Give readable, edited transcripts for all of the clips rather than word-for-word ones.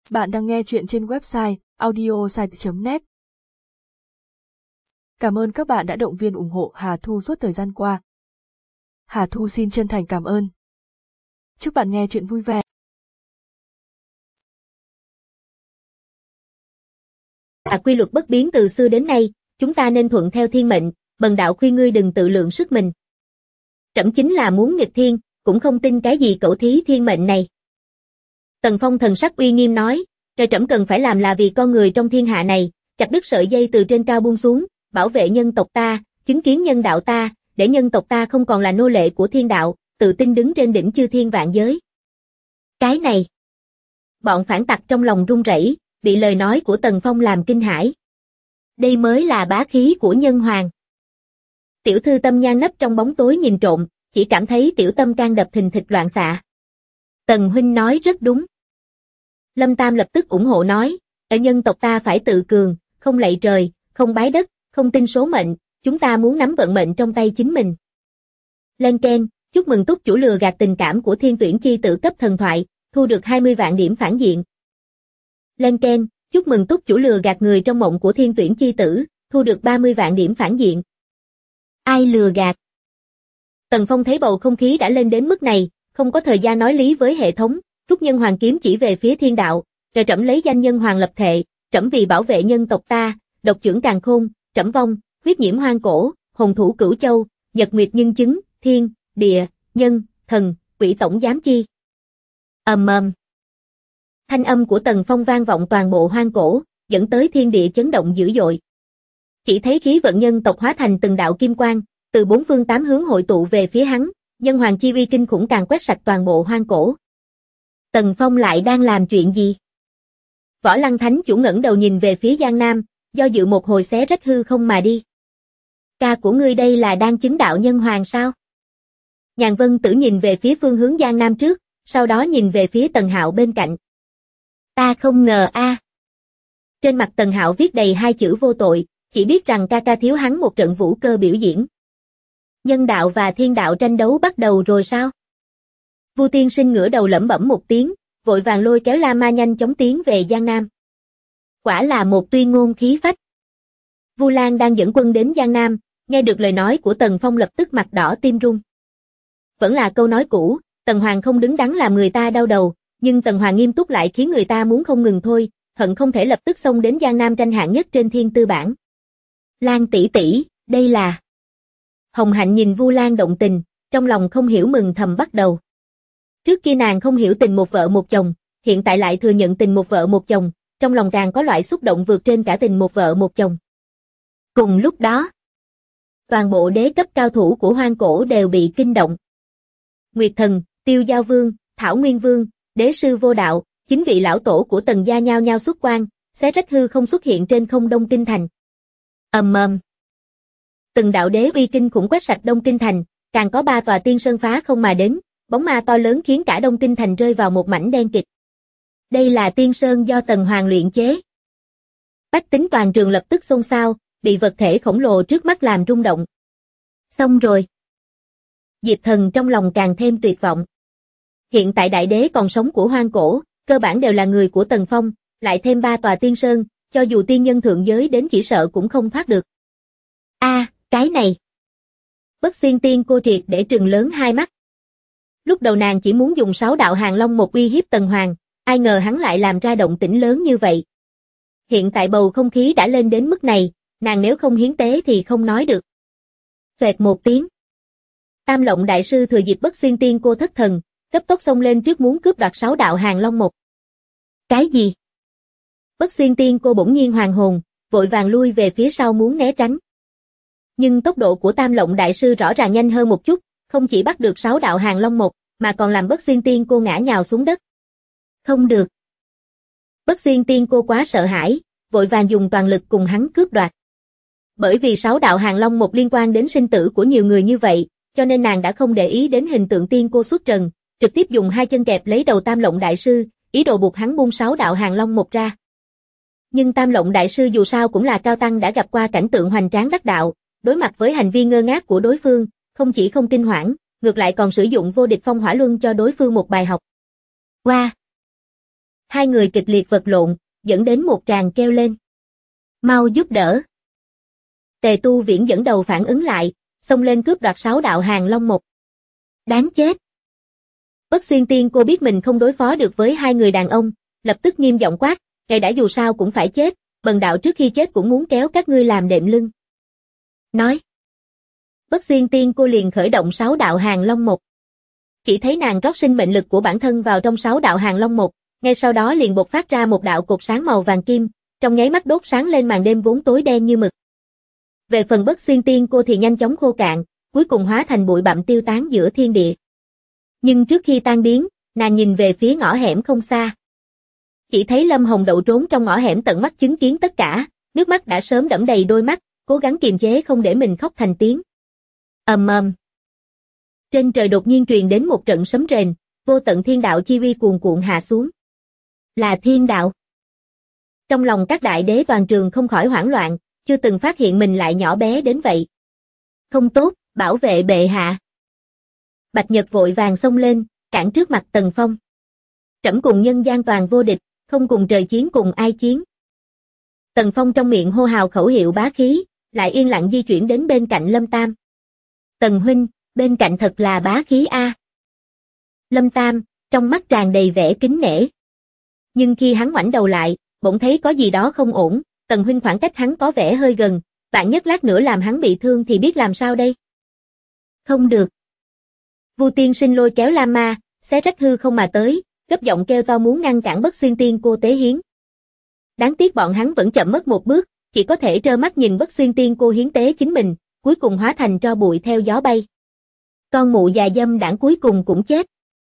Bạn đang nghe chuyện trên website audiosite.net. Cảm ơn các bạn đã động viên ủng hộ Hà Thu suốt thời gian qua. Hà Thu xin chân thành cảm ơn. Chúc bạn nghe chuyện vui vẻ. Là quy luật bất biến từ xưa đến nay, chúng ta nên thuận theo thiên mệnh, bần đạo khuyên ngươi đừng tự lượng sức mình. Trẫm chính là muốn nghịch thiên, cũng không tin cái gì cẩu thí thiên mệnh này. Tần Phong thần sắc uy nghiêm nói, trời trẫm cần phải làm là vì con người trong thiên hạ này, chặt đứt sợi dây từ trên cao buông xuống, bảo vệ nhân tộc ta, chứng kiến nhân đạo ta, để nhân tộc ta không còn là nô lệ của thiên đạo, tự tin đứng trên đỉnh chư thiên vạn giới. Cái này, bọn phản tặc trong lòng run rẩy, bị lời nói của Tần Phong làm kinh hãi. Đây mới là bá khí của nhân hoàng. Tiểu thư Tâm Nhan nấp trong bóng tối nhìn trộm, chỉ cảm thấy tiểu tâm can đập thình thịch loạn xạ. Tần huynh nói rất đúng. Lâm Tam lập tức ủng hộ nói, ở nhân tộc ta phải tự cường, không lạy trời, không bái đất, không tin số mệnh, chúng ta muốn nắm vận mệnh trong tay chính mình. Lên keng, chúc mừng túc chủ lừa gạt tình cảm của thiên tuyển chi tử cấp thần thoại, thu được 20 vạn điểm phản diện. Lên keng, chúc mừng túc chủ lừa gạt người trong mộng của thiên tuyển chi tử, thu được 30 vạn điểm phản diện. Ai lừa gạt? Tần Phong thấy bầu không khí đã lên đến mức này, không có thời gian nói lý với hệ thống, rút nhân hoàng kiếm chỉ về phía thiên đạo, rồi trẫm lấy danh nhân hoàng lập thệ, trẫm vì bảo vệ nhân tộc ta, độc chưởng càn khôn, trẫm vong, huyết nhiễm hoang cổ, hồn thủ cửu châu, nhật nguyệt nhân chứng, thiên, địa, nhân, thần, quỷ tổng giám chi. Ầm ầm. Thanh âm của Tần Phong vang vọng toàn bộ hoang cổ, dẫn tới thiên địa chấn động dữ dội. Chỉ thấy khí vận nhân tộc hóa thành từng đạo kim quang, từ bốn phương tám hướng hội tụ về phía hắn, nhân hoàng chi uy kinh khủng càng quét sạch toàn bộ hoang cổ. Tần Phong lại đang làm chuyện gì? Võ Lăng Thánh chủ ngẩng đầu nhìn về phía Giang Nam, do dự một hồi xé rách hư không mà đi. Ca của ngươi đây là đang chứng đạo nhân hoàng sao? Nhàn Vân Tử nhìn về phía phương hướng Giang Nam trước, sau đó nhìn về phía Tần Hạo bên cạnh. Ta không ngờ a. Trên mặt Tần Hạo viết đầy hai chữ vô tội, chỉ biết rằng ca thiếu hắn một trận vũ cơ biểu diễn. Nhân đạo và thiên đạo tranh đấu bắt đầu rồi sao? Vu Tiên Sinh ngửa đầu lẩm bẩm một tiếng, vội vàng lôi kéo La Ma nhanh chóng tiến về Giang Nam. Quả là một tuyên ngôn khí phách. Vu Lan đang dẫn quân đến Giang Nam, nghe được lời nói của Tần Phong lập tức mặt đỏ tim run. Vẫn là câu nói cũ, Tần Hoàng không đứng đắn làm người ta đau đầu, nhưng Tần Hoàng nghiêm túc lại khiến người ta muốn không ngừng thôi, hận không thể lập tức xông đến Giang Nam tranh hạng nhất trên thiên tư bảng. Lan tỷ tỷ, đây là... Hồng Hạnh nhìn Vu Lan động tình, trong lòng không hiểu mừng thầm bắt đầu. Trước kia nàng không hiểu tình một vợ một chồng, hiện tại lại thừa nhận tình một vợ một chồng, trong lòng càng có loại xúc động vượt trên cả tình một vợ một chồng. Cùng lúc đó, toàn bộ đế cấp cao thủ của hoang cổ đều bị kinh động. Nguyệt Thần, Tiêu Giao Vương, Thảo Nguyên Vương, Đế Sư Vô Đạo, 9 vị lão tổ của Tần gia nhao nhao xuất quan, xé rách hư không xuất hiện trên không Đông Kinh Thành. Ầm ầm. Từng đạo đế uy kinh khủng quét sạch Đông Kinh Thành, càng có 3 tòa tiên sơn phá không mà đến, bóng ma to lớn khiến cả Đông Kinh Thành rơi vào một mảnh đen kịt. Đây là tiên sơn do Tần Hoàng luyện chế. Bách tính toàn trường lập tức xôn xao, bị vật thể khổng lồ trước mắt làm rung động. Xong rồi. Diệp Thần trong lòng càng thêm tuyệt vọng. Hiện tại đại đế còn sống của hoang cổ, cơ bản đều là người của Tần Phong, lại thêm 3 tòa tiên sơn, cho dù tiên nhân thượng giới đến chỉ sợ cũng không thoát được. Cái này. Bất Xuyên Tiên cô triệt để trừng lớn hai mắt. Lúc đầu nàng chỉ muốn dùng 6 đạo hàng long một uy hiếp Tần Hoàng, ai ngờ hắn lại làm ra động tĩnh lớn như vậy. Hiện tại bầu không khí đã lên đến mức này, nàng nếu không hiến tế thì không nói được. Xoẹt một tiếng. Tam Lộng đại sư thừa dịp Bất Xuyên Tiên cô thất thần, cấp tốc xông lên trước muốn cướp đoạt 6 đạo hàng long một. Cái gì? Bất Xuyên Tiên cô bỗng nhiên hoàn hồn, vội vàng lui về phía sau muốn né tránh. Nhưng tốc độ của Tam Lộng đại sư rõ ràng nhanh hơn một chút, không chỉ bắt được 6 đạo hàng long một, mà còn làm Bất Xuyên Tiên cô ngã nhào xuống đất. Không được. Bất Xuyên Tiên cô quá sợ hãi, vội vàng dùng toàn lực cùng hắn cướp đoạt. Bởi vì 6 đạo hàng long một liên quan đến sinh tử của nhiều người như vậy, cho nên nàng đã không để ý đến hình tượng tiên cô xuất trần, trực tiếp dùng 2 chân kẹp lấy đầu Tam Lộng đại sư, ý đồ buộc hắn buông 6 đạo hàng long một ra. Nhưng Tam Lộng đại sư dù sao cũng là cao tăng đã gặp qua cảnh tượng hoành tráng đắc đạo, đối mặt với hành vi ngơ ngác của đối phương, không chỉ không kinh hoảng, ngược lại còn sử dụng vô địch phong hỏa luân cho đối phương một bài học. Qua. Hai người kịch liệt vật lộn, dẫn đến một tràng kêu lên. Mau giúp đỡ. Tề Tu Viễn dẫn đầu phản ứng lại, xông lên cướp đoạt 6 đạo hàng long mục. Đáng chết. Bất Xuyên Tiên Cô biết mình không đối phó được với hai người đàn ông, lập tức nghiêm giọng quát, ngài đã dù sao cũng phải chết, bần đạo trước khi chết cũng muốn kéo các ngươi làm đệm lưng. Nói. Bất Xuyên Tiên Cô liền khởi động 6 đạo hàng long mục. Chỉ thấy nàng rót sinh mệnh lực của bản thân vào trong 6 đạo hàng long mục, ngay sau đó liền bộc phát ra một đạo cột sáng màu vàng kim, trong nháy mắt đốt sáng lên màn đêm vốn tối đen như mực. Về phần Bất Xuyên Tiên Cô thì nhanh chóng khô cạn, cuối cùng hóa thành bụi bặm tiêu tán giữa thiên địa. Nhưng trước khi tan biến, nàng nhìn về phía ngõ hẻm không xa. Chỉ thấy Lâm Hồng Đậu trốn trong ngõ hẻm tận mắt chứng kiến tất cả, nước mắt đã sớm đẫm đầy đôi mắt, cố gắng kiềm chế không để mình khóc thành tiếng. Ầm ầm. Trên trời đột nhiên truyền đến một trận sấm rền, vô tận thiên đạo chi uy cuồn cuộn hạ xuống. Là thiên đạo. Trong lòng các đại đế toàn trường không khỏi hoảng loạn, chưa từng phát hiện mình lại nhỏ bé đến vậy. Không tốt, bảo vệ bệ hạ. Bạch Nhật vội vàng xông lên, cản trước mặt Tần Phong. Trẫm cùng nhân gian toàn vô địch, không cùng trời chiến cùng ai chiến. Tần Phong trong miệng hô hào khẩu hiệu bá khí, lại yên lặng di chuyển đến bên cạnh Lâm Tam. Tần huynh, bên cạnh thật là bá khí a. Lâm Tam, trong mắt tràn đầy vẻ kính nể. Nhưng khi hắn ngoảnh đầu lại, bỗng thấy có gì đó không ổn, Tần huynh khoảng cách hắn có vẻ hơi gần, vạn nhất lát nữa làm hắn bị thương thì biết làm sao đây? Không được. Vu Tiên Sinh lôi kéo Lam Ma, xé rách hư không mà tới, gấp giọng kêu to muốn ngăn cản Bất Xuyên Tiên Cô tế hiến. Đáng tiếc bọn hắn vẫn chậm mất một bước, chỉ có thể trơ mắt nhìn Bất Xuyên Tiên Cô hiến tế chính mình, cuối cùng hóa thành tro bụi theo gió bay. Con mụ già dâm đảng cuối cùng cũng chết.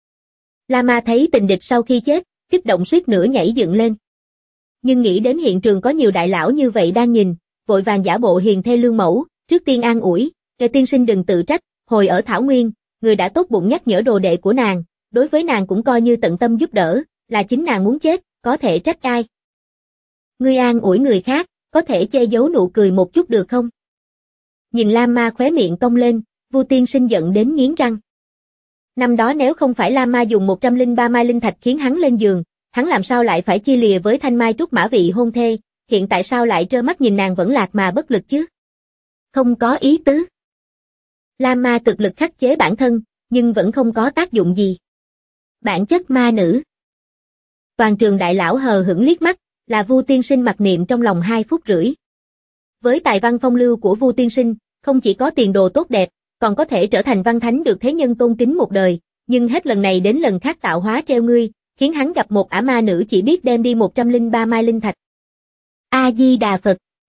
Lam Ma thấy tình địch sau khi chết, kích động suýt nữa nhảy dựng lên. Nhưng nghĩ đến hiện trường có nhiều đại lão như vậy đang nhìn, vội vàng giả bộ hiền thê lương mẫu, trước tiên an ủi, kêu tiên sinh đừng tự trách, hồi ở Thảo Nguyên, người đã tốt bụng nhắc nhở đồ đệ của nàng, đối với nàng cũng coi như tận tâm giúp đỡ, là chính nàng muốn chết, có thể trách ai. Ngươi an ủi người khác, có thể che giấu nụ cười một chút được không? Nhìn Lam Ma khóe miệng cong lên, Vu Tiên Sinh giận đến nghiến răng. Năm đó nếu không phải Lam Ma dùng 103 mai linh thạch khiến hắn lên giường, hắn làm sao lại phải chia lìa với Thanh Mai Trúc Mã vị hôn thê, hiện tại sao lại trơ mắt nhìn nàng vẫn lạc mà bất lực chứ? Không có ý tứ. Lam Ma cực lực khắc chế bản thân, nhưng vẫn không có tác dụng gì. Bản chất ma nữ. Toàn trường đại lão hờ hững liếc mắt, là Vu Tiên Sinh mặc niệm trong lòng 2 phút rưỡi. Với tài văn phong lưu của Vu Tiên Sinh, không chỉ có tiền đồ tốt đẹp, còn có thể trở thành văn thánh được thế nhân tôn kính một đời, nhưng hết lần này đến lần khác tạo hóa treo ngươi, khiến hắn gặp một ả ma nữ chỉ biết đem đi 103 mai linh thạch. A-di-đà Phật.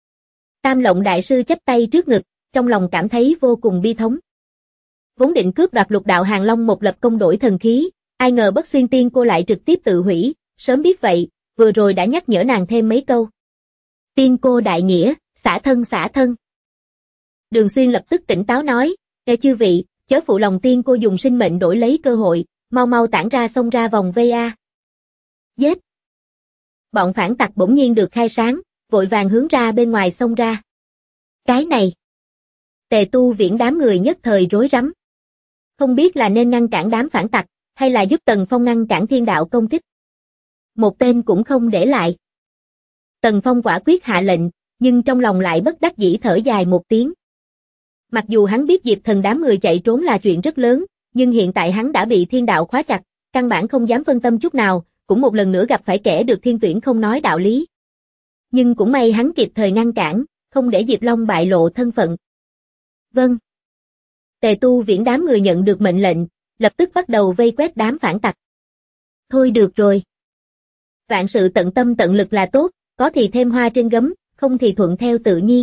Tam Lộng đại sư chắp tay trước ngực, trong lòng cảm thấy vô cùng bi thống. Vốn định cướp đoạt lục đạo hàng long một lập công đổi thần khí, ai ngờ Bất Xuyên Tiên Cô lại trực tiếp tự hủy, sớm biết vậy, vừa rồi đã nhắc nhở nàng thêm mấy câu. Tiên Cô đại nghĩa, xả thân xả thân. Đường Xuyên lập tức tỉnh táo nói, nghe chư vị, chớ phụ lòng Tiên Cô dùng sinh mệnh đổi lấy cơ hội, mau mau tản ra xông ra vòng vây a. Giết. Bọn phản tặc bỗng nhiên được khai sáng, vội vàng hướng ra bên ngoài xông ra. Cái này. Tề Tu Viễn đám người nhất thời rối rắm. Không biết là nên ngăn cản đám phản tặc, hay là giúp Tần Phong ngăn cản thiên đạo công kích. Một tên cũng không để lại. Tần Phong quả quyết hạ lệnh, nhưng trong lòng lại bất đắc dĩ thở dài một tiếng. Mặc dù hắn biết Diệp Thần đám người chạy trốn là chuyện rất lớn, nhưng hiện tại hắn đã bị thiên đạo khóa chặt, căn bản không dám phân tâm chút nào, cũng một lần nữa gặp phải kẻ được thiên tuyển không nói đạo lý. Nhưng cũng may hắn kịp thời ngăn cản, không để Diệp Long bại lộ thân phận. Vâng. Tề Tu Viễn đám người nhận được mệnh lệnh, lập tức bắt đầu vây quét đám phản tặc. Thôi được rồi. Vạn sự tận tâm tận lực là tốt, có thì thêm hoa trên gấm, không thì thuận theo tự nhiên.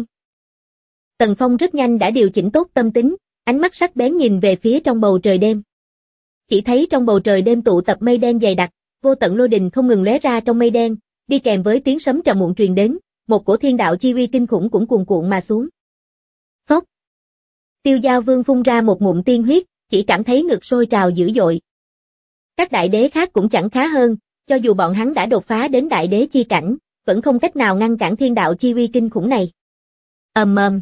Tần Phong rất nhanh đã điều chỉnh tốt tâm tính, ánh mắt sắc bén nhìn về phía trong bầu trời đêm. Chỉ thấy trong bầu trời đêm tụ tập mây đen dày đặc, vô tận lôi đình không ngừng lóe ra trong mây đen, đi kèm với tiếng sấm trầm muộn truyền đến, một cổ thiên đạo chi uy kinh khủng cũng cuồn cuộn mà xuống. Phốc. Tiêu Giao Vương phun ra một ngụm tiên huyết, chỉ cảm thấy ngực sôi trào dữ dội. Các đại đế khác cũng chẳng khá hơn, cho dù bọn hắn đã đột phá đến đại đế chi cảnh, vẫn không cách nào ngăn cản thiên đạo chi uy kinh khủng này. Ầm ầm.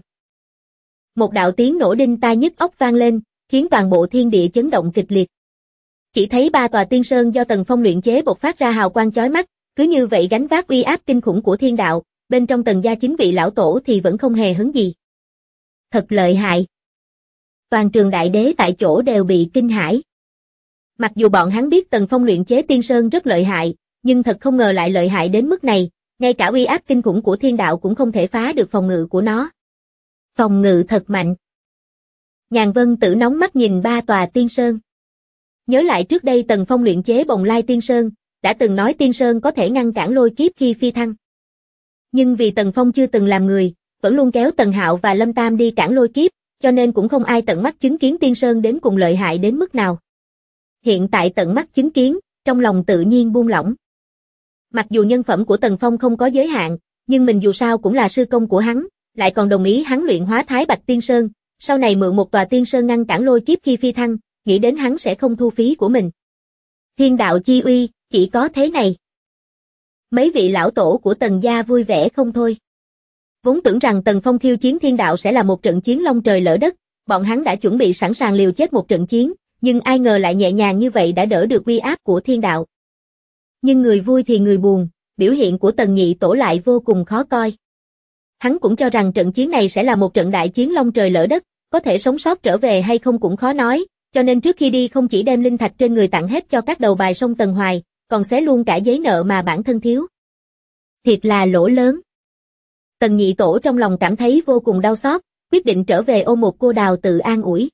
Một đạo tiếng nổ đinh tai nhức óc vang lên, khiến toàn bộ thiên địa chấn động kịch liệt. Chỉ thấy 3 tòa tiên sơn do Tần Phong luyện chế bộc phát ra hào quang chói mắt, Cứ như vậy gánh vác uy áp kinh khủng của thiên đạo, bên trong Tần gia 9 vị lão tổ thì vẫn không hề hấn gì. Thật lợi hại. Toàn trường đại đế tại chỗ đều bị kinh hãi. Mặc dù bọn hắn biết Tần Phong luyện chế tiên sơn rất lợi hại, nhưng thật không ngờ lại lợi hại đến mức này, ngay cả uy áp kinh khủng của thiên đạo cũng không thể phá được phòng ngự của nó. Phòng ngự thật mạnh. Nhàn Vân Tử nóng mắt nhìn 3 tòa tiên sơn. Nhớ lại trước đây Tần Phong luyện chế Bồng Lai Tiên Sơn, đã từng nói Tiên Sơn có thể ngăn cản lôi kiếp khi phi thăng. Nhưng vì Tần Phong chưa từng làm người, vẫn luôn kéo Tần Hạo và Lâm Tam đi cản lôi kiếp, cho nên cũng không ai tận mắt chứng kiến Tiên Sơn đến cùng lợi hại đến mức nào. Hiện tại tận mắt chứng kiến, trong lòng tự nhiên buông lỏng. Mặc dù nhân phẩm của Tần Phong không có giới hạn, nhưng mình dù sao cũng là sư công của hắn, lại còn đồng ý hắn luyện hóa Thái Bạch Tiên Sơn, sau này mượn một tòa Tiên Sơn ngăn cản lôi kiếp khi phi thăng, nghĩ đến hắn sẽ không thu phí của mình. Thiên đạo chi uy, chỉ có thế này. Mấy vị lão tổ của Tần gia vui vẻ không thôi. Vốn tưởng rằng Tần Phong khiêu chiến thiên đạo sẽ là một trận chiến long trời lở đất, bọn hắn đã chuẩn bị sẵn sàng liều chết một trận chiến, nhưng ai ngờ lại nhẹ nhàng như vậy đã đỡ được uy áp của thiên đạo. Nhưng người vui thì người buồn, biểu hiện của Tần nhị tổ lại vô cùng khó coi. Hắn cũng cho rằng trận chiến này sẽ là một trận đại chiến long trời lở đất, có thể sống sót trở về hay không cũng khó nói, cho nên trước khi đi không chỉ đem linh thạch trên người tặng hết cho các đầu bài sông Tần Hoài, còn xé luôn cả giấy nợ mà bản thân thiếu. Thiệt là lỗ lớn. Tần nhị tổ trong lòng cảm thấy vô cùng đau xót, quyết định trở về ôm một cô đào tự an ủi.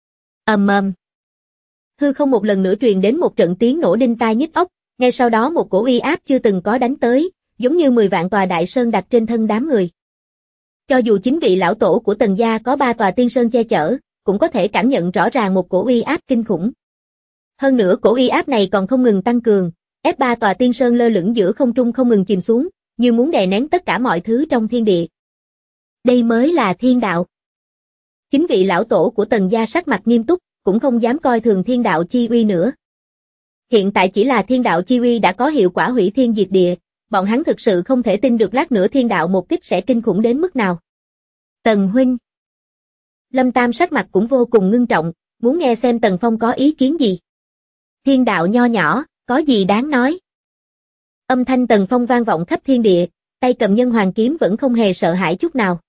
Hư không một lần nữa truyền đến một trận tiếng nổ đinh tai nhức óc, ngay sau đó một cổ uy áp chưa từng có đánh tới, giống như 10 vạn tòa đại sơn đặt trên thân đám người. Cho dù 9 vị lão tổ của Tần gia có 3 tòa tiên sơn che chở, cũng có thể cảm nhận rõ ràng một cổ uy áp kinh khủng. Hơn nữa cổ uy áp này còn không ngừng tăng cường, ép 3 tòa tiên sơn lơ lửng giữa không trung không ngừng chìm xuống, như muốn đè nén tất cả mọi thứ trong thiên địa. Đây mới là thiên đạo. 9 vị lão tổ của Tần gia sắc mặt nghiêm túc, cũng không dám coi thường thiên đạo chi uy nữa. Hiện tại chỉ là thiên đạo chi uy đã có hiệu quả hủy thiên diệt địa, bọn hắn thực sự không thể tin được lát nữa thiên đạo một kích sẽ kinh khủng đến mức nào. Tần huynh. Lâm Tam sắc mặt cũng vô cùng ngưng trọng, muốn nghe xem Tần Phong có ý kiến gì. Thiên đạo nho nhỏ, có gì đáng nói. Âm thanh Tần Phong vang vọng khắp thiên địa, tay cầm nhân hoàng kiếm vẫn không hề sợ hãi chút nào.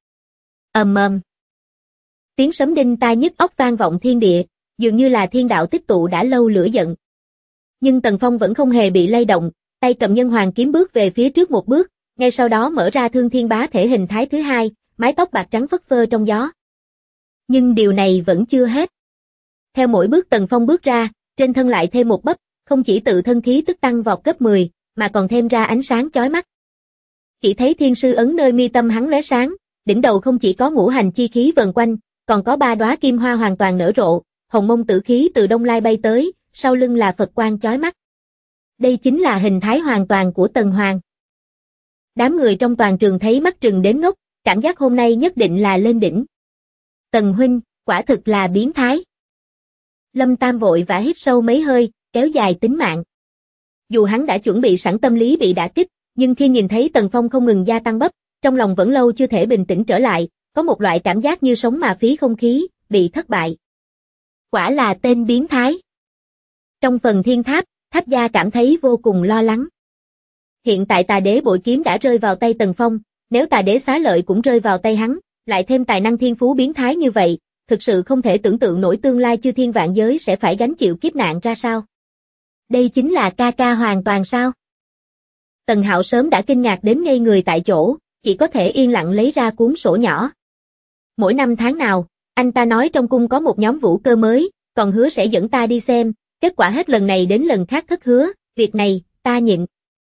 Tiếng sấm đinh tai nhức óc vang vọng thiên địa, dường như là thiên đạo tích tụ đã lâu lửa giận. Nhưng Tần Phong vẫn không hề bị lay động, tay cầm nhân hoàng kiếm bước về phía trước một bước, ngay sau đó mở ra thương thiên bá thể hình thái thứ hai, mái tóc bạc trắng phất phơ trong gió. Nhưng điều này vẫn chưa hết. Theo mỗi bước Tần Phong bước ra, trên thân lại thêm một bắp, không chỉ tự thân khí tức tăng vọt gấp 10, mà còn thêm ra ánh sáng chói mắt. Chỉ thấy thiên sư ấn nơi mi tâm hắn lóe sáng, đỉnh đầu không chỉ có ngũ hành chi khí vần quanh, còn có 3 đóa kim hoa hoàn toàn nở rộ, hồng mông tử khí từ đông lai bay tới, sau lưng là Phật quang chói mắt. Đây chính là hình thái hoàn toàn của Tần Hoàng. Đám người trong toàn trường thấy mắt trừng đến ngốc, cảm giác hôm nay nhất định là lên đỉnh. Tần huynh, quả thực là biến thái. Lâm Tam vội vã hít sâu mấy hơi, kéo dài tính mạng. Dù hắn đã chuẩn bị sẵn tâm lý bị đả kích, nhưng khi nhìn thấy Tần Phong không ngừng gia tăng bắp, trong lòng vẫn lâu chưa thể bình tĩnh trở lại, có một loại cảm giác như sống mà phí không khí, bị thất bại. Quả là tên biến thái. Trong phần thiên tháp, Tháp gia cảm thấy vô cùng lo lắng. Hiện tại Tà Đế bội kiếm đã rơi vào tay Tần Phong, nếu Tà Đế xá lợi cũng rơi vào tay hắn, lại thêm tài năng thiên phú biến thái như vậy, thực sự không thể tưởng tượng nổi tương lai chư thiên vạn giới sẽ phải gánh chịu kiếp nạn ra sao. Đây chính là ca ca hoàn toàn sao? Tần Hạo sớm đã kinh ngạc đến ngây người tại chỗ, chỉ có thể yên lặng lấy ra cuốn sổ nhỏ. Mỗi năm tháng nào, anh ta nói trong cung có một nhóm vũ cơ mới, còn hứa sẽ dẫn ta đi xem, kết quả hết lần này đến lần khác thất hứa, việc này, ta nhịn.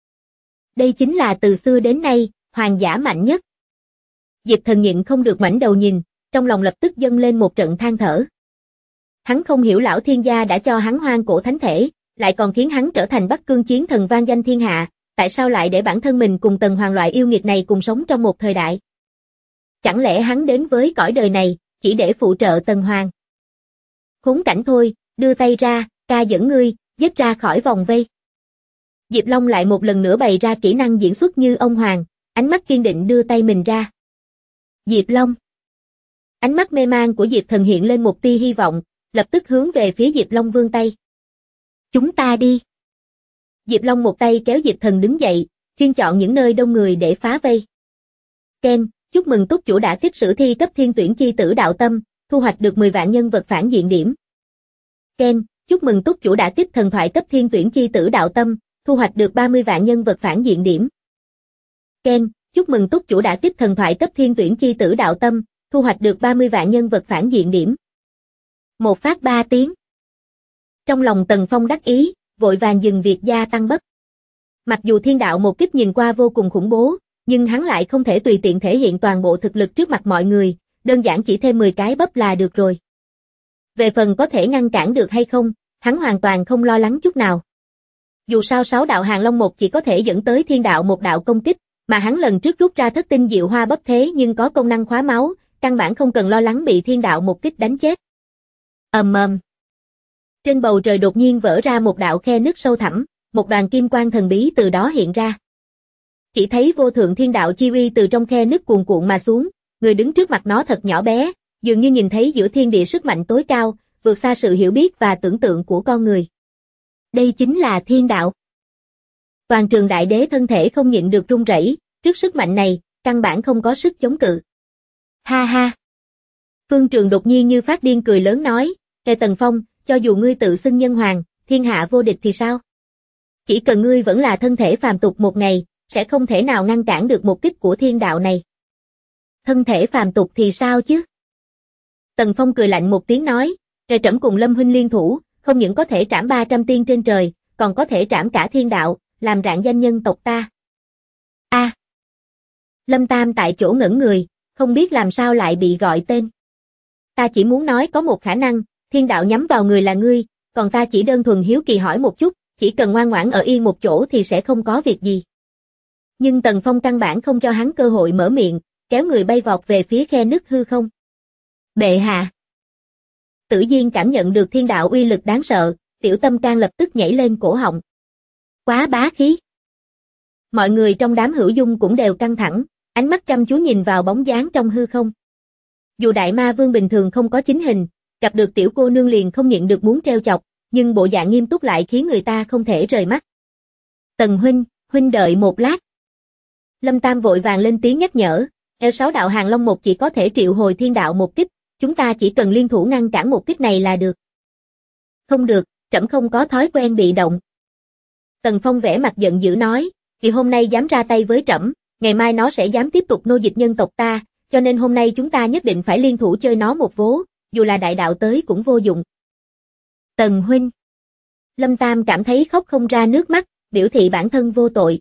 Đây chính là từ xưa đến nay, hoàng giả mạnh nhất. Diệp Thần nhịn không được ngoảnh đầu nhìn, trong lòng lập tức dâng lên một trận than thở. Hắn không hiểu lão thiên gia đã cho hắn hoang cổ thánh thể, lại còn khiến hắn trở thành Bắc Cương chiến thần vang danh thiên hạ, tại sao lại để bản thân mình cùng Tần Hoàng loại yêu nghiệt này cùng sống trong một thời đại? Chẳng lẽ hắn đến với cõi đời này, chỉ để phụ trợ Tần Hoàng? Khốn cảnh thôi, đưa tay ra, ca dẫn ngươi, dứt ra khỏi vòng vây. Diệp Long lại một lần nữa bày ra kỹ năng diễn xuất như ông Hoàng, ánh mắt kiên định đưa tay mình ra. Diệp Long. Ánh mắt mê man của Diệp Thần hiện lên một tia hy vọng, lập tức hướng về phía Diệp Long vươn tay. Chúng ta đi. Diệp Long một tay kéo Diệp Thần đứng dậy, chuyên chọn những nơi đông người để phá vây. Ken, chúc mừng túc chủ đã kích sử thi cấp thiên tuyển chi tử đạo tâm, thu hoạch được 10 vạn nhân vật phản diện điểm. Ken, chúc mừng túc chủ đã kích thần thoại cấp thiên tuyển chi tử đạo tâm, thu hoạch được 30 vạn nhân vật phản diện điểm. Ken, chúc mừng túc chủ đã kích thần thoại cấp thiên tuyển chi tử đạo tâm, thu hoạch được 30 vạn nhân vật phản diện điểm. Một phát 3 tiếng. Trong lòng Tần Phong đắc ý, vội vàng dừng việc gia tăng bấp. Mặc dù thiên đạo một kích nhìn qua vô cùng khủng bố, nhưng hắn lại không thể tùy tiện thể hiện toàn bộ thực lực trước mặt mọi người, đơn giản chỉ thêm 10 cái bấp là được rồi. Về phần có thể ngăn cản được hay không, hắn hoàn toàn không lo lắng chút nào. Dù sao 6 đạo hàng long một chỉ có thể dẫn tới thiên đạo một đạo công kích, mà hắn lần trước rút ra thất tinh diệu hoa bấp thế nhưng có công năng khóa máu, căn bản không cần lo lắng bị thiên đạo một kích đánh chết. Trên bầu trời đột nhiên vỡ ra một đạo khe nứt sâu thẳm, một đoàn kim quang thần bí từ đó hiện ra. Chỉ thấy vô thượng thiên đạo chi uy từ trong khe nứt cuồn cuộn mà xuống, người đứng trước mặt nó thật nhỏ bé, dường như nhìn thấy giữa thiên địa sức mạnh tối cao, vượt xa sự hiểu biết và tưởng tượng của con người. Đây chính là thiên đạo. Toàn trường đại đế thân thể không nhịn được run rẩy, trước sức mạnh này, căn bản không có sức chống cự. Ha ha. Phương Trường đột nhiên như phát điên cười lớn nói, Kề Tần Phong, cho dù ngươi tự xưng nhân hoàng, thiên hạ vô địch thì sao? Chỉ cần ngươi vẫn là thân thể phàm tục một ngày, sẽ không thể nào ngăn cản được một kích của thiên đạo này. Thân thể phàm tục thì sao chứ? Tần Phong cười lạnh một tiếng nói, Trời Trẫm cùng Lâm huynh liên thủ, không những có thể trảm 300 tiên trên trời, còn có thể trảm cả thiên đạo, làm rạng danh nhân tộc ta. A. Lâm Tam tại chỗ ngẩn người, không biết làm sao lại bị gọi tên. Ta chỉ muốn nói có một khả năng, thiên đạo nhắm vào người là ngươi, còn ta chỉ đơn thuần hiếu kỳ hỏi một chút, chỉ cần ngoan ngoãn ở yên một chỗ thì sẽ không có việc gì. Nhưng Tần Phong căn bản không cho hắn cơ hội mở miệng, kéo người bay vọt về phía khe nứt hư không. Bệ hạ. Tử Diên cảm nhận được thiên đạo uy lực đáng sợ, tiểu tâm can lập tức nhảy lên cổ họng. Quá bá khí. Mọi người trong đám hữu dung cũng đều căng thẳng, ánh mắt chăm chú nhìn vào bóng dáng trong hư không. Dù đại ma vương bình thường không có chính hình, gặp được tiểu cô nương liền không nhịn được muốn trêu chọc, nhưng bộ dạng nghiêm túc lại khiến người ta không thể rời mắt. Tần huynh đợi một lát. Lâm Tam vội vàng lên tiếng nhắc nhở, E6 đạo hàng long một chỉ có thể triệu hồi thiên đạo một kích, chúng ta chỉ cần liên thủ ngăn cản một kích này là được. Không được, trẫm không có thói quen bị động. Tần Phong vẻ mặt giận dữ nói, vì hôm nay dám ra tay với trẫm, ngày mai nó sẽ dám tiếp tục nô dịch nhân tộc ta, cho nên hôm nay chúng ta nhất định phải liên thủ chơi nó một vố, dù là đại đạo tới cũng vô dụng. Tần huynh. Lâm Tam cảm thấy khóc không ra nước mắt, biểu thị bản thân vô tội.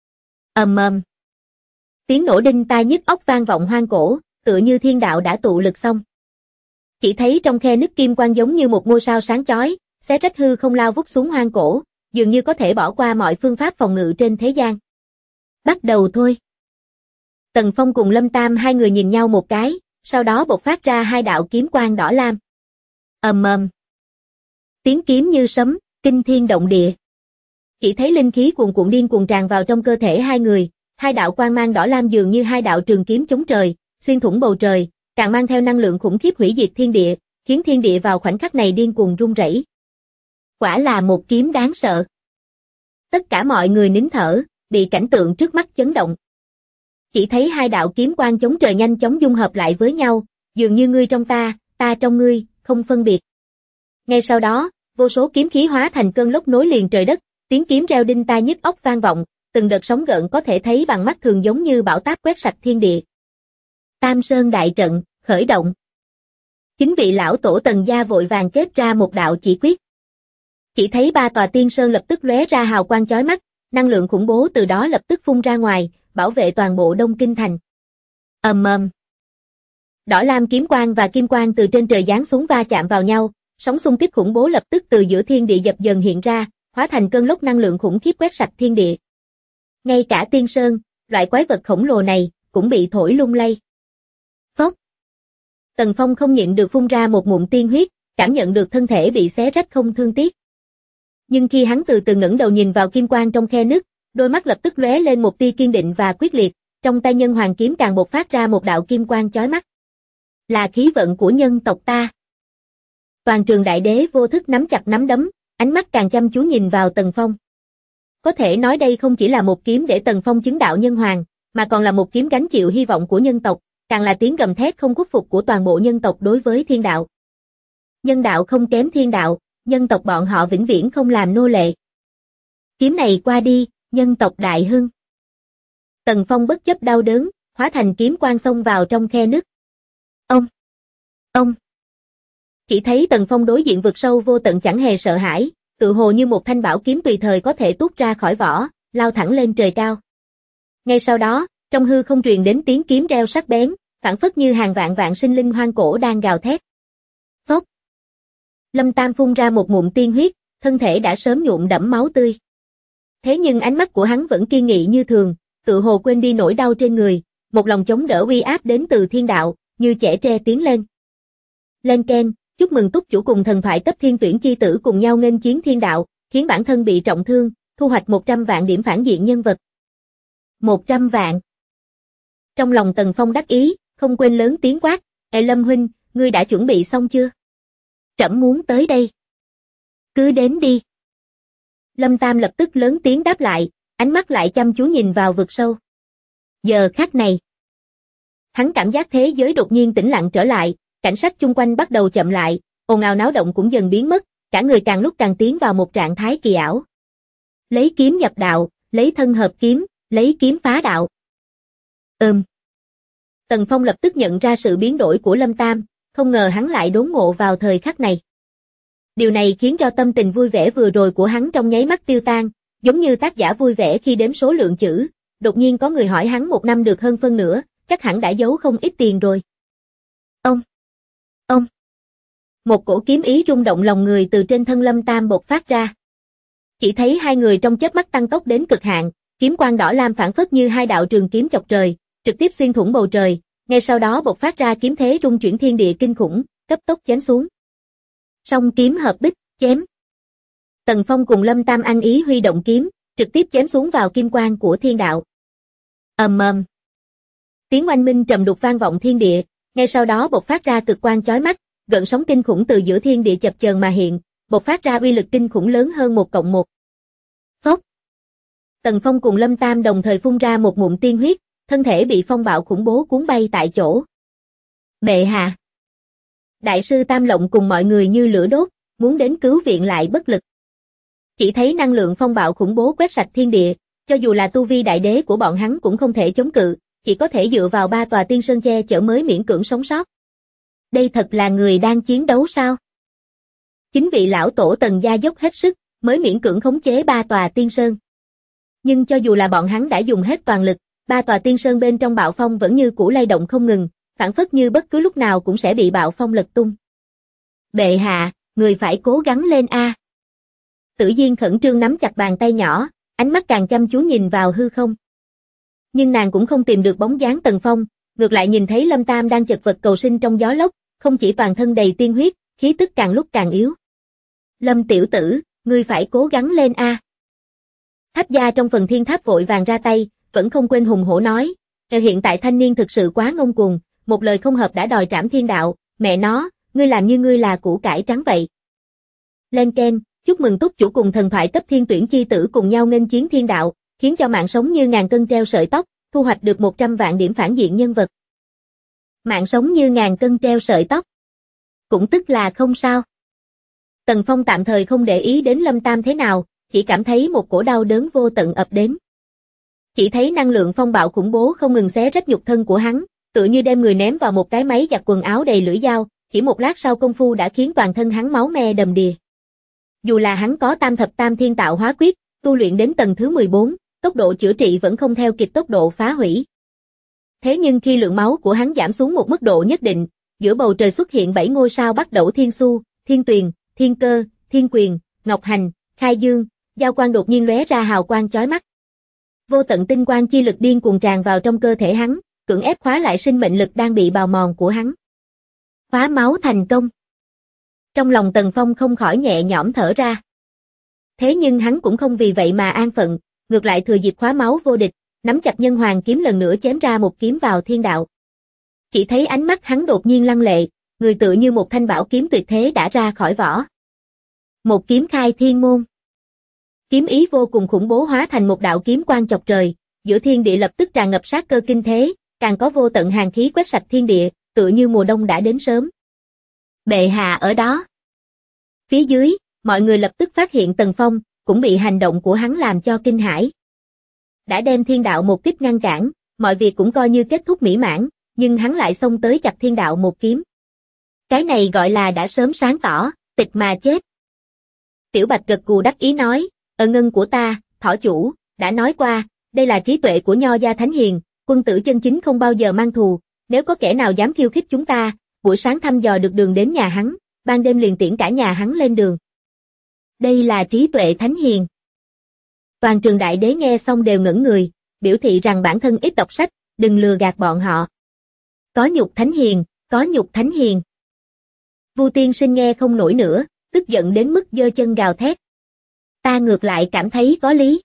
Tiếng nổ đinh tai nhức óc vang vọng hoang cổ, tựa như thiên đạo đã tụ lực xong. Chỉ thấy trong khe nứt kim quang giống như một ngôi sao sáng chói, xé rách hư không lao vút xuống hoang cổ, dường như có thể bỏ qua mọi phương pháp phòng ngự trên thế gian. Bắt đầu thôi. Tần Phong cùng Lâm Tam hai người nhìn nhau một cái, sau đó bộc phát ra hai đạo kiếm quang đỏ lam. Tiếng kiếm như sấm, kinh thiên động địa. Chỉ thấy linh khí cuồn cuộn điên cuồng tràn vào trong cơ thể hai người, hai đạo quang mang đỏ lam dường như hai đạo trường kiếm chống trời, xuyên thủng bầu trời, càng mang theo năng lượng khủng khiếp hủy diệt thiên địa, khiến thiên địa vào khoảnh khắc này điên cuồng rung rẩy. Quả là một kiếm đáng sợ. Tất cả mọi người nín thở, bị cảnh tượng trước mắt chấn động. Chỉ thấy hai đạo kiếm quang chống trời nhanh chóng dung hợp lại với nhau, dường như ngươi trong ta, ta trong ngươi, không phân biệt. Ngay sau đó, vô số kiếm khí hóa thành cơn lốc nối liền trời đất, tiếng kiếm reo đinh tai nhức óc vang vọng, từng đợt sóng gợn có thể thấy bằng mắt thường giống như bão táp quét sạch thiên địa. Tam Sơn đại trận, khởi động. Chính vị lão tổ Tần gia vội vàng kết ra một đạo chỉ quyết. Chỉ thấy ba tòa tiên sơn lập tức lóe ra hào quang chói mắt, năng lượng khủng bố từ đó lập tức phun ra ngoài, bảo vệ toàn bộ Đông Kinh thành. Đỏ lam kiếm quang và kim quang từ trên trời giáng xuống va chạm vào nhau, sóng xung kích khủng bố lập tức từ giữa thiên địa dập dần hiện ra, hóa thành cơn lốc năng lượng khủng khiếp quét sạch thiên địa. Ngay cả tiên sơn, loại quái vật khổng lồ này, cũng bị thổi lung lay. Phốc. Tần Phong không nhịn được phun ra một ngụm tiên huyết, cảm nhận được thân thể bị xé rách không thương tiếc. Nhưng khi hắn từ từ ngẩng đầu nhìn vào kim quang trong khe nứt, đôi mắt lập tức lóe lên một tia kiên định và quyết liệt, trong tay nhân hoàng kiếm càng bộc phát ra một đạo kim quang chói mắt. Là khí vận của nhân tộc ta. Toàn trường đại đế vô thức nắm chặt nắm đấm, ánh mắt càng chăm chú nhìn vào Tần Phong. Có thể nói đây không chỉ là một kiếm để Tần Phong chứng đạo nhân hoàng, mà còn là một kiếm gánh chịu hy vọng của nhân tộc, càng là tiếng gầm thét không khuất phục của toàn bộ nhân tộc đối với thiên đạo. Nhân đạo không kém thiên đạo, nhân tộc bọn họ vĩnh viễn không làm nô lệ. Kiếm này qua đi, nhân tộc đại hưng. Tần Phong bất chấp đau đớn, hóa thành kiếm quang xông vào trong khe nứt. Ông. Chỉ thấy Tần Phong đối diện vực sâu vô tận chẳng hề sợ hãi, tự hồ như một thanh bảo kiếm tùy thời có thể tuốt ra khỏi vỏ, lao thẳng lên trời cao. Ngay sau đó, trong hư không truyền đến tiếng kiếm reo sắc bén, phảng phất như hàng vạn vạn sinh linh hoang cổ đang gào thét. Phốc. Lâm Tam phun ra một ngụm tiên huyết, thân thể đã sớm nhuộm đẫm máu tươi. Thế nhưng ánh mắt của hắn vẫn kiên nghị như thường, tự hồ quên đi nỗi đau trên người, một lòng chống đỡ uy áp đến từ thiên đạo, như chẻ tre tiến lên. Lên keng, chúc mừng túc chủ cùng thần thoại cấp thiên tuyển chi tử cùng nhau nghênh chiến thiên đạo, khiến bản thân bị trọng thương, thu hoạch 100 vạn điểm phản diện nhân vật. 100 vạn. Trong lòng Tần Phong đắc ý, không quên lớn tiếng quát, Lâm huynh, ngươi đã chuẩn bị xong chưa? Trẫm muốn tới đây. Cứ đến đi. Lâm Tam lập tức lớn tiếng đáp lại, ánh mắt lại chăm chú nhìn vào vực sâu. Giờ khắc này, hắn cảm giác thế giới đột nhiên tĩnh lặng trở lại, cảnh sắc chung quanh bắt đầu chậm lại, ồn ào náo động cũng dần biến mất, cả người càng lúc càng tiến vào một trạng thái kỳ ảo. Lấy kiếm nhập đạo, lấy thân hợp kiếm, lấy kiếm phá đạo. Tần Phong lập tức nhận ra sự biến đổi của Lâm Tam, không ngờ hắn lại đốn ngộ vào thời khắc này. Điều này khiến cho tâm tình vui vẻ vừa rồi của hắn trong nháy mắt tiêu tan, giống như tác giả vui vẻ khi đếm số lượng chữ, đột nhiên có người hỏi hắn 1 năm được hơn phân nửa, chắc hẳn đã giấu không ít tiền rồi. Ông. Một cổ kiếm ý rung động lòng người từ trên thân Lâm Tam bộc phát ra. Chỉ thấy hai người trong chớp mắt tăng tốc đến cực hạn, kiếm quang đỏ lam phảng phất như hai đạo trường kiếm chọc trời, trực tiếp xuyên thủng bầu trời, ngay sau đó bộc phát ra kiếm thế rung chuyển thiên địa kinh khủng, cấp tốc chém xuống. Song kiếm hợp bích, chém. Tần Phong cùng Lâm Tam ăn ý huy động kiếm, trực tiếp chém xuống vào kim quang của thiên đạo. Ầm ầm. Tiếng oanh minh trầm đục vang vọng thiên địa, ngay sau đó bộc phát ra cực quang chói mắt, gợn sóng kinh khủng từ giữa thiên địa chập chờn mà hiện, bộc phát ra uy lực kinh khủng lớn hơn 1+1. Phốc. Tần Phong cùng Lâm Tam đồng thời phun ra một ngụm tiên huyết, thân thể bị phong bạo khủng bố cuốn bay tại chỗ. Bệ hạ. Đại sư Tam Lộng cùng mọi người như lửa đốt, muốn đến cứu viện lại bất lực. Chỉ thấy năng lượng phong bạo khủng bố quét sạch thiên địa, cho dù là tu vi đại đế của bọn hắn cũng không thể chống cự, chỉ có thể dựa vào 3 tòa tiên sơn che chở mới miễn cưỡng sống sót. Đây thật là người đang chiến đấu sao? Chính vị lão tổ Tần gia dốc hết sức, mới miễn cưỡng khống chế 3 tòa tiên sơn. Nhưng cho dù là bọn hắn đã dùng hết toàn lực, 3 tòa tiên sơn bên trong bạo phong vẫn như cũ lay động không ngừng, phảng phất như bất cứ lúc nào cũng sẽ bị bạo phong lật tung. Bệ hạ, người phải cố gắng lên a. Tử Diên khẩn trương nắm chặt bàn tay nhỏ, ánh mắt càng chăm chú nhìn vào hư không. Nhưng nàng cũng không tìm được bóng dáng Tần Phong, ngược lại nhìn thấy Lâm Tam đang chật vật cầu sinh trong gió lốc, không chỉ toàn thân đầy tiên huyết, khí tức càng lúc càng yếu. Lâm tiểu tử, ngươi phải cố gắng lên a. Tháp gia trong phần thiên tháp vội vàng ra tay, vẫn không quên hùng hổ nói, hiện tại thanh niên thực sự quá ngông cuồng, một lời không hợp đã đòi trảm thiên đạo, mẹ nó, ngươi làm như ngươi là củ cải trắng vậy. Lên keng, chúc mừng túc chủ cùng thần thoại cấp thiên tuyển chi tử cùng nhau nghênh chiến thiên đạo, khiến cho mạng sống như ngàn cân treo sợi tóc, thu hoạch được 100 vạn điểm phản diện nhân vật. Mạng sống như ngàn cân treo sợi tóc. Cũng tức là không sao. Tần Phong tạm thời không để ý đến Lâm Tam thế nào, chỉ cảm thấy một cổ đau đớn vô tận ập đến. Chỉ thấy năng lượng phong bạo khủng bố không ngừng xé rách nhục thân của hắn, tựa như đem người ném vào một cái máy giặt quần áo đầy lưỡi dao, chỉ một lát sau công phu đã khiến toàn thân hắn máu me đầm đìa. Dù là hắn có tam thập tam thiên tạo hóa quyết, tu luyện đến tầng thứ 14, tốc độ chữa trị vẫn không theo kịp tốc độ phá hủy. Thế nhưng khi lượng máu của hắn giảm xuống một mức độ nhất định, giữa bầu trời xuất hiện 7 ngôi sao bắt đầu Thiên Xu, Thiên Tuyền, Thiên Cơ, Thiên Quyền, Ngọc Hành, Khai Dương, giao quang đột nhiên lóe ra hào quang chói mắt. Vô tận tinh quang chi lực điên cuồng tràn vào trong cơ thể hắn, cưỡng ép khóa lại sinh mệnh lực đang bị bào mòn của hắn. Phá máu thành công. Trong lòng Tần Phong không khỏi nhẹ nhõm thở ra. Thế nhưng hắn cũng không vì vậy mà an phận, ngược lại thừa dịp khóa máu vô địch, nắm chặt nhân hoàng kiếm lần nữa chém ra một kiếm vào thiên đạo. Chỉ thấy ánh mắt hắn đột nhiên lăng lệ, người tựa như một thanh bảo kiếm tuyệt thế đã ra khỏi vỏ. Một kiếm khai thiên môn. Kiếm ý vô cùng khủng bố hóa thành một đạo kiếm quang chọc trời, giữa thiên địa lập tức tràn ngập sát cơ kinh thế, càng có vô tận hàn khí quét sạch thiên địa, tựa như mùa đông đã đến sớm. Bệ hạ ở đó. Phía dưới, mọi người lập tức phát hiện Tần Phong, cũng bị hành động của hắn làm cho kinh hãi. Đã đem thiên đạo một kích ngăn cản, mọi việc cũng coi như kết thúc mỹ mãn, nhưng hắn lại xông tới chặt thiên đạo một kiếm. Cái này gọi là đã sớm sáng tỏ, tịch mà chết. Tiểu Bạch gật gù đắc ý nói, ngân của ta, thỏ chủ, đã nói qua, đây là trí tuệ của Nho gia Thánh Hiền, quân tử chân chính không bao giờ mang thù, nếu có kẻ nào dám khiêu khích chúng ta, buổi sáng thăm dò được đường đến nhà hắn, ban đêm liền tiễn cả nhà hắn lên đường. Đây là trí tuệ Thánh Hiền. Toàn trường đại đế nghe xong đều ngẩn người, biểu thị rằng bản thân ít đọc sách, đừng lừa gạt bọn họ. Có nhục Thánh Hiền, có nhục Thánh Hiền. Vu Tiên Sinh nghe không nổi nữa, tức giận đến mức giơ chân gào thét. Ta ngược lại cảm thấy có lý.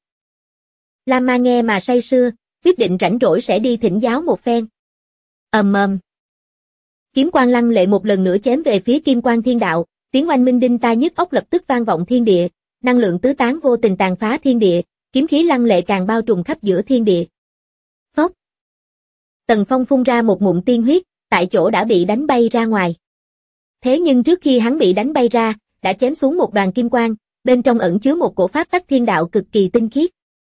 Lam Ma nghe mà say sưa, quyết định rảnh rỗi sẽ đi thỉnh giáo một phen. Ầm ầm. Kiếm quang lăng lệ một lần nữa chém về phía Kim Quang Thiên Đạo, tiếng oanh minh đinh tai nhức óc lập tức vang vọng thiên địa, năng lượng tứ tán vô tình tàn phá thiên địa, kiếm khí lăng lệ càng bao trùm khắp giữa thiên địa. Phốc. Tần Phong phun ra một ngụm tiên huyết, tại chỗ đã bị đánh bay ra ngoài. Thế nhưng trước khi hắn bị đánh bay ra, đã chém xuống một đoàn kim quang, bên trong ẩn chứa một cổ pháp tắc thiên đạo cực kỳ tinh khiết.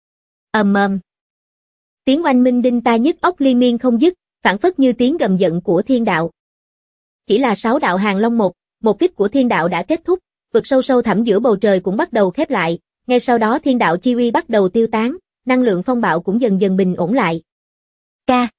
Ầm ầm. Tiếng oanh minh đinh tai nhức óc liên miên không dứt, phảng phất như tiếng gầm giận của thiên đạo. Chỉ là 6 đạo hàng long một kích của thiên đạo đã kết thúc, vực sâu sâu thẳm giữa bầu trời cũng bắt đầu khép lại, ngay sau đó thiên đạo chi uy bắt đầu tiêu tán, năng lượng phong bạo cũng dần dần bình ổn lại. Ca.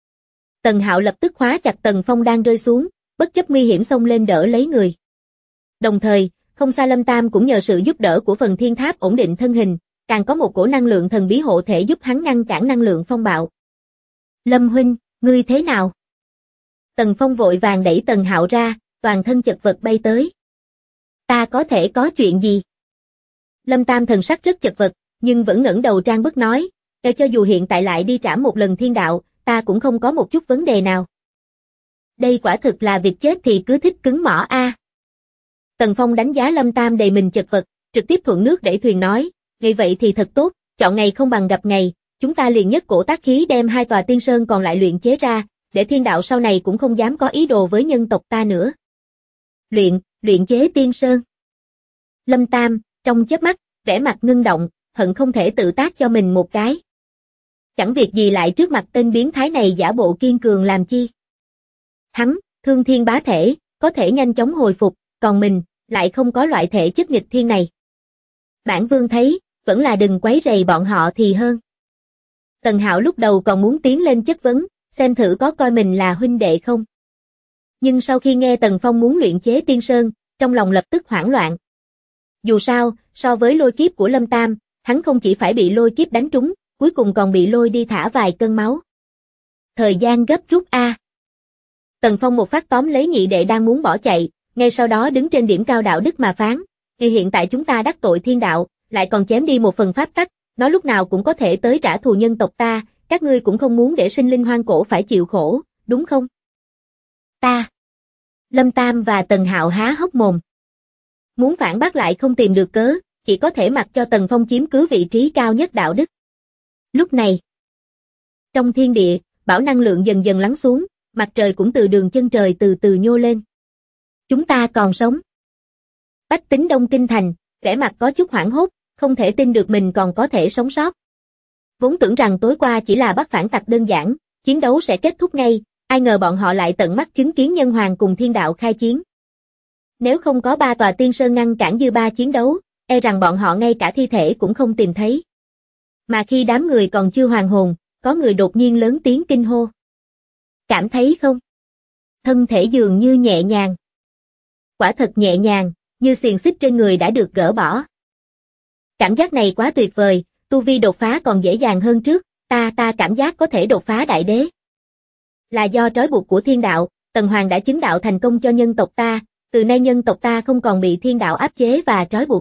Tần Hạo lập tức khóa chặt Tần Phong đang rơi xuống, bất chấp nguy hiểm xông lên đỡ lấy người. Đồng thời, không xa Lâm Tam cũng nhờ sự giúp đỡ của phần thiên tháp ổn định thân hình, càng có một cổ năng lượng thần bí hộ thể giúp hắn ngăn cản năng lượng phong bạo. Lâm huynh, ngươi thế nào? Tần Phong vội vàng đẩy Tần Hạo ra, toàn thân chật vật bay tới. Ta có thể có chuyện gì? Lâm Tam thần sắc rất chật vật, nhưng vẫn ngẩng đầu trang bức nói, cho dù hiện tại lại đi trảm một lần thiên đạo, ta cũng không có một chút vấn đề nào. Đây quả thực là việc chết thì cứ thích cứng mỏ a. Tần Phong đánh giá Lâm Tam đầy mình chật vật, trực tiếp thuận nước đẩy thuyền nói, ngày vậy thì thật tốt, chọn ngày không bằng gặp ngày, chúng ta liền nhất cổ tác khí đem 2 tòa tiên sơn còn lại luyện chế ra, để thiên đạo sau này cũng không dám có ý đồ với nhân tộc ta nữa. Luyện chế tiên sơn. Lâm Tam, trong chớp mắt, vẻ mặt ngưng động, hận không thể tự tác cho mình một cái. Chẳng việc gì lại trước mặt tên biến thái này giả bộ kiên cường làm chi. Hắn, thương thiên bá thể, có thể nhanh chóng hồi phục, còn mình, lại không có loại thể chất nghịch thiên này. Bản vương thấy, vẫn là đừng quấy rầy bọn họ thì hơn. Tần Hạo lúc đầu còn muốn tiến lên chất vấn, xem thử có coi mình là huynh đệ không. Nhưng sau khi nghe Tần Phong muốn luyện chế tiên sơn, trong lòng lập tức hoảng loạn. Dù sao, so với lôi kiếp của Lâm Tam, hắn không chỉ phải bị lôi kiếp đánh trúng, cuối cùng còn bị lôi đi thả vài cơn máu. Thời gian gấp rút a. Tần Phong một phát tóm lấy nhị đệ đang muốn bỏ chạy, ngay sau đó đứng trên điểm cao đạo đức mà phán, vì hiện tại chúng ta đắc tội thiên đạo, lại còn chém đi một phần pháp tắc, nó lúc nào cũng có thể tới trả thù nhân tộc ta, các ngươi cũng không muốn để sinh linh hoang cổ phải chịu khổ, đúng không? Ta. Lâm Tam và Tần Hạo há hốc mồm. Muốn phản bác lại không tìm được cớ, chỉ có thể mặc cho Tần Phong chiếm cứ vị trí cao nhất đạo đức. Lúc này, trong thiên địa, bão năng lượng dần dần lắng xuống, mặt trời cũng từ đường chân trời từ từ nhô lên. Chúng ta còn sống. Bách Tính Đông Kinh Thành, vẻ mặt có chút hoảng hốt, không thể tin được mình còn có thể sống sót. Vốn tưởng rằng tối qua chỉ là bắt phản tặc đơn giản, chiến đấu sẽ kết thúc ngay, ai ngờ bọn họ lại tận mắt chứng kiến nhân hoàng cùng thiên đạo khai chiến. Nếu không có 3 tòa tiên sơn ngăn cản dư ba chiến đấu, e rằng bọn họ ngay cả thi thể cũng không tìm thấy. Mà khi đám người còn chưa hoàn hồn, có người đột nhiên lớn tiếng kinh hô. Cảm thấy không? Thân thể dường như nhẹ nhàng. Quả thật nhẹ nhàng, như xiềng xích trên người đã được gỡ bỏ. Cảm giác này quá tuyệt vời, tu vi đột phá còn dễ dàng hơn trước, ta cảm giác có thể đột phá đại đế. Là do trói buộc của thiên đạo, Tần Hoàng đã chứng đạo thành công cho nhân tộc ta, từ nay nhân tộc ta không còn bị thiên đạo áp chế và trói buộc.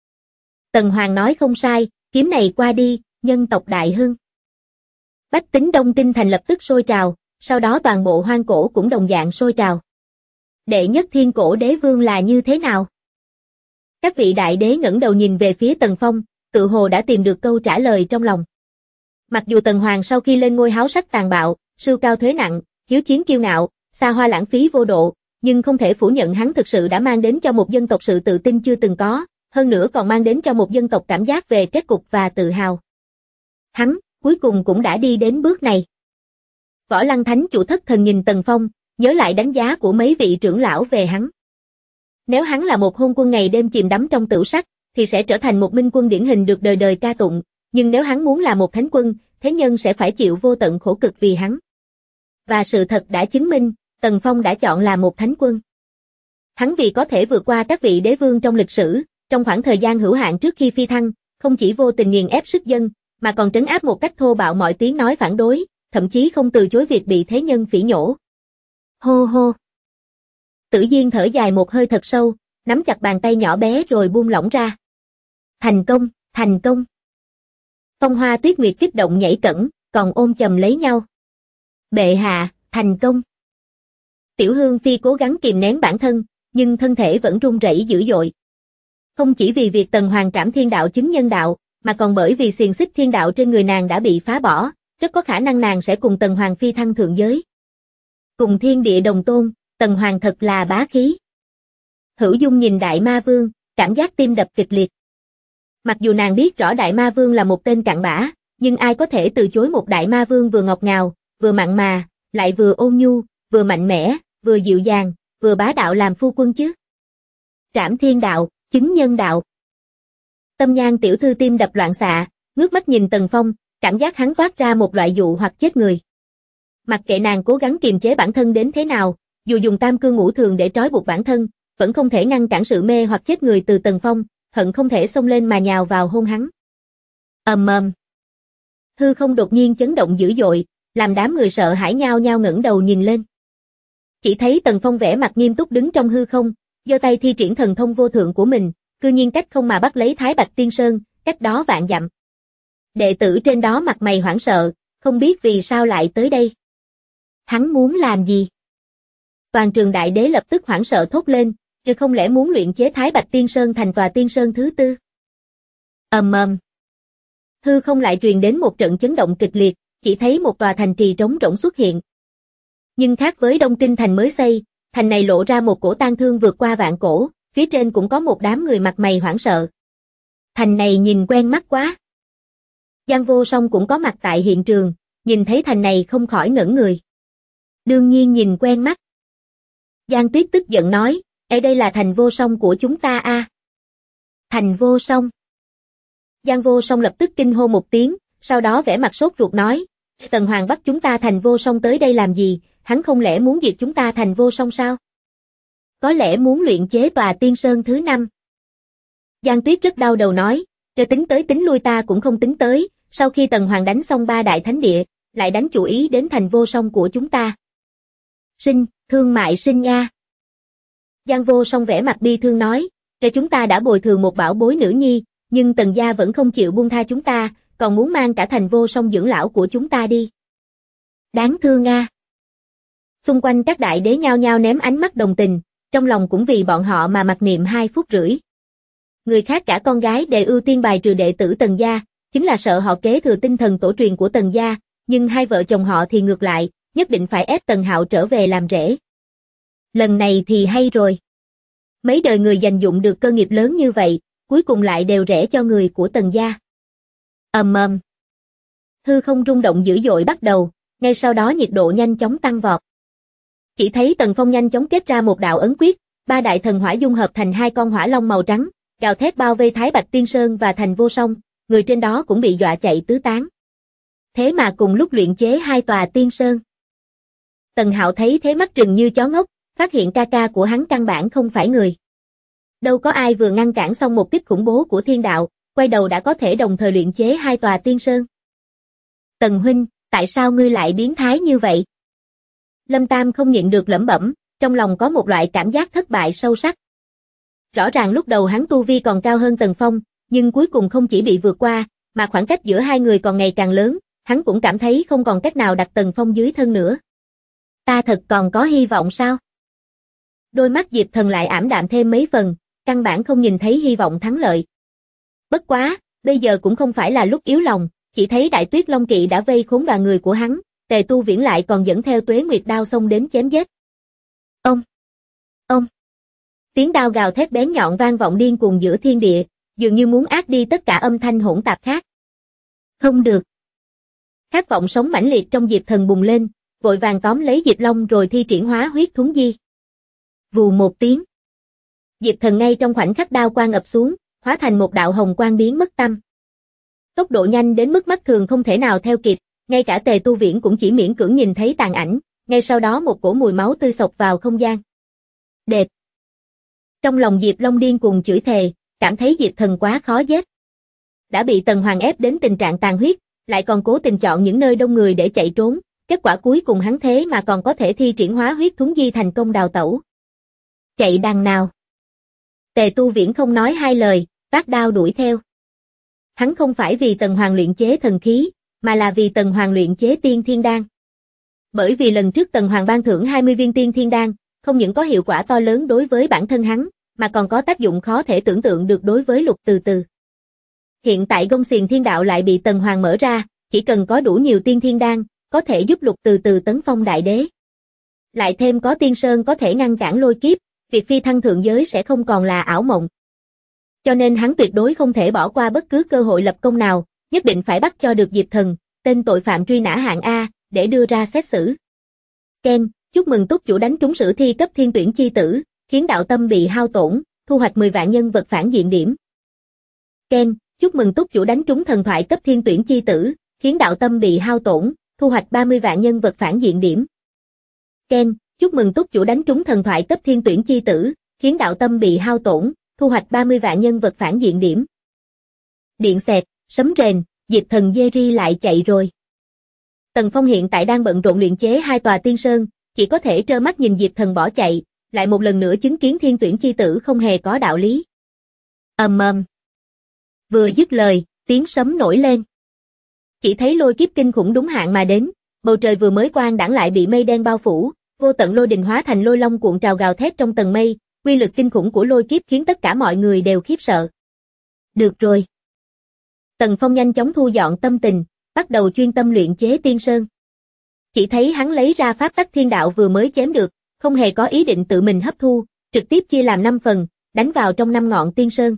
Tần Hoàng nói không sai, kiếm này qua đi, nhân tộc đại hưng. Bách Tính Đông Kinh Thành lập tức sôi trào, sau đó toàn bộ hoang cổ cũng đồng dạng sôi trào. Đệ nhất thiên cổ đế vương là như thế nào? Các vị đại đế ngẩng đầu nhìn về phía Tần Phong, tự hồ đã tìm được câu trả lời trong lòng. Mặc dù Tần Hoàng sau khi lên ngôi háo sắc tàn bạo, sưu cao thuế nặng, hiếu chiến kiêu ngạo, xa hoa lãng phí vô độ, nhưng không thể phủ nhận hắn thực sự đã mang đến cho một dân tộc sự tự tin chưa từng có, hơn nữa còn mang đến cho một dân tộc cảm giác về kết cục và tự hào. Hắn, cuối cùng cũng đã đi đến bước này. Võ Lăng Thánh chủ thất thần nhìn Tần Phong, nhớ lại đánh giá của mấy vị trưởng lão về hắn. Nếu hắn là một hôn quân ngày đêm chìm đắm trong tửu sắc, thì sẽ trở thành một minh quân điển hình được đời đời ca tụng, nhưng nếu hắn muốn là một thánh quân, thế nhân sẽ phải chịu vô tận khổ cực vì hắn. Và sự thật đã chứng minh, Tần Phong đã chọn là một thánh quân. Hắn vì có thể vượt qua các vị đế vương trong lịch sử, trong khoảng thời gian hữu hạn trước khi phi thăng, không chỉ vô tình nghiền ép sức dân, mà còn trấn áp một cách thô bạo mọi tiếng nói phản đối, thậm chí không từ chối việc bị thế nhân phỉ nhổ. Hô hô. Tử Diên thở dài một hơi thật sâu, nắm chặt bàn tay nhỏ bé rồi buông lỏng ra. Thành công, thành công. Phong Hoa Tuyết Nguyệt kích động nhảy cẫng, còn ôm chầm lấy nhau. Bệ hạ, thành công. Tiểu Hương Phi cố gắng kìm nén bản thân, nhưng thân thể vẫn run rẩy dữ dội. Không chỉ vì việc Tần Hoàng trảm thiên đạo chứng nhân đạo, mà còn bởi vì xiềng xích thiên đạo trên người nàng đã bị phá bỏ, rất có khả năng nàng sẽ cùng Tần Hoàng phi thăng thượng giới. Cùng thiên địa đồng tôn, Tần Hoàng thật là bá khí. Hữu Dung nhìn Đại Ma Vương, cảm giác tim đập kịch liệt. Mặc dù nàng biết rõ Đại Ma Vương là một tên cặn bã, nhưng ai có thể từ chối một Đại Ma Vương vừa ngọt ngào, vừa mặn mà, lại vừa ôn nhu, vừa mạnh mẽ, vừa dịu dàng, vừa bá đạo làm phu quân chứ. Trảm thiên đạo, chứng nhân đạo. Tâm Nhan tiểu thư tim đập loạn xạ, ngước mắt nhìn Tần Phong, cảm giác hắn toát ra một loại dụ hoặc chết người. Mặc kệ nàng cố gắng kiềm chế bản thân đến thế nào, dù dùng tam cương ngũ thường để trói buộc bản thân, vẫn không thể ngăn cản sự mê hoặc chết người từ Tần Phong, hận không thể xông lên mà nhào vào hôn hắn. Ầm ầm. Hư không đột nhiên chấn động dữ dội, làm đám người sợ hãi nhao nhao ngẩng đầu nhìn lên. Chỉ thấy Tần Phong vẻ mặt nghiêm túc đứng trong hư không, giơ tay thi triển thần thông vô thượng của mình, cư nhiên cách không mà bắt lấy Thái Bạch Tiên Sơn, cách đó vạn dặm. Đệ tử trên đó mặt mày hoảng sợ, không biết vì sao lại tới đây. Hắn muốn làm gì? Toàn trường đại đế lập tức hoảng sợ thốt lên, chứ không lẽ muốn luyện chế Thái Bạch Tiên Sơn thành tòa Tiên Sơn thứ tư? Ầm ầm. Hư không lại truyền đến một trận chấn động kịch liệt, chỉ thấy một tòa thành trì trống rỗng xuất hiện. Nhưng khác với Đông Kinh thành mới xây, thành này lộ ra một cổ tang thương vượt qua vạn cổ, phía trên cũng có một đám người mặt mày hoảng sợ. Thành này nhìn quen mắt quá. Giang Vô Song cũng có mặt tại hiện trường, nhìn thấy thành này không khỏi ngẩn người. Đương nhiên nhìn quen mắt. Giang Tuyết tức giận nói, ở đây là thành Vô Song của chúng ta a. Thành Vô Song. Giang Vô Song lập tức kinh hô một tiếng, sau đó vẻ mặt sốt ruột nói, Tần Hoàng bắt chúng ta thành Vô Song tới đây làm gì, hắn không lẽ muốn diệt chúng ta thành Vô Song sao? Có lẽ muốn luyện chế tòa Tiên Sơn thứ 5. Giang Tuyết rất đau đầu nói, cho tính tới tính lui ta cũng không tính tới, sau khi Tần Hoàng đánh xong 3 đại thánh địa, lại đánh chủ ý đến thành Vô Song của chúng ta. Sinh, thương mại sinh nha. Giang Vô Song vẻ mặt bi thương nói, cho chúng ta đã bồi thường một bảo bối nữ nhi, nhưng Tần gia vẫn không chịu buông tha chúng ta, còn muốn mang cả thành Vô Song dưỡng lão của chúng ta đi. Đáng thương a. Xung quanh các đại đế nhao nhao ném ánh mắt đồng tình, trong lòng cũng vì bọn họ mà mặc niệm 2 phút rưỡi. Người khác cả con gái đều ưu tiên bài trừ đệ tử Tần gia, chính là sợ họ kế thừa tinh thần tổ truyền của Tần gia, nhưng hai vợ chồng họ thì ngược lại, nhất định phải ép Tần Hạo trở về làm rể. Lần này thì hay rồi. Mấy đời người dành dụm được cơ nghiệp lớn như vậy, cuối cùng lại đều rẽ cho người của Tần gia. Ầm ầm. Hư không rung động dữ dội bắt đầu, ngay sau đó nhiệt độ nhanh chóng tăng vọt. Chỉ thấy Tần Phong nhanh chóng kết ra một đạo ấn quyết, 3 đại thần hỏa dung hợp thành 2 con hỏa long màu trắng, gào thét bao vây Thái Bạch Tiên Sơn và thành Vô Song, người trên đó cũng bị dọa chạy tứ tán. Thế mà cùng lúc luyện chế 2 tòa Tiên Sơn. Tần Hạo thấy thế mắt trừng như chó ngốc, phát hiện ca ca của hắn căn bản không phải người. Đâu có ai vừa ngăn cản xong một kích khủng bố của thiên đạo, quay đầu đã có thể đồng thời luyện chế 2 tòa Tiên Sơn. Tần huynh, tại sao ngươi lại biến thái như vậy? Lâm Tam không nhịn được lẩm bẩm, trong lòng có một loại cảm giác thất bại sâu sắc. Rõ ràng lúc đầu hắn tu vi còn cao hơn Tần Phong, nhưng cuối cùng không chỉ bị vượt qua, mà khoảng cách giữa hai người còn ngày càng lớn, hắn cũng cảm thấy không còn cách nào đặt Tần Phong dưới thân nữa. Ta thật còn có hy vọng sao? Đôi mắt Diệp Thần lại ảm đạm thêm mấy phần, căn bản không nhìn thấy hy vọng thắng lợi. Bất quá, Bây giờ cũng không phải là lúc yếu lòng, chỉ thấy Đại Tuyết Long Kỵ đã vây khốn đoàn người của hắn, Tề Tu Viễn lại còn dẫn theo Tuế Nguyệt đao xông đến chém giết. Ông! Tiếng đao gào thét bén nhọn vang vọng điên cuồng giữa thiên địa, dường như muốn át đi tất cả âm thanh hỗn tạp khác. Không được. Khát vọng sống mãnh liệt trong Diệp Thần bùng lên, vội vàng tóm lấy Diệp Long rồi thi triển hóa huyết thuấn di. Vù một tiếng. Diệp Thần ngay trong khoảnh khắc đao quang ập xuống, hóa thành một đạo hồng quang biến mất tăm. Tốc độ nhanh đến mức mắt thường không thể nào theo kịp, ngay cả Tề Tu Viễn cũng chỉ miễn cưỡng nhìn thấy tàn ảnh, ngay sau đó một cổ mùi máu tươi xộc vào không gian. Đệt! Trong lòng Diệp Long điên cuồng chửi thề, cảm thấy Diệp Thần quá khó giết. Đã bị Tần Hoàng ép đến tình trạng tàn huyết, lại còn cố tình chọn những nơi đông người để chạy trốn, kết quả cuối cùng hắn thế mà còn có thể thi triển hóa huyết thuấn di thành công đào tẩu. Chạy đằng nào? Tề Tu Viễn không nói hai lời, vác đao đuổi theo. Hắn không phải vì Tần Hoàng luyện chế thần khí, mà là vì Tần Hoàng luyện chế tiên thiên đan. Bởi vì lần trước Tần Hoàng ban thưởng 20 viên tiên thiên đan, không những có hiệu quả to lớn đối với bản thân hắn, mà còn có tác dụng khó thể tưởng tượng được đối với Lục Từ Từ. Hiện tại gông xiềng thiên đạo lại bị Tần Hoàng mở ra, chỉ cần có đủ nhiều tiên thiên đan, có thể giúp Lục Từ Từ tấn phong đại đế. Lại thêm có tiên sơn có thể ngăn cản lôi kiếp, việc phi thăng thượng giới sẽ không còn là ảo mộng. Cho nên hắn tuyệt đối không thể bỏ qua bất cứ cơ hội lập công nào, nhất định phải bắt cho được Diệp Thần, tên tội phạm truy nã hạng A, để đưa ra xét xử. Ken, chúc mừng túc chủ đánh trúng sử thi cấp thiên tuyển chi tử, khiến đạo tâm bị hao tổn, thu hoạch 10 vạn nhân vật phản diện điểm. Ken, chúc mừng túc chủ đánh trúng thần thoại cấp thiên tuyển chi tử, khiến đạo tâm bị hao tổn, thu hoạch 30 vạn nhân vật phản diện điểm. Ken, chúc mừng túc chủ đánh trúng thần thoại cấp thiên tuyển chi tử, khiến đạo tâm bị hao tổn, thu hoạch 30 vạn nhân vật phản diện điểm. Điện xẹt, sấm rền, Diệp Thần Jerry lại chạy rồi. Tần Phong hiện tại đang bận rộn luyện chế 2 tòa tiên sơn, chỉ có thể trơ mắt nhìn Diệp Thần bỏ chạy, lại một lần nữa chứng kiến thiên tuyển chi tử không hề có đạo lý. Vừa dứt lời, tiếng sấm nổi lên. Chỉ thấy lôi kiếp kinh khủng đúng hạn mà đến, bầu trời vừa mới quang đãng lại bị mây đen bao phủ, vô tận lôi đình hóa thành lôi long cuộn trào gào thét trong tầng mây, uy lực kinh khủng của lôi kiếp khiến tất cả mọi người đều khiếp sợ. Được rồi. Tần Phong nhanh chóng thu dọn tâm tình, bắt đầu chuyên tâm luyện chế tiên sơn. Chỉ thấy hắn lấy ra pháp tắc thiên đạo vừa mới chém được, không hề có ý định tự mình hấp thu, trực tiếp chia làm 5 phần, đánh vào trong 5 ngọn tiên sơn.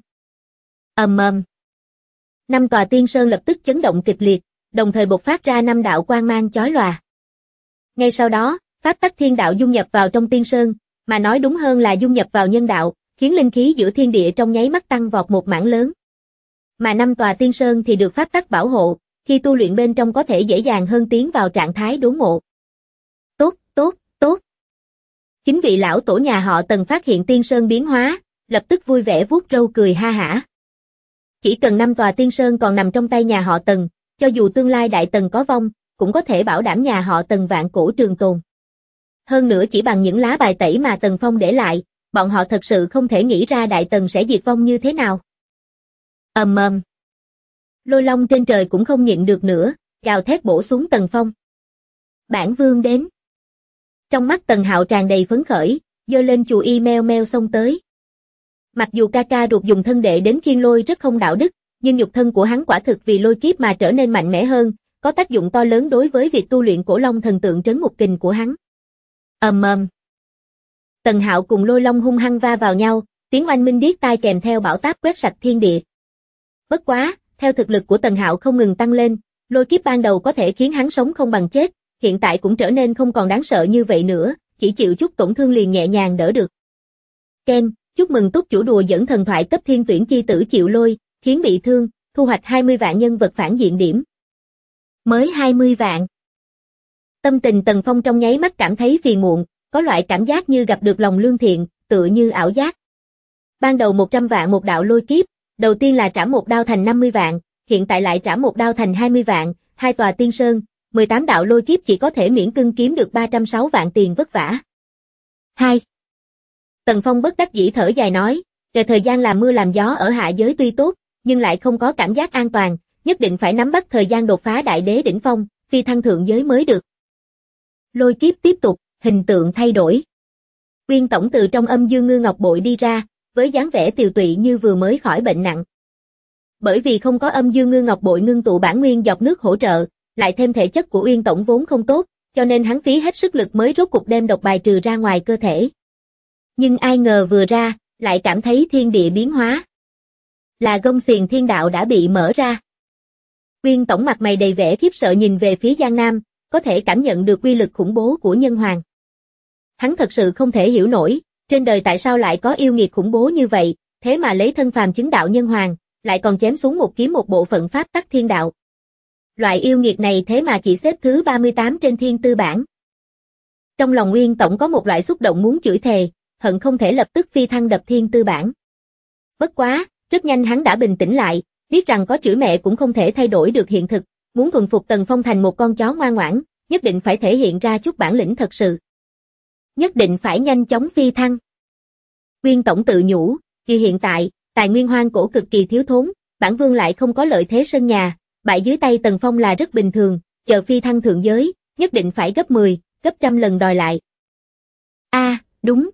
5 tòa tiên sơn lập tức chấn động kịch liệt, đồng thời bộc phát ra 5 đạo quang mang chói lòa. Ngay sau đó, pháp tắc thiên đạo dung nhập vào trong tiên sơn, mà nói đúng hơn là dung nhập vào nhân đạo, khiến linh khí giữa thiên địa trong nháy mắt tăng vọt một mảng lớn. Mà 5 tòa tiên sơn thì được pháp tắc bảo hộ, khi tu luyện bên trong có thể dễ dàng hơn tiến vào trạng thái đốn ngộ. Tốt. Chính vị lão tổ nhà họ Tần phát hiện tiên sơn biến hóa, lập tức vui vẻ vuốt râu cười ha hả. Chỉ cần 5 tòa tiên sơn còn nằm trong tay nhà họ Tần, cho dù tương lai đại Tần có vong, cũng có thể bảo đảm nhà họ Tần vạn cổ trường tồn. Hơn nữa chỉ bằng những lá bài tẩy mà Tần Phong để lại, bọn họ thật sự không thể nghĩ ra đại Tần sẽ diệt vong như thế nào. Lôi long trên trời cũng không nhịn được nữa, gào thét bổ xuống Tần Phong. Bản vương đến. Trong mắt Tần Hạo tràn đầy phấn khởi, giơ lên chù y meo meo xông tới. Mặc dù ca ca ruột dùng thân đệ đến khiên lôi rất không đạo đức, nhưng nhục thân của hắn quả thực vì lôi kiếp mà trở nên mạnh mẽ hơn, có tác dụng to lớn đối với việc tu luyện cổ long thần tượng trấn ngục kình của hắn. Tần Hạo cùng lôi long hung hăng va vào nhau, tiếng oanh minh điếc tai kèm theo bão táp quét sạch thiên địa. Bất quá, theo thực lực của Tần Hạo không ngừng tăng lên, lôi kiếp ban đầu có thể khiến hắn sống không bằng chết, hiện tại cũng trở nên không còn đáng sợ như vậy nữa, chỉ chịu chút tổn thương liền nhẹ nhàng đỡ được. Ken, chúc mừng túc chủ đùa dẫn thần thoại cấp thiên tuyển chi tử chịu lôi, khiến bị thương, thu hoạch 20 vạn nhân vật phản diện điểm. Mới 20 vạn. Tâm tình Tần Phong trong nháy mắt cảm thấy phiền muộn, có loại cảm giác như gặp được lòng lương thiện, tựa như ảo giác. Ban đầu 100 vạn một đạo lôi kiếp, đầu tiên là trảm một đao thành 50 vạn, hiện tại lại trảm một đao thành 20 vạn, 2 tòa tiên sơn, 18 đạo lôi kiếp chỉ có thể miễn cưng kiếm được 306 vạn tiền vất vả. 2. Tần Phong bất đắc dĩ thở dài nói, thời gian làm mưa làm gió ở hạ giới tuy tốt, nhưng lại không có cảm giác an toàn, nhất định phải nắm bắt thời gian đột phá đại đế đỉnh phong, phi thăng thượng giới mới được. Lôi kiếp tiếp tục, hình tượng thay đổi. Uyên Tổng từ trong âm dương ngư ngọc bội đi ra, với dáng vẻ tiều tụy như vừa mới khỏi bệnh nặng. bởi vì không có âm dương ngư ngọc bội ngưng tụ bản nguyên dọc nước hỗ trợ, lại thêm thể chất của Uyên Tổng vốn không tốt, cho nên hắn phí hết sức lực mới rốt cục đem độc bài trừ ra ngoài cơ thể. Nhưng ai ngờ vừa ra, lại cảm thấy thiên địa biến hóa. Là gông xiềng thiên đạo đã bị mở ra. Uyên Tổng mặt mày đầy vẻ khiếp sợ nhìn về phía Giang Nam, có thể cảm nhận được uy lực khủng bố của nhân hoàng. Hắn thật sự không thể hiểu nổi, trên đời tại sao lại có yêu nghiệt khủng bố như vậy, thế mà lấy thân phàm chứng đạo nhân hoàng, lại còn chém xuống một kiếm một bộ phận pháp tắc thiên đạo. Loại yêu nghiệt này thế mà chỉ xếp thứ 38 trên thiên tư bảng. Trong lòng Uyên Tổng có một loại xúc động muốn chửi thề, hận không thể lập tức phi thăng đập thiên tư bảng. Bất quá, rất nhanh hắn đã bình tĩnh lại, biết rằng có chửi mẹ cũng không thể thay đổi được hiện thực, muốn thuần phục Tần Phong thành một con chó ngoan ngoãn, nhất định phải thể hiện ra chút bản lĩnh thật sự. Nhất định phải nhanh chóng phi thăng. Uyên Tổng tự nhủ, vì hiện tại, tài nguyên hoang cổ cực kỳ thiếu thốn, bản vương lại không có lợi thế sân nhà, bại dưới tay Tần Phong là rất bình thường, chờ phi thăng thượng giới, nhất định phải gấp 10, gấp trăm lần đòi lại. Đúng.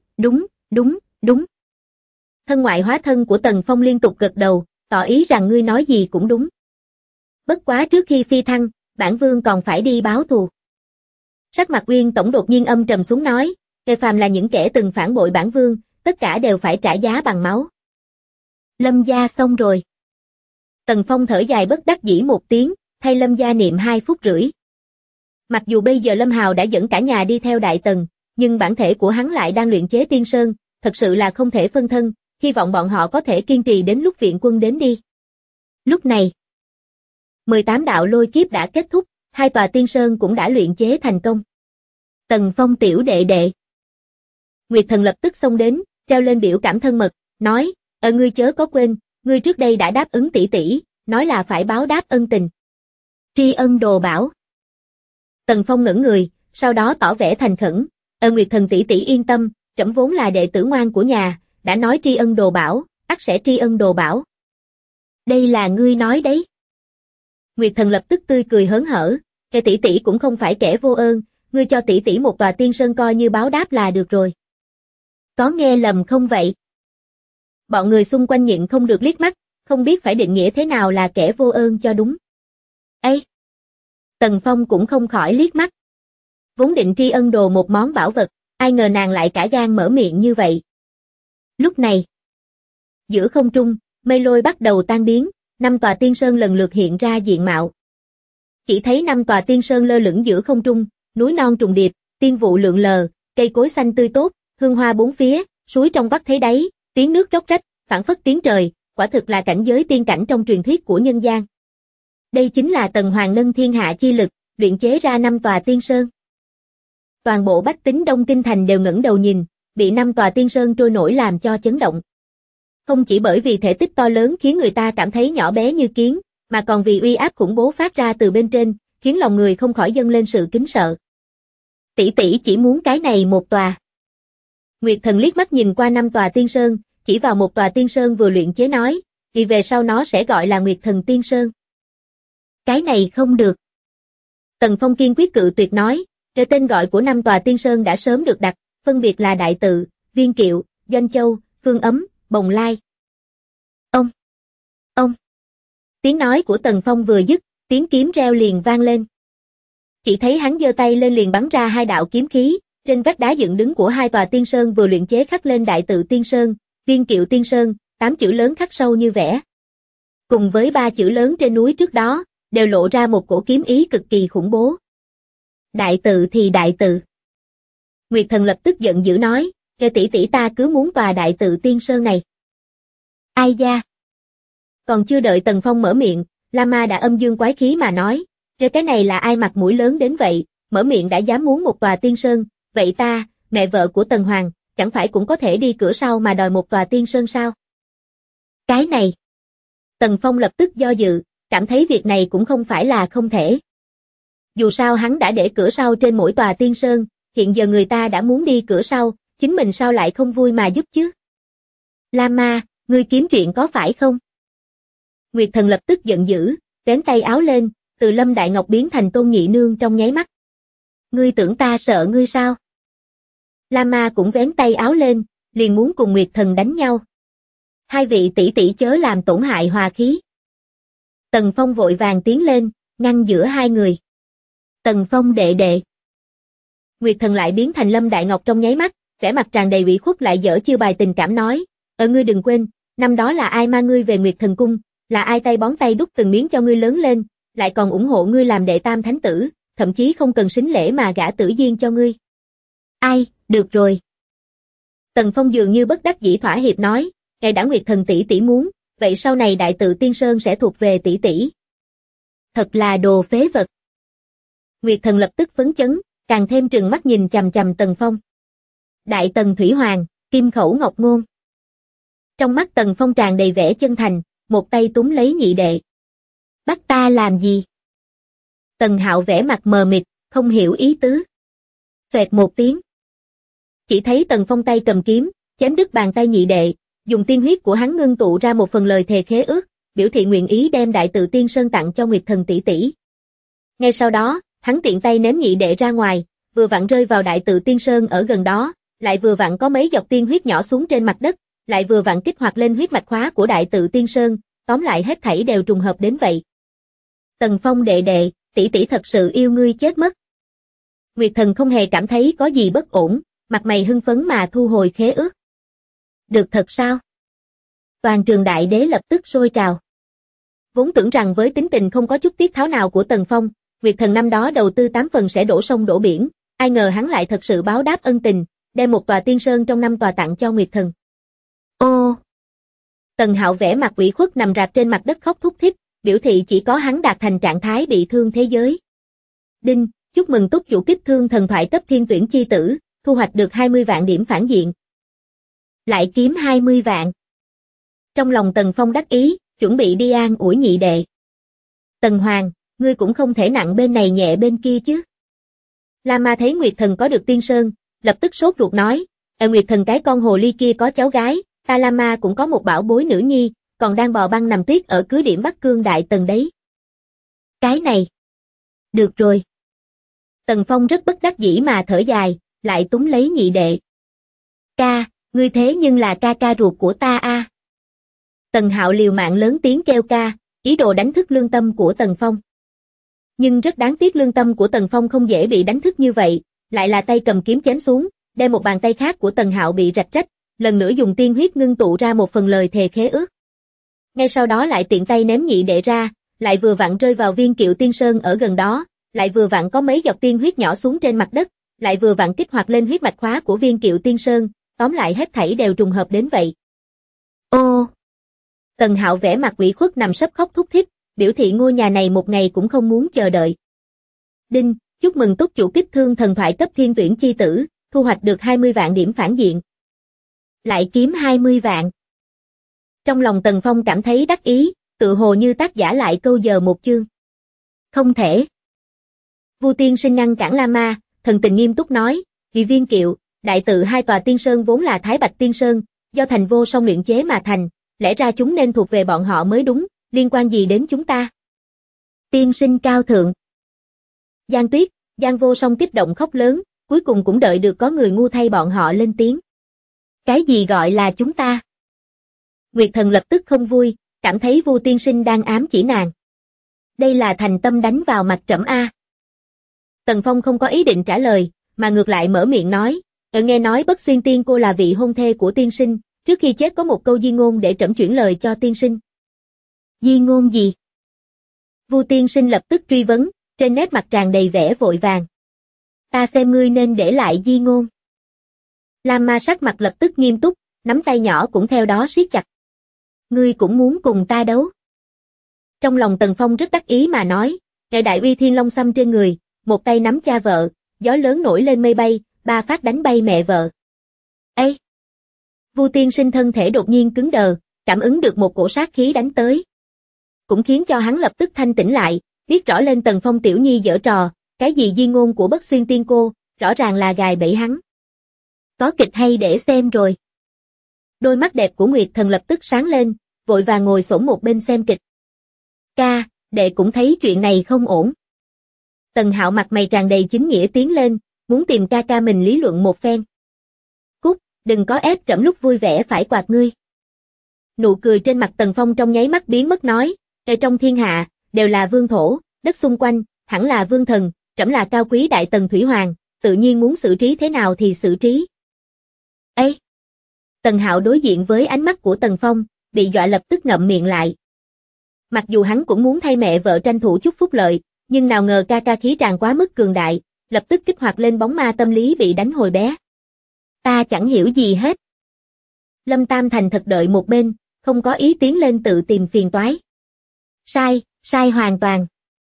Thân ngoại hóa thân của Tần Phong liên tục gật đầu, tỏ ý rằng ngươi nói gì cũng đúng. Bất quá trước khi phi thăng, bản vương còn phải đi báo thù. Sắc mặt Uyên Tổng đột nhiên âm trầm xuống nói, kẻ phàm là những kẻ từng phản bội bản vương, tất cả đều phải trả giá bằng máu. Lâm gia xong rồi. Tần Phong thở dài bất đắc dĩ một tiếng, thay Lâm gia niệm 2 phút rưỡi. Mặc dù bây giờ Lâm Hào đã dẫn cả nhà đi theo Đại Tần, nhưng bản thể của hắn lại đang luyện chế tiên sơn, thật sự là không thể phân thân, hy vọng bọn họ có thể kiên trì đến lúc viện quân đến đi. Lúc này, 18 đạo lôi kiếp đã kết thúc, 2 tòa tiên sơn cũng đã luyện chế thành công. Tần Phong tiểu đệ đệ. Nguyệt Thần lập tức xông đến, treo lên biểu cảm thân mật, nói, ngươi chớ có quên, ngươi trước đây đã đáp ứng tỷ tỷ, nói là phải báo đáp ân tình. Tri ân đồ bảo. Tần Phong ngẩn người, sau đó tỏ vẻ thành khẩn, Nguyệt Thần tỷ tỷ yên tâm, trẫm vốn là đệ tử ngoan của nhà, đã nói tri ân đồ bảo, ắt sẽ tri ân đồ bảo. Đây là ngươi nói đấy. Nguyệt Thần lập tức tươi cười hớn hở, kẻ tỷ tỷ cũng không phải kẻ vô ơn, ngươi cho tỷ tỷ một tòa tiên sơn coi như báo đáp là được rồi. Có nghe lầm không vậy? Bọn người xung quanh nhịn không được liếc mắt, không biết phải định nghĩa thế nào là kẻ vô ơn cho đúng. Ê! Tần Phong cũng không khỏi liếc mắt. Vốn định tri ân đồ một món bảo vật, ai ngờ nàng lại cả gan mở miệng như vậy. Lúc này, giữa không trung, mây lôi bắt đầu tan biến, 5 tòa tiên sơn lần lượt hiện ra diện mạo. Chỉ thấy 5 tòa tiên sơn lơ lửng giữa không trung, núi non trùng điệp, tiên vụ lượn lờ, cây cối xanh tươi tốt, hương hoa bốn phía, suối trong vắt thấy đáy, tiếng nước róc rách, phảng phất tiếng trời, quả thực là cảnh giới tiên cảnh trong truyền thuyết của nhân gian. Đây chính là Tần Hoàng nâng thiên hạ chi lực, luyện chế ra 5 tòa tiên sơn. Toàn bộ bách tính Đông Kinh Thành đều ngẩng đầu nhìn, bị 5 tòa tiên sơn trôi nổi làm cho chấn động. Không chỉ bởi vì thể tích to lớn khiến người ta cảm thấy nhỏ bé như kiến, mà còn vì uy áp khủng bố phát ra từ bên trên, khiến lòng người không khỏi dâng lên sự kính sợ. Tỷ tỷ chỉ muốn cái này một tòa. Nguyệt Thần liếc mắt nhìn qua 5 tòa tiên sơn, chỉ vào một tòa tiên sơn vừa luyện chế nói, vì về sau nó sẽ gọi là Nguyệt Thần Tiên Sơn. Cái này không được. Tần Phong kiên quyết cự tuyệt nói, cái tên gọi của 5 tòa tiên sơn đã sớm được đặt, phân biệt là Đại Tự, Viên Kiệu, Doanh Châu, Phương Ấm, Bồng Lai. Ông. Tiếng nói của Tần Phong vừa dứt, tiếng kiếm reo liền vang lên. Chỉ thấy hắn giơ tay lên liền bắn ra 2 đạo kiếm khí, trên vách đá dựng đứng của 2 tòa tiên sơn vừa luyện chế khắc lên Đại Tự Tiên Sơn, Viên Kiệu Tiên Sơn, 8 chữ lớn khắc sâu như vẽ. Cùng với 3 chữ lớn trên núi trước đó, đều lộ ra một cổ kiếm ý cực kỳ khủng bố. Đại Tự thì Đại Tự. Nguyệt Thần lập tức giận dữ nói, kẻ tỷ tỷ ta cứ muốn tòa Đại Tự Tiên Sơn này. Ai da? Còn chưa đợi Tần Phong mở miệng, Lama đã âm dương quái khí mà nói, cái này là ai mặt mũi lớn đến vậy, mở miệng đã dám muốn một tòa tiên sơn, vậy ta, mẹ vợ của Tần Hoàng, chẳng phải cũng có thể đi cửa sau mà đòi một tòa tiên sơn sao? Cái này. Tần Phong lập tức do dự, cảm thấy việc này cũng không phải là không thể. Dù sao hắn đã để cửa sau trên mỗi tòa tiên sơn, hiện giờ người ta đã muốn đi cửa sau, chính mình sao lại không vui mà giúp chứ? Lama, ngươi kiếm chuyện có phải không? Nguyệt Thần lập tức giận dữ, vén tay áo lên, từ Lâm Đại Ngọc biến thành Tôn Nhị Nương trong nháy mắt. Ngươi tưởng ta sợ ngươi sao? Lama cũng vén tay áo lên, liền muốn cùng Nguyệt Thần đánh nhau. Hai vị tỷ tỷ chớ làm tổn hại hòa khí. Tần Phong vội vàng tiến lên, ngăn giữa hai người. Tần Phong đệ đệ. Nguyệt Thần lại biến thành Lâm Đại Ngọc trong nháy mắt, vẻ mặt tràn đầy ủy khuất lại dở chiêu bài tình cảm nói, ngươi đừng quên, năm đó là ai mang ngươi về Nguyệt Thần Cung, là ai tay bón tay đút từng miếng cho ngươi lớn lên, lại còn ủng hộ ngươi làm đệ tam thánh tử, thậm chí không cần sính lễ mà gả Tử Duyên cho ngươi. Ai, được rồi. Tần Phong dường như bất đắc dĩ thỏa hiệp nói, ngày đã Nguyệt Thần tỷ tỷ muốn, vậy sau này Đại Tự Tiên Sơn sẽ thuộc về tỷ tỷ. Thật là đồ phế vật. Nguyệt Thần lập tức phấn chấn, càng thêm trừng mắt nhìn chằm chằm Tần Phong. Đại Tần Thủy Hoàng, Kim Khẩu Ngọc Ngôn. Trong mắt Tần Phong tràn đầy vẻ chân thành, một tay túm lấy nhị đệ. Bắt ta làm gì? Tần Hạo vẻ mặt mờ mịt, không hiểu ý tứ. Xoẹt một tiếng. Chỉ thấy Tần Phong tay cầm kiếm, chém đứt bàn tay nhị đệ, dùng tiên huyết của hắn ngưng tụ ra một phần lời thề khế ước, biểu thị nguyện ý đem Đại Tự Tiên Sơn tặng cho Nguyệt Thần tỷ tỷ. Ngay sau đó, hắn tiện tay ném nhị đệ ra ngoài, vừa vặn rơi vào Đại Tự Tiên Sơn ở gần đó, lại vừa vặn có mấy giọt tiên huyết nhỏ xuống trên mặt đất, lại vừa vặn kích hoạt lên huyết mạch khóa của Đại Tự Tiên Sơn, tóm lại hết thảy đều trùng hợp đến vậy. Tần Phong đệ đệ, tỷ tỷ thật sự yêu ngươi chết mất. Nguyệt Thần không hề cảm thấy có gì bất ổn, mặt mày hưng phấn mà thu hồi khế ước. Được thật sao? Toàn trường đại đế lập tức sôi trào. Vốn tưởng rằng với tính tình không có chút tiết tháo nào của Tần Phong, Nguyệt Thần năm đó đầu tư 8 phần sẽ đổ sông đổ biển, ai ngờ hắn lại thật sự báo đáp ân tình, đem một tòa tiên sơn trong 5 tòa tặng cho Nguyệt Thần. Ô! Tần Hạo vẻ mặt ủy khuất nằm rạp trên mặt đất khóc thút thít, biểu thị chỉ có hắn đạt thành trạng thái bị thương thế giới. Đinh, chúc mừng túc chủ kích thương thần thoại cấp thiên tuyển chi tử, thu hoạch được 20 vạn điểm phản diện. Lại kiếm 20 vạn. Trong lòng Tần Phong đắc ý, chuẩn bị đi an ủi nhị đệ. Tần Hoàng, ngươi cũng không thể nặng bên này nhẹ bên kia chứ. La Ma thấy Nguyệt Thần có được tiên sơn, lập tức sốt ruột nói, Nguyệt Thần cái con hồ ly kia có cháu gái, ta La Ma cũng có một bảo bối nữ nhi, còn đang bò băng nằm tuyết ở cứ điểm Bắc Cương Đại Tần đấy. Cái này. Được rồi. Tần Phong rất bất đắc dĩ mà thở dài, lại túm lấy nhị đệ. Ca, ngươi thế nhưng là ca ca ruột của ta a. Tần Hạo liều mạng lớn tiếng kêu ca, ý đồ đánh thức lương tâm của Tần Phong. Nhưng rất đáng tiếc lương tâm của Tần Phong không dễ bị đánh thức như vậy, lại là tay cầm kiếm chém xuống, đem một bàn tay khác của Tần Hạo bị rạch rách, lần nữa dùng tiên huyết ngưng tụ ra một phần lời thề khế ước. Ngay sau đó lại tiện tay ném nhị đệ ra, lại vừa vặn rơi vào viên Kiệu Tiên Sơn ở gần đó, lại vừa vặn có mấy giọt tiên huyết nhỏ xuống trên mặt đất, lại vừa vặn kích hoạt lên huyết mạch khóa của viên Kiệu Tiên Sơn, tóm lại hết thảy đều trùng hợp đến vậy. Ô! Tần Hạo vẻ mặt ủy khuất nằm sấp khóc thút thít, biểu thị ngôi nhà này một ngày cũng không muốn chờ đợi. Đinh, chúc mừng túc chủ kích thương thần thoại cấp thiên tuyển chi tử, thu hoạch được 20 vạn điểm phản diện. Lại kiếm 20 vạn. Trong lòng Tần Phong cảm thấy đắc ý, tự hồ như tác giả lại câu giờ một chương. Không thể. Vu Tiên Sinh ngăn cản La Ma, thần tình nghiêm túc nói, vì viên Kiệu, Đại Tự hai tòa tiên sơn vốn là Thái Bạch Tiên Sơn, do Thành Vô Song luyện chế mà thành, lẽ ra chúng nên thuộc về bọn họ mới đúng, liên quan gì đến chúng ta? Tiên sinh cao thượng. Giang Tuyết, Giang Vô Song kích động khóc lớn, cuối cùng cũng đợi được có người ngu thay bọn họ lên tiếng. Cái gì gọi là chúng ta? Nguyệt Thần lập tức không vui, cảm thấy Vu tiên sinh đang ám chỉ nàng. Đây là thành tâm đánh vào mặt trẫm a. Tần Phong không có ý định trả lời, mà ngược lại mở miệng nói, nghe nói Bất Xuyên tiên cô là vị hôn thê của tiên sinh, trước khi chết có một câu di ngôn để trẫm chuyển lời cho tiên sinh. Di ngôn gì? Vu tiên sinh lập tức truy vấn, trên nét mặt tràn đầy vẻ vội vàng. Ta xem ngươi nên để lại di ngôn. Lam Ma sắc mặt lập tức nghiêm túc, nắm tay nhỏ cũng theo đó siết chặt. Ngươi cũng muốn cùng ta đấu. Trong lòng Tần Phong rất đắc ý mà nói, ngài đại uy thiên long xăm trên người, một tay nắm cha vợ, gió lớn nổi lên mây bay, ba phát đánh bay mẹ vợ. Ê! Vu tiên sinh thân thể đột nhiên cứng đờ, cảm ứng được một cổ sát khí đánh tới. Cũng khiến cho hắn lập tức thanh tỉnh lại, biết rõ lên Tần Phong tiểu nhi giở trò, cái gì di ngôn của Bất Xuyên tiên cô, rõ ràng là gài bẫy hắn. Có kịch hay để xem rồi. Đôi mắt đẹp của Nguyệt Thần lập tức sáng lên, vội vàng ngồi xổm một bên xem kịch. Ca, đệ cũng thấy chuyện này không ổn. Tần Hạo mặt mày tràn đầy chính nghĩa tiến lên, muốn tìm ca ca mình lý luận một phen. Cút, đừng có ép trẫm lúc vui vẻ phải quạt ngươi. Nụ cười trên mặt Tần Phong trong nháy mắt biến mất nói, Ở trong thiên hạ, đều là vương thổ, đất xung quanh, hẳn là vương thần, trẫm là cao quý đại tần thủy hoàng, tự nhiên muốn xử trí thế nào thì xử trí. Ê! Tần Hạo đối diện với ánh mắt của Tần Phong, bị dọa lập tức ngậm miệng lại. Mặc dù hắn cũng muốn thay mẹ vợ tranh thủ chút phúc lợi, nhưng nào ngờ ca ca khí tràng quá mức cường đại, lập tức kích hoạt lên bóng ma tâm lý bị đánh hồi bé. Ta chẳng hiểu gì hết. Lâm Tam thành thật đợi một bên, không có ý tiến lên tự tìm phiền toái. Sai hoàn toàn.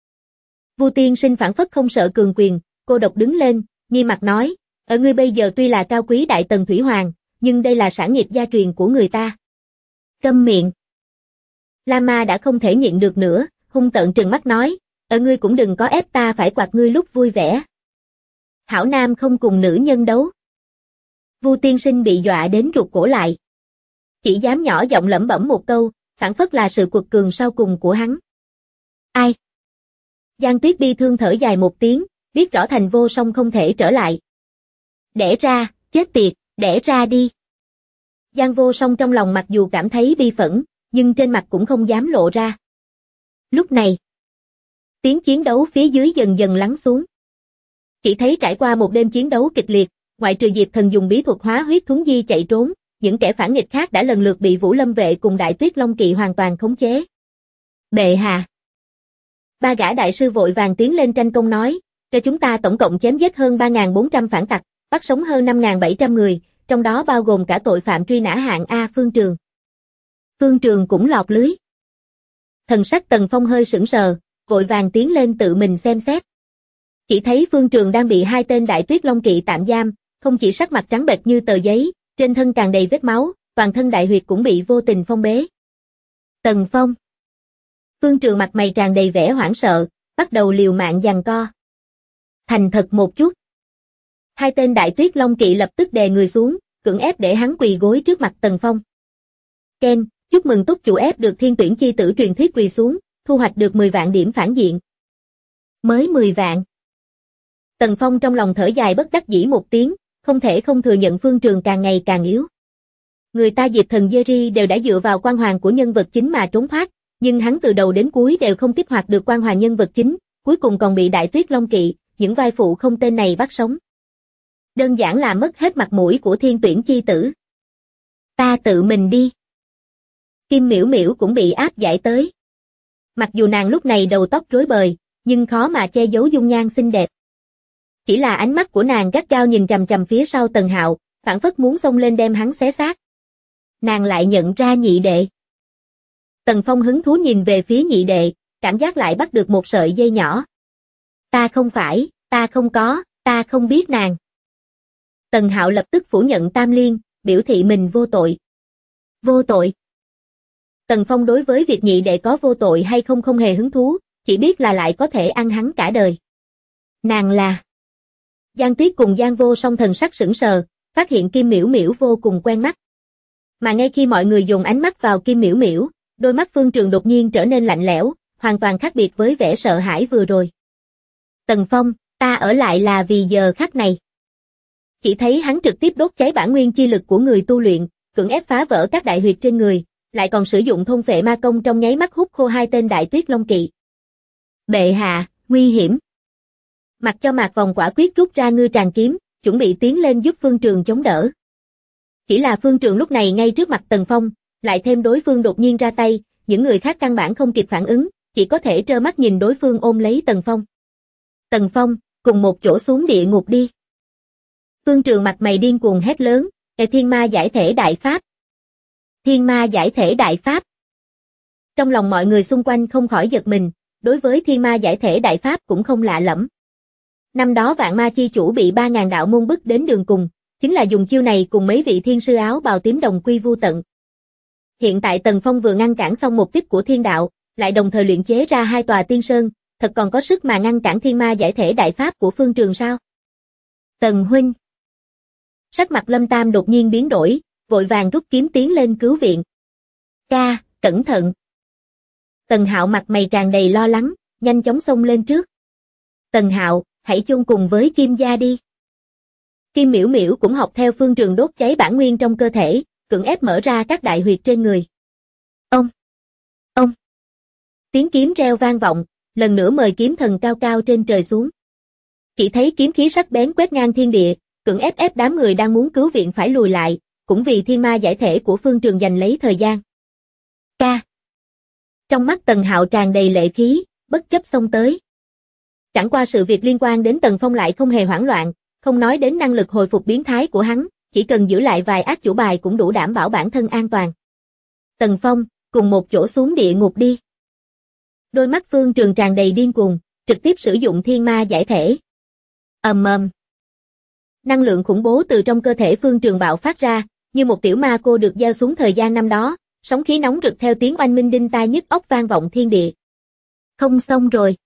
Vu Tiên Sinh phản phất không sợ cường quyền, cô độc đứng lên, nghi mặt nói, ở ngươi bây giờ tuy là cao quý đại tần thủy hoàng, nhưng đây là sản nghiệp gia truyền của người ta. Câm miệng. Lama đã không thể nhịn được nữa, hung tợn trừng mắt nói, ở ngươi cũng đừng có ép ta phải quạt ngươi lúc vui vẻ. Hảo nam không cùng nữ nhân đấu. Vu Tiên Sinh bị dọa đến rụt cổ lại. Chỉ dám nhỏ giọng lẩm bẩm một câu, phản phất là sự quật cường sau cùng của hắn. Ai? Giang Tuyết bi thương thở dài một tiếng, biết rõ Thành Vô Song không thể trở lại. Đẻ ra, chết tiệt, đẻ ra đi. Giang Vô Song trong lòng mặc dù cảm thấy bi phẫn, nhưng trên mặt cũng không dám lộ ra. Lúc này, tiếng chiến đấu phía dưới dần dần lắng xuống. Chỉ thấy trải qua một đêm chiến đấu kịch liệt, ngoại trừ Diệp Thần dùng bí thuật hóa huyết thuấn di chạy trốn, những kẻ phản nghịch khác đã lần lượt bị Vũ Lâm vệ cùng Đại Tuyết Long Kỵ hoàn toàn khống chế. Bệ hạ. Ba gã đại sư vội vàng tiến lên tranh công nói, cho chúng ta tổng cộng chém giết hơn 3.400 phản tặc, bắt sống hơn 5.700 người, trong đó bao gồm cả tội phạm truy nã hạng A Phương Trường. Phương Trường cũng lọt lưới. Thần sắc Tần Phong hơi sững sờ, vội vàng tiến lên tự mình xem xét. Chỉ thấy Phương Trường đang bị hai tên Đại Tuyết Long Kỵ tạm giam, không chỉ sắc mặt trắng bệch như tờ giấy, trên thân tràn đầy vết máu, toàn thân đại huyệt cũng bị vô tình phong bế. Tần Phong. Phương Trường mặt mày tràn đầy vẻ hoảng sợ, bắt đầu liều mạng giằng co. Thành thật một chút. Hai tên Đại Tuyết Long Kỵ lập tức đè người xuống, cưỡng ép để hắn quỳ gối trước mặt Tần Phong. Ken, chúc mừng túc chủ ép được thiên tuyển chi tử truyền thuyết quỳ xuống, thu hoạch được 10 vạn điểm phản diện. Mới 10 vạn. Tần Phong trong lòng thở dài bất đắc dĩ một tiếng, không thể không thừa nhận Phương Trường càng ngày càng yếu. Người ta Diệp Thần Jerry đều đã dựa vào quan hoàng của nhân vật chính mà trốn thoát, nhưng hắn từ đầu đến cuối đều không kích hoạt được quan hoàng nhân vật chính, cuối cùng còn bị Đại Tuyết Long Kỵ, những vai phụ không tên này bắt sống. Đơn giản là mất hết mặt mũi của thiên tuyển chi tử. Ta tự mình đi. Kim Miễu Miễu cũng bị áp giải tới. Mặc dù nàng lúc này đầu tóc rối bời, nhưng khó mà che giấu dung nhan xinh đẹp. Chỉ là ánh mắt của nàng gắt gao nhìn chằm chằm phía sau Tần Hạo, phảng phất muốn xông lên đem hắn xé xác. Nàng lại nhận ra nhị đệ. Tần Phong hứng thú nhìn về phía nhị đệ, cảm giác lại bắt được một sợi dây nhỏ. Ta không phải, ta không có, ta không biết nàng. Tần Hạo lập tức phủ nhận tam liên, biểu thị mình vô tội. Vô tội. Tần Phong đối với việc nhị đệ có vô tội hay không không hề hứng thú, chỉ biết là lại có thể ăn hắn cả đời. Nàng là... Giang Tuyết cùng Giang Vô Song thần sắc sững sờ, phát hiện Kim Miễu Miễu vô cùng quen mắt. Mà ngay khi mọi người dồn ánh mắt vào Kim Miễu Miễu, đôi mắt Phương Trường đột nhiên trở nên lạnh lẽo, hoàn toàn khác biệt với vẻ sợ hãi vừa rồi. Tần Phong, ta ở lại là vì giờ khắc này. Chỉ thấy hắn trực tiếp đốt cháy bản nguyên chi lực của người tu luyện, cưỡng ép phá vỡ các đại huyệt trên người, lại còn sử dụng thôn phệ ma công trong nháy mắt hút khô hai tên Đại Tuyết Long Kỵ. Bệ hạ, nguy hiểm. Mặc cho Mạc Vòng quả quyết rút ra ngư tràng kiếm, chuẩn bị tiến lên giúp Phương Trường chống đỡ. Chỉ là Phương Trường lúc này ngay trước mặt Tần Phong, lại thêm đối phương đột nhiên ra tay, những người khác căn bản không kịp phản ứng, chỉ có thể trơ mắt nhìn đối phương ôm lấy Tần Phong. Tần Phong, cùng một chỗ xuống địa ngục đi. Phương Trường mặt mày điên cuồng hét lớn, Thiên Ma giải thể đại pháp. Thiên Ma giải thể đại pháp. Trong lòng mọi người xung quanh không khỏi giật mình, đối với Thiên Ma giải thể đại pháp cũng không lạ lẫm. Năm đó Vạn Ma chi chủ bị 3.000 đạo môn bức đến đường cùng, chính là dùng chiêu này cùng mấy vị thiên sư áo bào tím đồng quy vu tận. Hiện tại Tần Phong vừa ngăn cản xong một kích của thiên đạo, lại đồng thời luyện chế ra 2 tòa tiên sơn, thật còn có sức mà ngăn cản Thiên Ma giải thể đại pháp của Phương Trường sao? Tần huynh. Sắc mặt Lâm Tam đột nhiên biến đổi, vội vàng rút kiếm tiến lên cứu viện. Ca, cẩn thận. Tần Hạo mặt mày tràn đầy lo lắng, nhanh chóng xông lên trước. Tần Hạo, hãy chung cùng với Kim gia đi. Kim Miễu Miễu cũng học theo Phương Trường đốt cháy bản nguyên trong cơ thể, cưỡng ép mở ra các đại huyệt trên người. Ông. Tiếng kiếm reo vang vọng, lần nữa mời kiếm thần cao cao trên trời xuống. Chỉ thấy kiếm khí sắc bén quét ngang thiên địa, cưỡng ép đám người đang muốn cứu viện phải lùi lại, cũng vì thiên ma giải thể của Phương Trường giành lấy thời gian. Ca. Trong mắt Tần Hạo tràn đầy lệ khí, bất chấp xông tới. Chẳng qua sự việc liên quan đến Tần Phong lại không hề hoảng loạn, không nói đến năng lực hồi phục biến thái của hắn, chỉ cần giữ lại vài ác chủ bài cũng đủ đảm bảo bản thân an toàn. Tần Phong, cùng một chỗ xuống địa ngục đi. Đôi mắt Phương Trường tràn đầy điên cuồng, trực tiếp sử dụng thiên ma giải thể. Ầm ầm. Năng lượng khủng bố từ trong cơ thể Phương Trường bạo phát ra, như một tiểu ma cô được gieo xuống thời gian năm đó, sóng khí nóng rực theo tiếng oanh minh đinh tai nhức óc vang vọng thiên địa. Không xong rồi.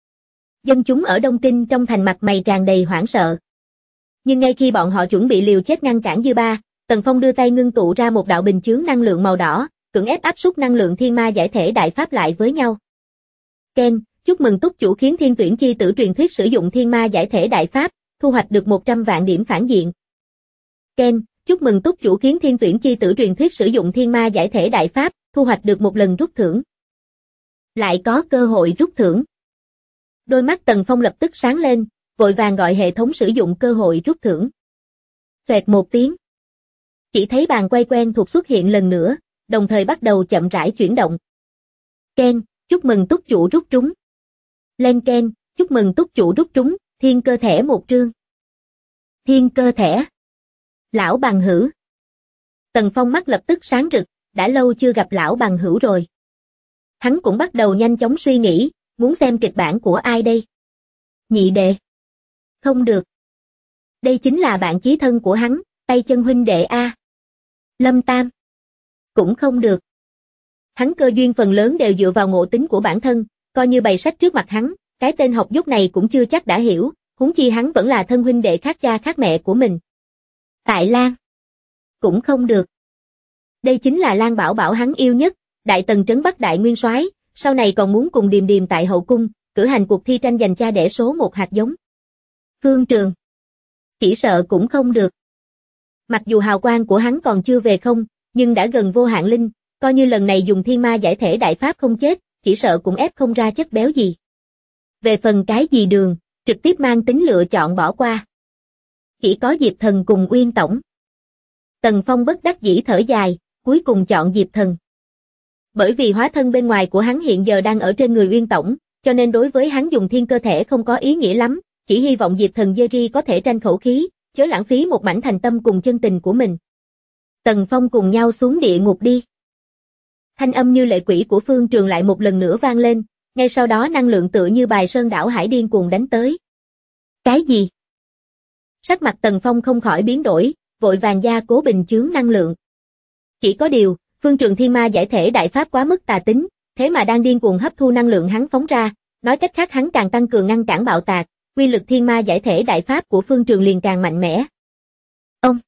Dân chúng ở Đông Kinh trong thành mặt mày tràn đầy hoảng sợ. Nhưng ngay khi bọn họ chuẩn bị liều chết ngăn cản dư ba, Tần Phong đưa tay ngưng tụ ra một đạo bình chướng năng lượng màu đỏ, cưỡng ép áp suất năng lượng thiên ma giải thể đại pháp lại với nhau. Ken, chúc mừng túc chủ khiến thiên tuyển chi tử truyền thuyết sử dụng thiên ma giải thể đại pháp, thu hoạch được 100 vạn điểm phản diện. Ken, chúc mừng túc chủ khiến thiên tuyển chi tử truyền thuyết sử dụng thiên ma giải thể đại pháp, thu hoạch được một lần rút thưởng. Lại có cơ hội rút thưởng. Đôi mắt Tần Phong lập tức sáng lên, vội vàng gọi hệ thống sử dụng cơ hội rút thưởng. Xoẹt một tiếng. Chỉ thấy bàn quay quen thuộc xuất hiện lần nữa, đồng thời bắt đầu chậm rãi chuyển động. Ken, chúc mừng túc chủ rút trúng. Lên Ken, chúc mừng túc chủ rút trúng, thiên cơ thể một trương. Thiên cơ thể. Lão bằng hữu. Tần Phong mắt lập tức sáng rực, đã lâu chưa gặp lão bằng hữu rồi. Hắn cũng bắt đầu nhanh chóng suy nghĩ, muốn xem kịch bản của ai đây? Nhị đệ. Không được. Đây chính là bạn chí thân của hắn, tay chân huynh đệ A. Lâm Tam. Cũng không được. Hắn cơ duyên phần lớn đều dựa vào ngộ tính của bản thân, coi như bày sách trước mặt hắn, cái tên học dốt này cũng chưa chắc đã hiểu, huống chi hắn vẫn là thân huynh đệ khác cha khác mẹ của mình. Tại Lan. Cũng không được. Đây chính là Lan Bảo Bảo hắn yêu nhất, Đại Tần trấn Bắc đại nguyên soái, sau này còn muốn cùng Điềm Điềm tại hậu cung, cử hành cuộc thi tranh giành cha đẻ số 1 hạt giống. Phương Trường. Chỉ sợ cũng không được. Mặc dù hào quang của hắn còn chưa về không, nhưng đã gần vô hạn linh, coi như lần này dùng thiên ma giải thể đại pháp không chết, chỉ sợ cũng ép không ra chất béo gì. Về phần cái gì đường, trực tiếp mang tính lựa chọn bỏ qua. Chỉ có Diệp Thần cùng Uyên Tổng. Tần Phong bất đắc dĩ thở dài, cuối cùng chọn Diệp Thần. Bởi vì hóa thân bên ngoài của hắn hiện giờ đang ở trên người Uyên Tổng, cho nên đối với hắn dùng thiên cơ thể không có ý nghĩa lắm, chỉ hy vọng Diệp Thần Jerry có thể tranh khẩu khí, chớ lãng phí một mảnh thành tâm cùng chân tình của mình. Tần Phong cùng nhau xuống địa ngục đi. Thanh âm như lệ quỷ của Phương Trường lại một lần nữa vang lên, ngay sau đó năng lượng tựa như bài sơn đảo hải điên cuồng đánh tới. Cái gì? Sắc mặt Tần Phong không khỏi biến đổi, vội vàng gia cố bình chướng năng lượng. Chỉ có điều, Phương Trường thiên ma giải thể đại pháp quá mức tà tính, thế mà đang điên cuồng hấp thu năng lượng hắn phóng ra, nói cách khác hắn càng tăng cường ngăn cản bạo tạc, quy lực thiên ma giải thể đại pháp của Phương Trường liền càng mạnh mẽ. Ông!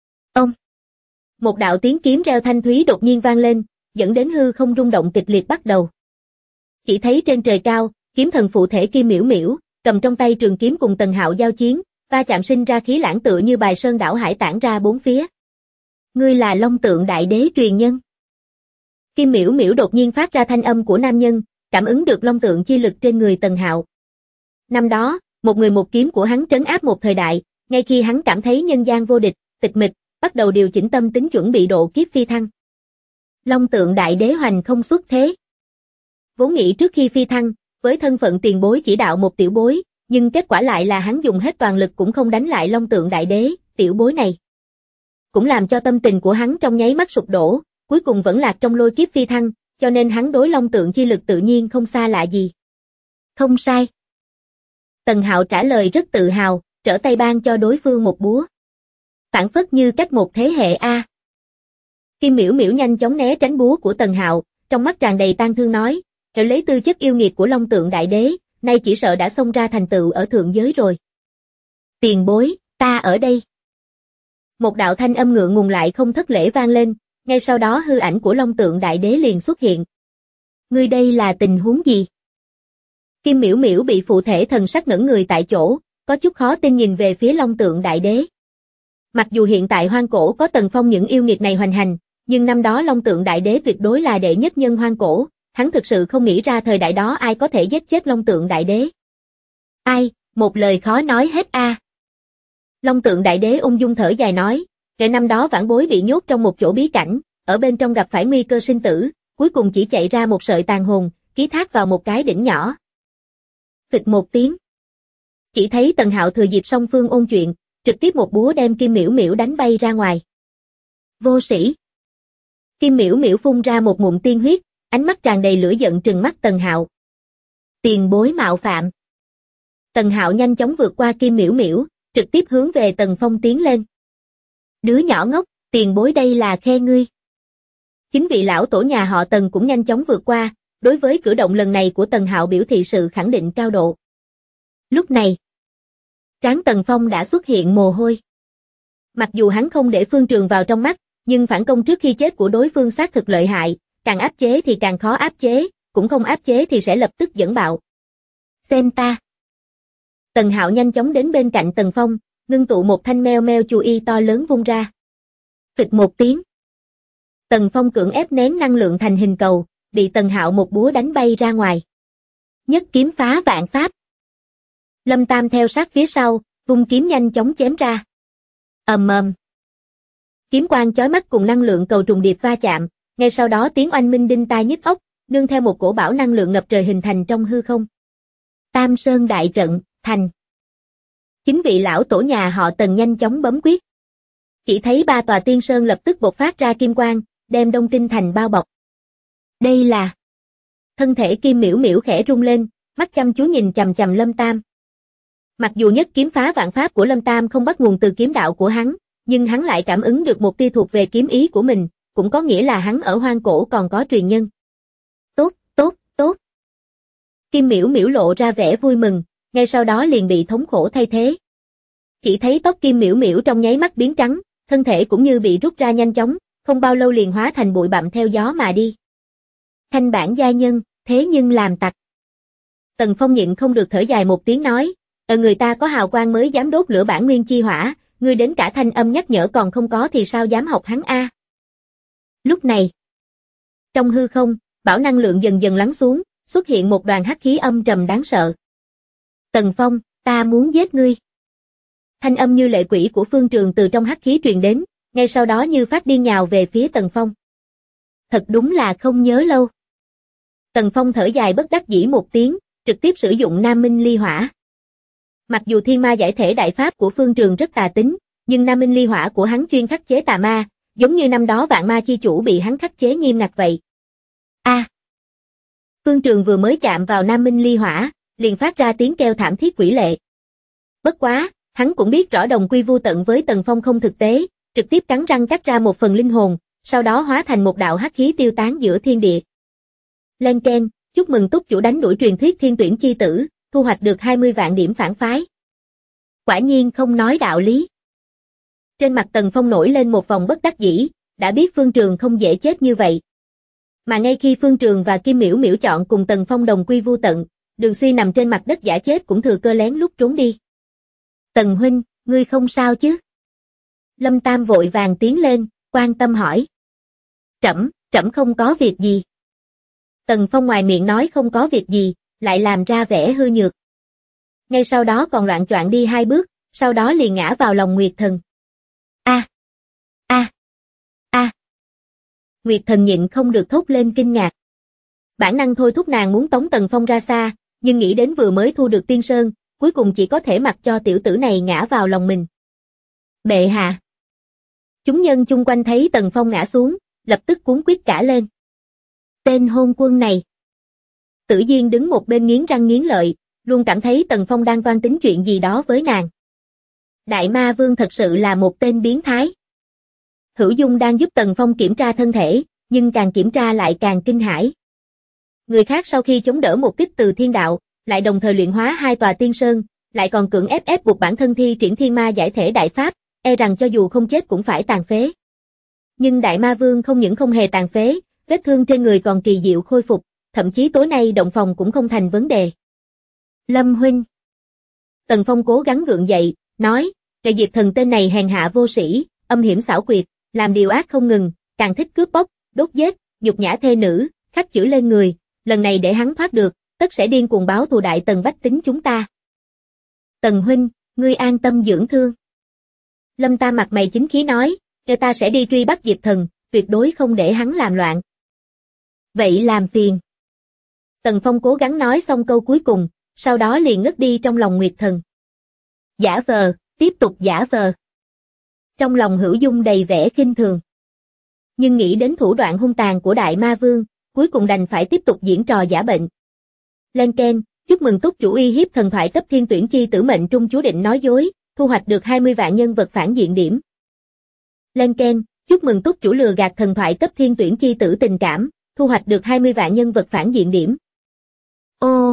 Một đạo tiếng kiếm reo thanh thúy đột nhiên vang lên, dẫn đến hư không rung động kịch liệt bắt đầu. Chỉ thấy trên trời cao, kiếm thần phụ thể Kim Miễu Miễu, cầm trong tay trường kiếm cùng Tần Hạo giao chiến, va chạm sinh ra khí lãng tựa như bài sơn đảo hải tản ra bốn phía. Ngươi là Long Tượng Đại Đế truyền nhân. Kim Miễu Miễu đột nhiên phát ra thanh âm của nam nhân, cảm ứng được long tượng chi lực trên người Tần Hạo. Năm đó, một người một kiếm của hắn trấn áp một thời đại, ngay khi hắn cảm thấy nhân gian vô địch, tịch mịch, bắt đầu điều chỉnh tâm tính chuẩn bị độ kiếp phi thăng. Long Tượng Đại Đế hoành không xuất thế. Vốn nghĩ trước khi phi thăng, với thân phận tiền bối chỉ đạo một tiểu bối, nhưng kết quả lại là hắn dùng hết toàn lực cũng không đánh lại Long Tượng Đại Đế, tiểu bối này. Cũng làm cho tâm tình của hắn trong nháy mắt sụp đổ, cuối cùng vẫn lạc trong lôi kiếp phi thăng, cho nên hắn đối long tượng chi lực tự nhiên không xa lạ gì. Không sai. Tần Hạo trả lời rất tự hào, trở tay ban cho đối phương một búa. Phản phất như cách một thế hệ A. Kim Miễu Miễu nhanh chóng né tránh búa của Tần Hạo, trong mắt tràn đầy tang thương nói, "Hễ lấy tư chất yêu nghiệt của Long Tượng Đại Đế, nay chỉ sợ đã xông ra thành tựu ở thượng giới rồi. Tiền bối, ta ở đây." Một đạo thanh âm ngượng ngùng lại không thất lễ vang lên, ngay sau đó hư ảnh của Long Tượng Đại Đế liền xuất hiện. Ngươi đây là tình huống gì? Kim Miễu Miễu bị phụ thể thần sắc ngẩn người tại chỗ, có chút khó tin nhìn về phía Long Tượng Đại Đế. Mặc dù hiện tại hoang cổ có Tần Phong những yêu nghiệt này hoành hành, nhưng năm đó Long Tượng Đại Đế tuyệt đối là đệ nhất nhân hoang cổ, hắn thực sự không nghĩ ra thời đại đó ai có thể giết chết Long Tượng Đại Đế. Ai, một lời khó nói hết a. Long Tượng Đại Đế ung dung thở dài nói, kể năm đó vãn bối bị nhốt trong một chỗ bí cảnh, ở bên trong gặp phải nguy cơ sinh tử, cuối cùng chỉ chạy ra một sợi tàn hồn, ký thác vào một cái đỉnh nhỏ. Phịch một tiếng. Chỉ thấy Tần Hạo thừa dịp song phương ôn chuyện, trực tiếp một búa đem Kim Miễu Miễu đánh bay ra ngoài. Vô sĩ. Kim Miễu Miễu phun ra một ngụm tiên huyết, ánh mắt tràn đầy lửa giận trừng mắt Tần Hạo. Tiền bối mạo phạm. Tần Hạo nhanh chóng vượt qua Kim Miễu Miễu, trực tiếp hướng về Tần Phong tiến lên. Đứa nhỏ ngốc, tiền bối đây là khe ngươi. Chính vị lão tổ nhà họ Tần cũng nhanh chóng vượt qua, đối với cử động lần này của Tần Hạo biểu thị sự khẳng định cao độ. Lúc này, trán Tần Phong đã xuất hiện mồ hôi. Mặc dù hắn không để Phương Trường vào trong mắt, nhưng phản công trước khi chết của đối phương xác thực lợi hại, càng áp chế thì càng khó áp chế, cũng không áp chế thì sẽ lập tức dẫn bạo. Xem ta. Tần Hạo nhanh chóng đến bên cạnh Tần Phong, ngưng tụ một thanh meo meo chù y to lớn vung ra. Phịch một tiếng. Tần Phong cưỡng ép nén năng lượng thành hình cầu, bị Tần Hạo một búa đánh bay ra ngoài. Nhất kiếm phá vạn pháp. Lâm Tam theo sát phía sau, vung kiếm nhanh chóng chém ra. Ầm ầm. Kiếm quang chói mắt cùng năng lượng cầu trùng điệp va chạm, ngay sau đó tiếng oanh minh đinh tai nhức óc, nương theo một cổ bão năng lượng ngập trời hình thành trong hư không. Tam Sơn đại trận, thành. Chính vị lão tổ nhà họ Tần nhanh chóng bấm quyết. Chỉ thấy ba tòa tiên sơn lập tức bộc phát ra kim quang, đem Đông Kinh thành bao bọc. Đây là... Thân thể Kim Miễu Miễu khẽ rung lên, mắt chăm chú nhìn chằm chằm Lâm Tam. Mặc dù nhất kiếm phá vạn pháp của Lâm Tam không bắt nguồn từ kiếm đạo của hắn, nhưng hắn lại cảm ứng được một tia thuộc về kiếm ý của mình, cũng có nghĩa là hắn ở hoang cổ còn có truyền nhân. Tốt, tốt, tốt. Kim Miễu Miễu lộ ra vẻ vui mừng, ngay sau đó liền bị thống khổ thay thế. Chỉ thấy tóc Kim Miễu Miễu trong nháy mắt biến trắng, thân thể cũng như bị rút ra nhanh chóng, không bao lâu liền hóa thành bụi bặm theo gió mà đi. Thanh bản gia nhân, thế nhưng làm tặc. Tần Phong nhịn không được thở dài một tiếng nói, người ta có hào quang mới dám đốt lửa bản nguyên chi hỏa, ngươi đến cả thanh âm nhắc nhở còn không có thì sao dám học hắn a? Lúc này, trong hư không, bão năng lượng dần dần lắng xuống, xuất hiện một đoàn hắc khí âm trầm đáng sợ. Tần Phong, ta muốn giết ngươi. Thanh âm như lệ quỷ của Phương Trường từ trong hắc khí truyền đến, ngay sau đó như phát điên nhào về phía Tần Phong. Thật đúng là không nhớ lâu. Tần Phong thở dài bất đắc dĩ một tiếng, trực tiếp sử dụng Nam Minh Ly Hỏa. Mặc dù thiên ma giải thể đại pháp của Phương Trường rất tà tính, nhưng Nam Minh Ly Hỏa của hắn chuyên khắc chế tà ma, giống như năm đó Vạn Ma Chi Chủ bị hắn khắc chế nghiêm ngặt vậy. Phương Trường vừa mới chạm vào Nam Minh Ly Hỏa, liền phát ra tiếng kêu thảm thiết quỷ lệ. Bất quá, hắn cũng biết rõ đồng quy vu tận với Tần Phong không thực tế, trực tiếp cắn răng cắt ra một phần linh hồn, sau đó hóa thành một đạo hắc khí tiêu tán giữa thiên địa. Lên keng, chúc mừng túc chủ đánh đuổi truyền thuyết thiên tuyển chi tử, thu hoạch được 20 vạn điểm phản phái. Quả nhiên không nói đạo lý. Trên mặt Tần Phong nổi lên một vòng bất đắc dĩ, đã biết Phương Trường không dễ chết như vậy. Mà ngay khi Phương Trường và Kim Miễu Miễu chọn cùng Tần Phong đồng quy vu tận, Đường Suy nằm trên mặt đất giả chết cũng thừa cơ lén lút trốn đi. Tần huynh, ngươi không sao chứ? Lâm Tam vội vàng tiến lên, quan tâm hỏi. Trẫm không có việc gì. Tần Phong ngoài miệng nói không có việc gì, lại làm ra vẻ hư nhược. Ngay sau đó còn loạng choạng đi 2 bước, sau đó liền ngã vào lòng Nguyệt Thần. Nguyệt Thần nhịn không được thốt lên kinh ngạc. Bản năng thôi thúc nàng muốn tống Tần Phong ra xa, nhưng nghĩ đến vừa mới thu được Tiên Sơn, cuối cùng chỉ có thể mặc cho tiểu tử này ngã vào lòng mình. Bệ hạ. Chúng nhân chung quanh thấy Tần Phong ngã xuống, lập tức cuống quýt cả lên. Tên hôn quân này. Tử Diên đứng một bên nghiến răng nghiến lợi, luôn cảm thấy Tần Phong đang toan tính chuyện gì đó với nàng. Đại Ma Vương thật sự là một tên biến thái. Hữu Dung đang giúp Tần Phong kiểm tra thân thể, nhưng càng kiểm tra lại càng kinh hãi. Người khác sau khi chống đỡ một kích từ thiên đạo, lại đồng thời luyện hóa 2 tòa tiên sơn, lại còn cưỡng ép buộc bản thân thi triển thiên ma giải thể đại pháp, e rằng cho dù không chết cũng phải tàn phế. Nhưng Đại Ma Vương không những không hề tàn phế, vết thương trên người còn kỳ diệu khôi phục, thậm chí tối nay động phòng cũng không thành vấn đề. Lâm huynh. Tần Phong cố gắng gượng dậy, nói, Đại Diệp Thần tên này hèn hạ vô sĩ, âm hiểm xảo quyệt, làm điều ác không ngừng, càng thích cướp bóc, đốt giết, nhục nhã thê nữ, khắc chữ lên người, lần này để hắn thoát được, tất sẽ điên cuồng báo thù đại Tần bách tính chúng ta. Tần huynh, ngươi an tâm dưỡng thương. Lâm Tam mặt mày chính khí nói, ta sẽ đi truy bắt Diệp Thần, tuyệt đối không để hắn làm loạn. Vậy làm phiền. Tần Phong cố gắng nói xong câu cuối cùng, sau đó liền ngất đi trong lòng Nguyệt Thần. Giả vờ, tiếp tục giả vờ. Trong lòng Hữu Dung đầy vẻ khinh thường. Nhưng nghĩ đến thủ đoạn hung tàn của Đại Ma Vương, cuối cùng đành phải tiếp tục diễn trò giả bệnh. Lên keng, chúc mừng túc chủ uy hiếp thần thoại cấp thiên tuyển chi tử mệnh trung chú định nói dối, thu hoạch được 20 vạn nhân vật phản diện điểm. Lên keng, chúc mừng túc chủ lừa gạt thần thoại cấp thiên tuyển chi tử tình cảm, thu hoạch được 20 vạn nhân vật phản diện điểm. Ô!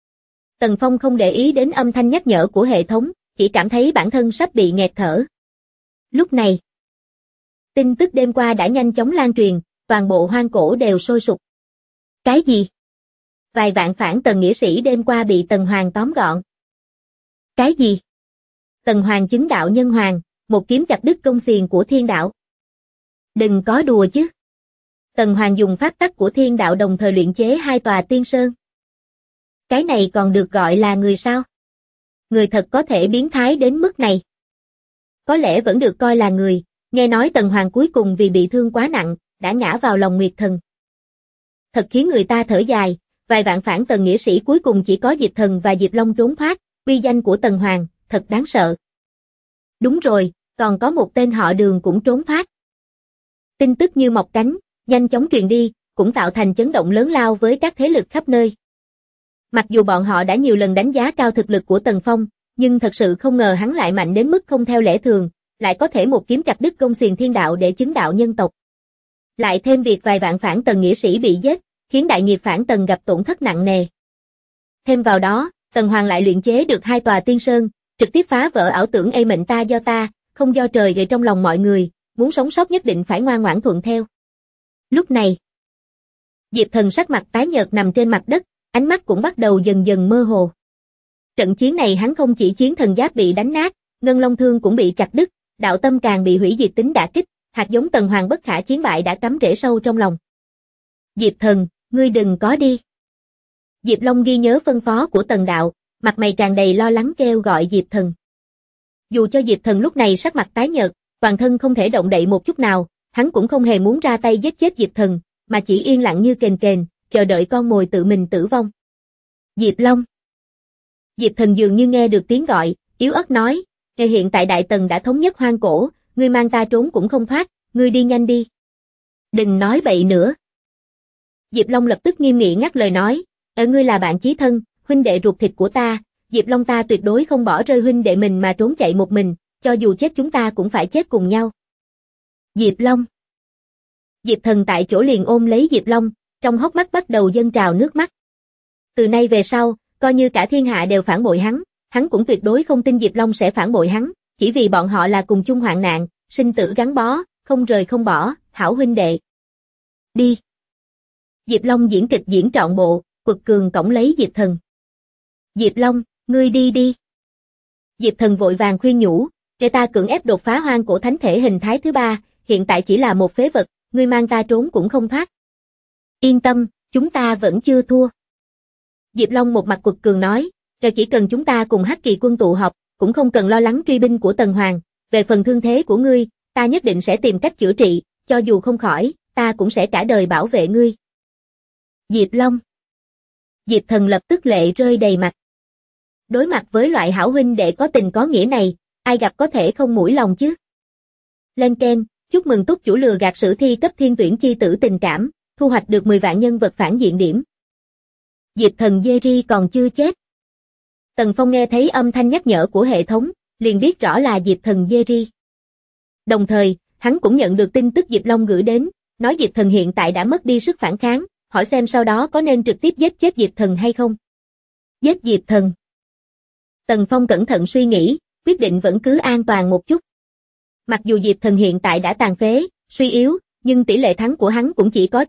Tần Phong không để ý đến âm thanh nhắc nhở của hệ thống, chỉ cảm thấy bản thân sắp bị nghẹt thở. Lúc này, tin tức đêm qua đã nhanh chóng lan truyền, toàn bộ hoang cổ đều sôi sục. Cái gì? Vài vạn phản Tần nghĩa sĩ đêm qua bị Tần Hoàng tóm gọn. Cái gì? Tần Hoàng chứng đạo nhân hoàng, một kiếm chặt đứt công xiềng của thiên đạo. Đừng có đùa chứ. Tần Hoàng dùng pháp tắc của thiên đạo đồng thời luyện chế 2 tòa tiên sơn. Cái này còn được gọi là người sao? Người thật có thể biến thái đến mức này. Có lẽ vẫn được coi là người, nghe nói Tần Hoàng cuối cùng vì bị thương quá nặng, đã ngã vào lòng Nguyệt Thần. Thật khiến người ta thở dài, vài vạn phản Tần nghĩa sĩ cuối cùng chỉ có Diệp Thần và Diệp Long trốn thoát, uy danh của Tần Hoàng, thật đáng sợ. Đúng rồi, còn có một tên họ Đường cũng trốn thoát. Tin tức như mọc cánh, nhanh chóng truyền đi, cũng tạo thành chấn động lớn lao với các thế lực khắp nơi. Mặc dù bọn họ đã nhiều lần đánh giá cao thực lực của Tần Phong, nhưng thật sự không ngờ hắn lại mạnh đến mức không theo lẽ thường, lại có thể một kiếm chặt đứt công xiềng thiên đạo để chứng đạo nhân tộc. Lại thêm việc vài vạn phản Tần nghĩa sĩ bị giết, khiến đại nghiệp phản Tần gặp tổn thất nặng nề. Thêm vào đó, Tần Hoàng lại luyện chế được 2 tòa tiên sơn, trực tiếp phá vỡ ảo tưởng "Ê mệnh ta do ta, không do trời" gây trong lòng mọi người, muốn sống sót nhất định phải ngoan ngoãn thuận theo. Lúc này, Diệp Thần sắc mặt tái nhợt nằm trên mặt đất, ánh mắt cũng bắt đầu dần dần mơ hồ. Trận chiến này hắn không chỉ chiến thần giáp bị đánh nát, ngân long thương cũng bị chặt đứt, đạo tâm càng bị hủy diệt tính đả kích, hạt giống Tần Hoàng bất khả chiến bại đã cắm rễ sâu trong lòng. Diệp Thần, ngươi đừng có đi. Diệp Long ghi nhớ phân phó của Tần Đạo, mặt mày tràn đầy lo lắng kêu gọi Diệp Thần. Dù cho Diệp Thần lúc này sắc mặt tái nhợt, toàn thân không thể động đậy một chút nào, hắn cũng không hề muốn ra tay giết chết Diệp Thần, mà chỉ yên lặng như kền kền, chờ đợi con mồi tự mình tử vong. Diệp Long. Diệp Thần dường như nghe được tiếng gọi, yếu ớt nói, hiện tại Đại Tần đã thống nhất hoang cổ, ngươi mang ta trốn cũng không thoát, ngươi đi nhanh đi. Đừng nói bậy nữa. Diệp Long lập tức nghiêm nghị ngắt lời nói, ngươi là bạn chí thân, huynh đệ ruột thịt của ta, Diệp Long ta tuyệt đối không bỏ rơi huynh đệ mình mà trốn chạy một mình, cho dù chết chúng ta cũng phải chết cùng nhau. Diệp Long. Diệp Thần tại chỗ liền ôm lấy Diệp Long, trong hốc mắt bắt đầu dâng trào nước mắt. Từ nay về sau, coi như cả thiên hạ đều phản bội hắn cũng tuyệt đối không tin Diệp Long sẽ phản bội hắn, chỉ vì bọn họ là cùng chung hoạn nạn, sinh tử gắn bó, không rời không bỏ, hảo huynh đệ. Đi. Diệp Long diễn kịch diễn trọn bộ, quật cường cõng lấy Diệp Thần. Diệp Long, ngươi đi đi. Diệp Thần vội vàng khuyên nhủ, để ta cưỡng ép đột phá hoang cổ thánh thể hình thái thứ 3, hiện tại chỉ là một phế vật, ngươi mang ta trốn cũng không thoát. Yên tâm, chúng ta vẫn chưa thua. Diệp Long một mặt quật cường nói, chỉ cần chúng ta cùng Hắc Kỳ quân tụ họp, cũng không cần lo lắng truy binh của Tần Hoàng, về phần thương thế của ngươi, ta nhất định sẽ tìm cách chữa trị, cho dù không khỏi, ta cũng sẽ cả đời bảo vệ ngươi. Diệp Long. Diệp Thần lập tức lệ rơi đầy mặt. Đối mặt với loại hảo huynh đệ có tình có nghĩa này, ai gặp có thể không mũi lòng chứ. Lên keng, chúc mừng túc chủ lừa gạt sử thi cấp thiên tuyển chi tử tình cảm, thu hoạch được 10 vạn nhân vật phản diện điểm. Diệp Thần Jerry còn chưa chết. Tần Phong nghe thấy âm thanh nhắc nhở của hệ thống, liền biết rõ là Diệp Thần Jerry. Đồng thời, hắn cũng nhận được tin tức Diệp Long gửi đến, nói Diệp Thần hiện tại đã mất đi sức phản kháng, hỏi xem sau đó có nên trực tiếp giết chết Diệp Thần hay không. Giết Diệp Thần. Tần Phong cẩn thận suy nghĩ, quyết định vẫn cứ an toàn một chút. Mặc dù Diệp Thần hiện tại đã tàn phế, suy yếu, nhưng tỷ lệ thắng của hắn cũng chỉ có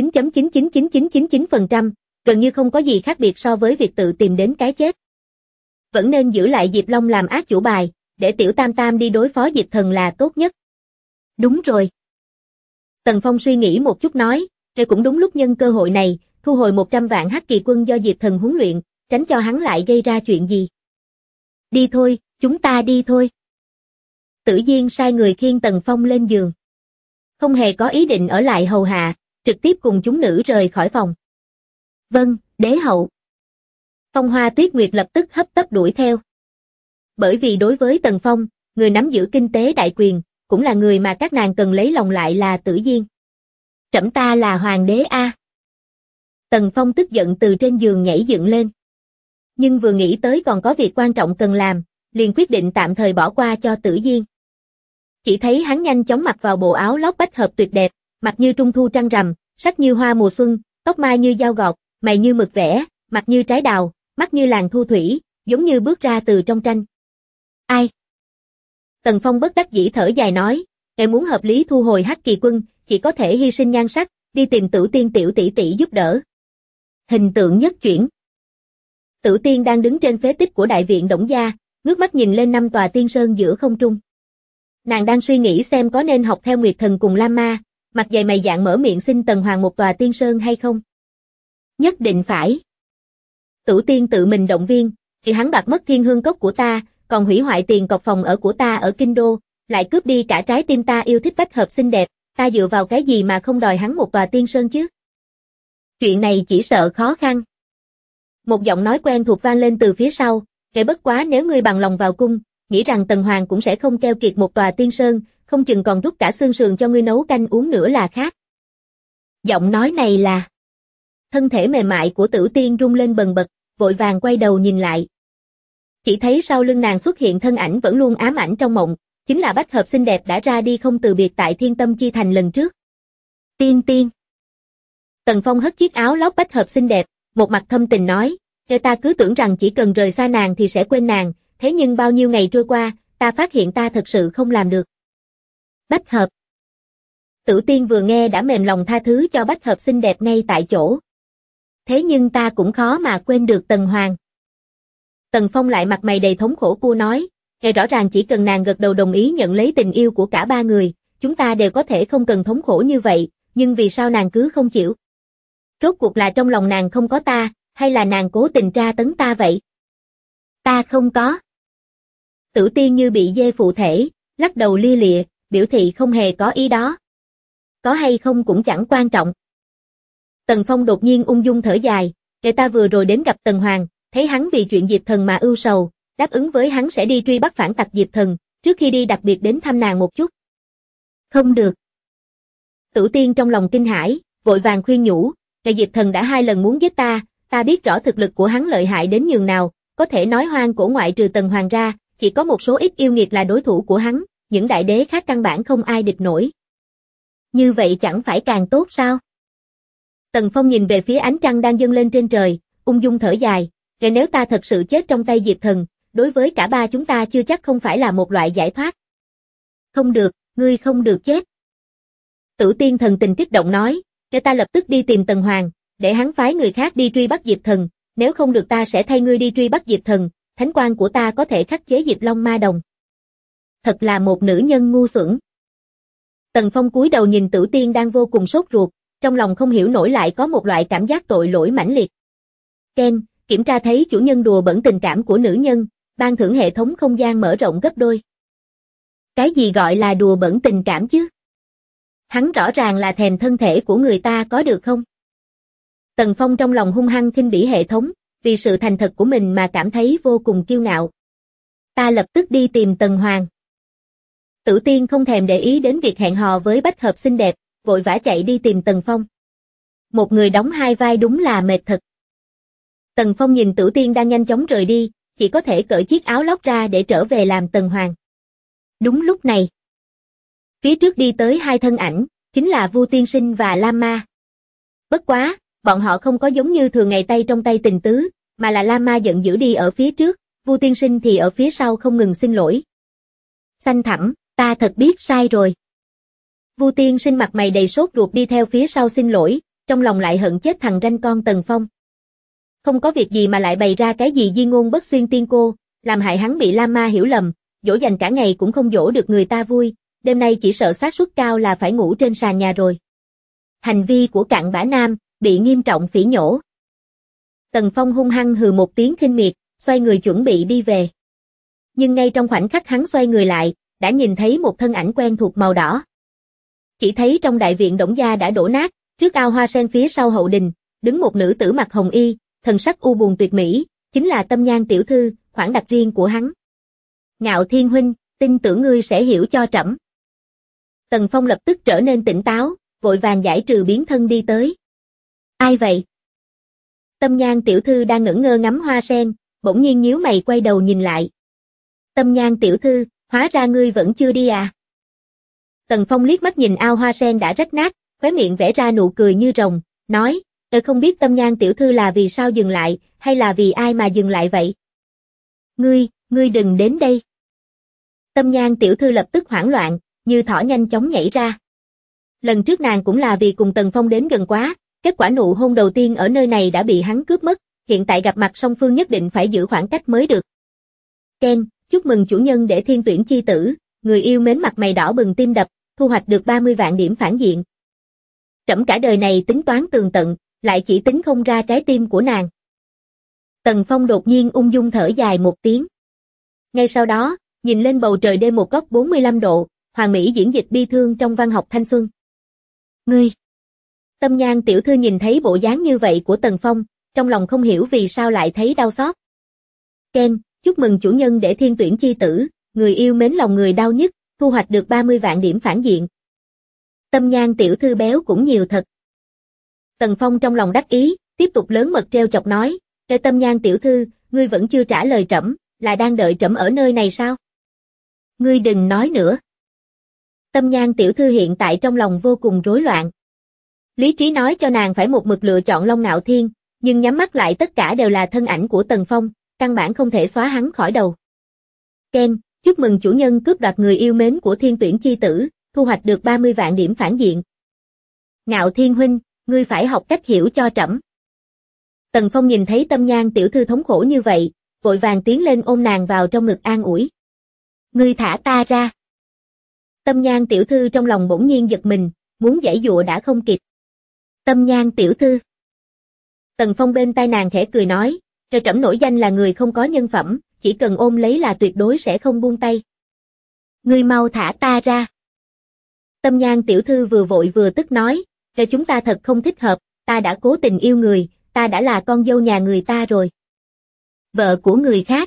99.999999%, gần như không có gì khác biệt so với việc tự tìm đến cái chết. Vẫn nên giữ lại Diệp Long làm ác chủ bài, để Tiểu Tam Tam đi đối phó Diệp Thần là tốt nhất. Đúng rồi. Tần Phong suy nghĩ một chút nói, rồi cũng đúng lúc nhân cơ hội này, thu hồi 100 vạn Hắc Kỳ quân do Diệp Thần huấn luyện, tránh cho hắn lại gây ra chuyện gì. Đi thôi, chúng ta đi thôi. Tử Diên sai người khiêng Tần Phong lên giường. Không hề có ý định ở lại hầu hạ, trực tiếp cùng chúng nữ rời khỏi phòng. Vâng, đế hậu. Phong Hoa Tuyết Nguyệt lập tức hấp tấp đuổi theo. Bởi vì đối với Tần Phong, người nắm giữ kinh tế đại quyền, cũng là người mà các nàng cần lấy lòng lại là Tử Diên. Trẫm ta là hoàng đế a. Tần Phong tức giận từ trên giường nhảy dựng lên. Nhưng vừa nghĩ tới còn có việc quan trọng cần làm, liền quyết định tạm thời bỏ qua cho Tử Diên. Chỉ thấy hắn nhanh chóng mặc vào bộ áo lót bách hợp tuyệt đẹp, mặt như trung thu trăng rằm, sắc như hoa mùa xuân, tóc mai như dao gọt, mày như mực vẽ, mặt như trái đào, mắt như làn thu thủy, giống như bước ra từ trong tranh. Ai? Tần Phong bất đắc dĩ thở dài nói, ngài muốn hợp lý thu hồi Hắc Kỳ quân, chỉ có thể hy sinh nhan sắc, đi tìm Tử Tiên tiểu tỷ tỷ giúp đỡ. Hình tượng nhất chuyển. Tử Tiên đang đứng trên phế tích của đại viện Đổng gia, ngước mắt nhìn lên 5 tòa tiên sơn giữa không trung. Nàng đang suy nghĩ xem có nên học theo Nguyệt Thần cùng Lam Ma, mặt dày mày dạn mở miệng xin Tần Hoàng một tòa tiên sơn hay không. Nhất định phải. Tử Tiên tự mình động viên, thì hắn bạc mất Thiên Hương Cốc của ta, còn hủy hoại tiền cọc phòng ở của ta ở Kinh Đô, lại cướp đi cả trái tim ta yêu thích bách hợp xinh đẹp, ta dựa vào cái gì mà không đòi hắn một tòa tiên sơn chứ? Chuyện này chỉ sợ khó khăn. Một giọng nói quen thuộc vang lên từ phía sau, kể bất quá nếu ngươi bằng lòng vào cung, nghĩ rằng Tần Hoàng cũng sẽ không keo kiệt một tòa tiên sơn, không chừng còn rút cả xương sườn cho ngươi nấu canh uống nữa là khác. Giọng nói này là... Thân thể mềm mại của Tử Tiên rung lên bần bật, vội vàng quay đầu nhìn lại. Chỉ thấy sau lưng nàng xuất hiện thân ảnh vẫn luôn ám ảnh trong mộng, chính là bách hợp xinh đẹp đã ra đi không từ biệt tại Thiên Tâm Chi Thành lần trước. Tiên Tiên. Tần Phong hất chiếc áo lót bách hợp xinh đẹp, một mặt thâm tình nói, người ta cứ tưởng rằng chỉ cần rời xa nàng thì sẽ quên nàng, thế nhưng bao nhiêu ngày trôi qua, ta phát hiện ta thật sự không làm được. Bách hợp. Tử Tiên vừa nghe đã mềm lòng tha thứ cho bách hợp xinh đẹp ngay tại chỗ. Thế nhưng ta cũng khó mà quên được Tần Hoàng. Tần Phong lại mặt mày đầy thống khổ cua nói, nghe rõ ràng chỉ cần nàng gật đầu đồng ý nhận lấy tình yêu của cả ba người, chúng ta đều có thể không cần thống khổ như vậy, nhưng vì sao nàng cứ không chịu? Rốt cuộc là trong lòng nàng không có ta, hay là nàng cố tình tra tấn ta vậy? Ta không có. Tử Tiên như bị dê phụ thể, lắc đầu lia lịa, biểu thị không hề có ý đó. Có hay không cũng chẳng quan trọng. Tần Phong đột nhiên ung dung thở dài, người ta vừa rồi đến gặp Tần Hoàng, thấy hắn vì chuyện Diệp Thần mà ưu sầu, đáp ứng với hắn sẽ đi truy bắt phản tặc Diệp Thần, trước khi đi đặc biệt đến thăm nàng một chút. Không được. Tử Tiên trong lòng kinh hãi, vội vàng khuyên nhủ, ngày Diệp Thần đã 2 lần muốn giết ta biết rõ thực lực của hắn lợi hại đến nhường nào, có thể nói hoang cổ ngoại trừ Tần Hoàng ra, chỉ có một số ít yêu nghiệt là đối thủ của hắn, những đại đế khác căn bản không ai địch nổi. Như vậy chẳng phải càng tốt sao? Tần Phong nhìn về phía ánh trăng đang dâng lên trên trời, ung dung thở dài, nếu ta thật sự chết trong tay Diệp Thần, đối với cả ba chúng ta chưa chắc không phải là một loại giải thoát. Không được, ngươi không được chết. Tử Tiên thần tình kích động nói, để ta lập tức đi tìm Tần Hoàng, để hắn phái người khác đi truy bắt Diệp Thần, nếu không được ta sẽ thay ngươi đi truy bắt Diệp Thần, thánh quan của ta có thể khắc chế Diệp Long Ma Đồng. Thật là một nữ nhân ngu xuẩn. Tần Phong cúi đầu nhìn Tử Tiên đang vô cùng sốt ruột, trong lòng không hiểu nổi lại có một loại cảm giác tội lỗi mãnh liệt. Ken, kiểm tra thấy chủ nhân đùa bẩn tình cảm của nữ nhân, ban thưởng hệ thống không gian mở rộng gấp đôi. Cái gì gọi là đùa bẩn tình cảm chứ? Hắn rõ ràng là thèm thân thể của người ta có được không? Tần Phong trong lòng hung hăng khinh bỉ hệ thống, vì sự thành thật của mình mà cảm thấy vô cùng kiêu ngạo. Ta lập tức đi tìm Tần Hoàng. Tử Tiên không thèm để ý đến việc hẹn hò với bách hợp xinh đẹp, vội vã chạy đi tìm Tần Phong. Một người đóng 2 vai đúng là mệt thật. Tần Phong nhìn Tử Tiên đang nhanh chóng rời đi, chỉ có thể cởi chiếc áo lót ra để trở về làm Tần Hoàng. Đúng lúc này, phía trước đi tới 2 thân ảnh, chính là Vu Tiên Sinh và Lam Ma. Bất quá, bọn họ không có giống như thường ngày tay trong tay tình tứ, mà là Lam Ma giận dữ đi ở phía trước, Vu Tiên Sinh thì ở phía sau không ngừng xin lỗi. Xanh thẳm, ta thật biết sai rồi. Vu Tiên Sinh mặt mày đầy sốt ruột đi theo phía sau xin lỗi, trong lòng lại hận chết thằng ranh con Tần Phong. Không có việc gì mà lại bày ra cái gì di ngôn bất xuyên tiên cô, làm hại hắn bị Lam Ma hiểu lầm, dỗ dành cả ngày cũng không dỗ được người ta vui, đêm nay chỉ sợ xác suất cao là phải ngủ trên sàn nhà rồi. Hành vi của cặn bã nam, bị nghiêm trọng phỉ nhổ. Tần Phong hung hăng hừ một tiếng khinh miệt, xoay người chuẩn bị đi về. Nhưng ngay trong khoảnh khắc hắn xoay người lại, đã nhìn thấy một thân ảnh quen thuộc màu đỏ. Chỉ thấy trong đại viện Đổng gia đã đổ nát, trước ao hoa sen phía sau hậu đình, đứng một nữ tử mặc hồng y, thần sắc u buồn tuyệt mỹ, chính là Tâm Nhan tiểu thư, khoản đặc riêng của hắn. Ngạo Thiên huynh, tin tưởng ngươi sẽ hiểu cho trẫm. Tần Phong lập tức trở nên tỉnh táo, vội vàng giải trừ biến thân đi tới. Ai vậy? Tâm Nhan tiểu thư đang ngẩn ngơ ngắm hoa sen, bỗng nhiên nhíu mày quay đầu nhìn lại. Tâm Nhan tiểu thư, hóa ra ngươi vẫn chưa đi à? Tần Phong liếc mắt nhìn ao hoa sen đã rách nát, khóe miệng vẽ ra nụ cười như rồng, nói, không biết Tâm Nhan tiểu thư là vì sao dừng lại, hay là vì ai mà dừng lại vậy? Ngươi đừng đến đây. Tâm Nhan tiểu thư lập tức hoảng loạn, như thỏ nhanh chóng nhảy ra. Lần trước nàng cũng là vì cùng Tần Phong đến gần quá, kết quả nụ hôn đầu tiên ở nơi này đã bị hắn cướp mất, hiện tại gặp mặt song phương nhất định phải giữ khoảng cách mới được. Ken, chúc mừng chủ nhân để thiên tuyển chi tử, người yêu mến mặt mày đỏ bừng tim đập, thu hoạch được 30 vạn điểm phản diện. Trẫm cả đời này tính toán tường tận, lại chỉ tính không ra trái tim của nàng. Tần Phong đột nhiên ung dung thở dài một tiếng. Ngay sau đó, nhìn lên bầu trời đêm một góc 45 độ, Hoàng Mỹ diễn dịch bi thương trong văn học thanh xuân. Ngươi! Tâm Nhan tiểu thư nhìn thấy bộ dáng như vậy của Tần Phong, trong lòng không hiểu vì sao lại thấy đau xót. Ken, chúc mừng chủ nhân để thiên tuyển chi tử, người yêu mến lòng người đau nhất, thu hoạch được 30 vạn điểm phản diện. Tâm Nhan tiểu thư béo cũng nhiều thật. Tần Phong trong lòng đắc ý, tiếp tục lớn mật trêu chọc nói, Tâm Nhan tiểu thư, ngươi vẫn chưa trả lời trẫm, là đang đợi trẫm ở nơi này sao? Ngươi đừng nói nữa. Tâm Nhan tiểu thư hiện tại trong lòng vô cùng rối loạn. Lý trí nói cho nàng phải một mực lựa chọn Long Ngạo Thiên, nhưng nhắm mắt lại tất cả đều là thân ảnh của Tần Phong, căn bản không thể xóa hắn khỏi đầu. Ken, chúc mừng chủ nhân cướp đoạt người yêu mến của thiên tuyển chi tử, thu hoạch được 30 vạn điểm phản diện. Ngạo Thiên huynh, ngươi phải học cách hiểu cho trẫm. Tần Phong nhìn thấy Tâm Nhan tiểu thư thống khổ như vậy, vội vàng tiến lên ôm nàng vào trong ngực an ủi. Ngươi thả ta ra. Tâm Nhan tiểu thư trong lòng bỗng nhiên giật mình, muốn giãy dụa đã không kịp. Tâm Nhan tiểu thư. Tần Phong bên tai nàng khẽ cười nói, cho trẫm nổi danh là người không có nhân phẩm, chỉ cần ôm lấy là tuyệt đối sẽ không buông tay. Ngươi mau thả ta ra. Tâm Nhan tiểu thư vừa vội vừa tức nói, cho chúng ta thật không thích hợp, ta đã cố tình yêu người, ta đã là con dâu nhà người ta rồi. Vợ của người khác.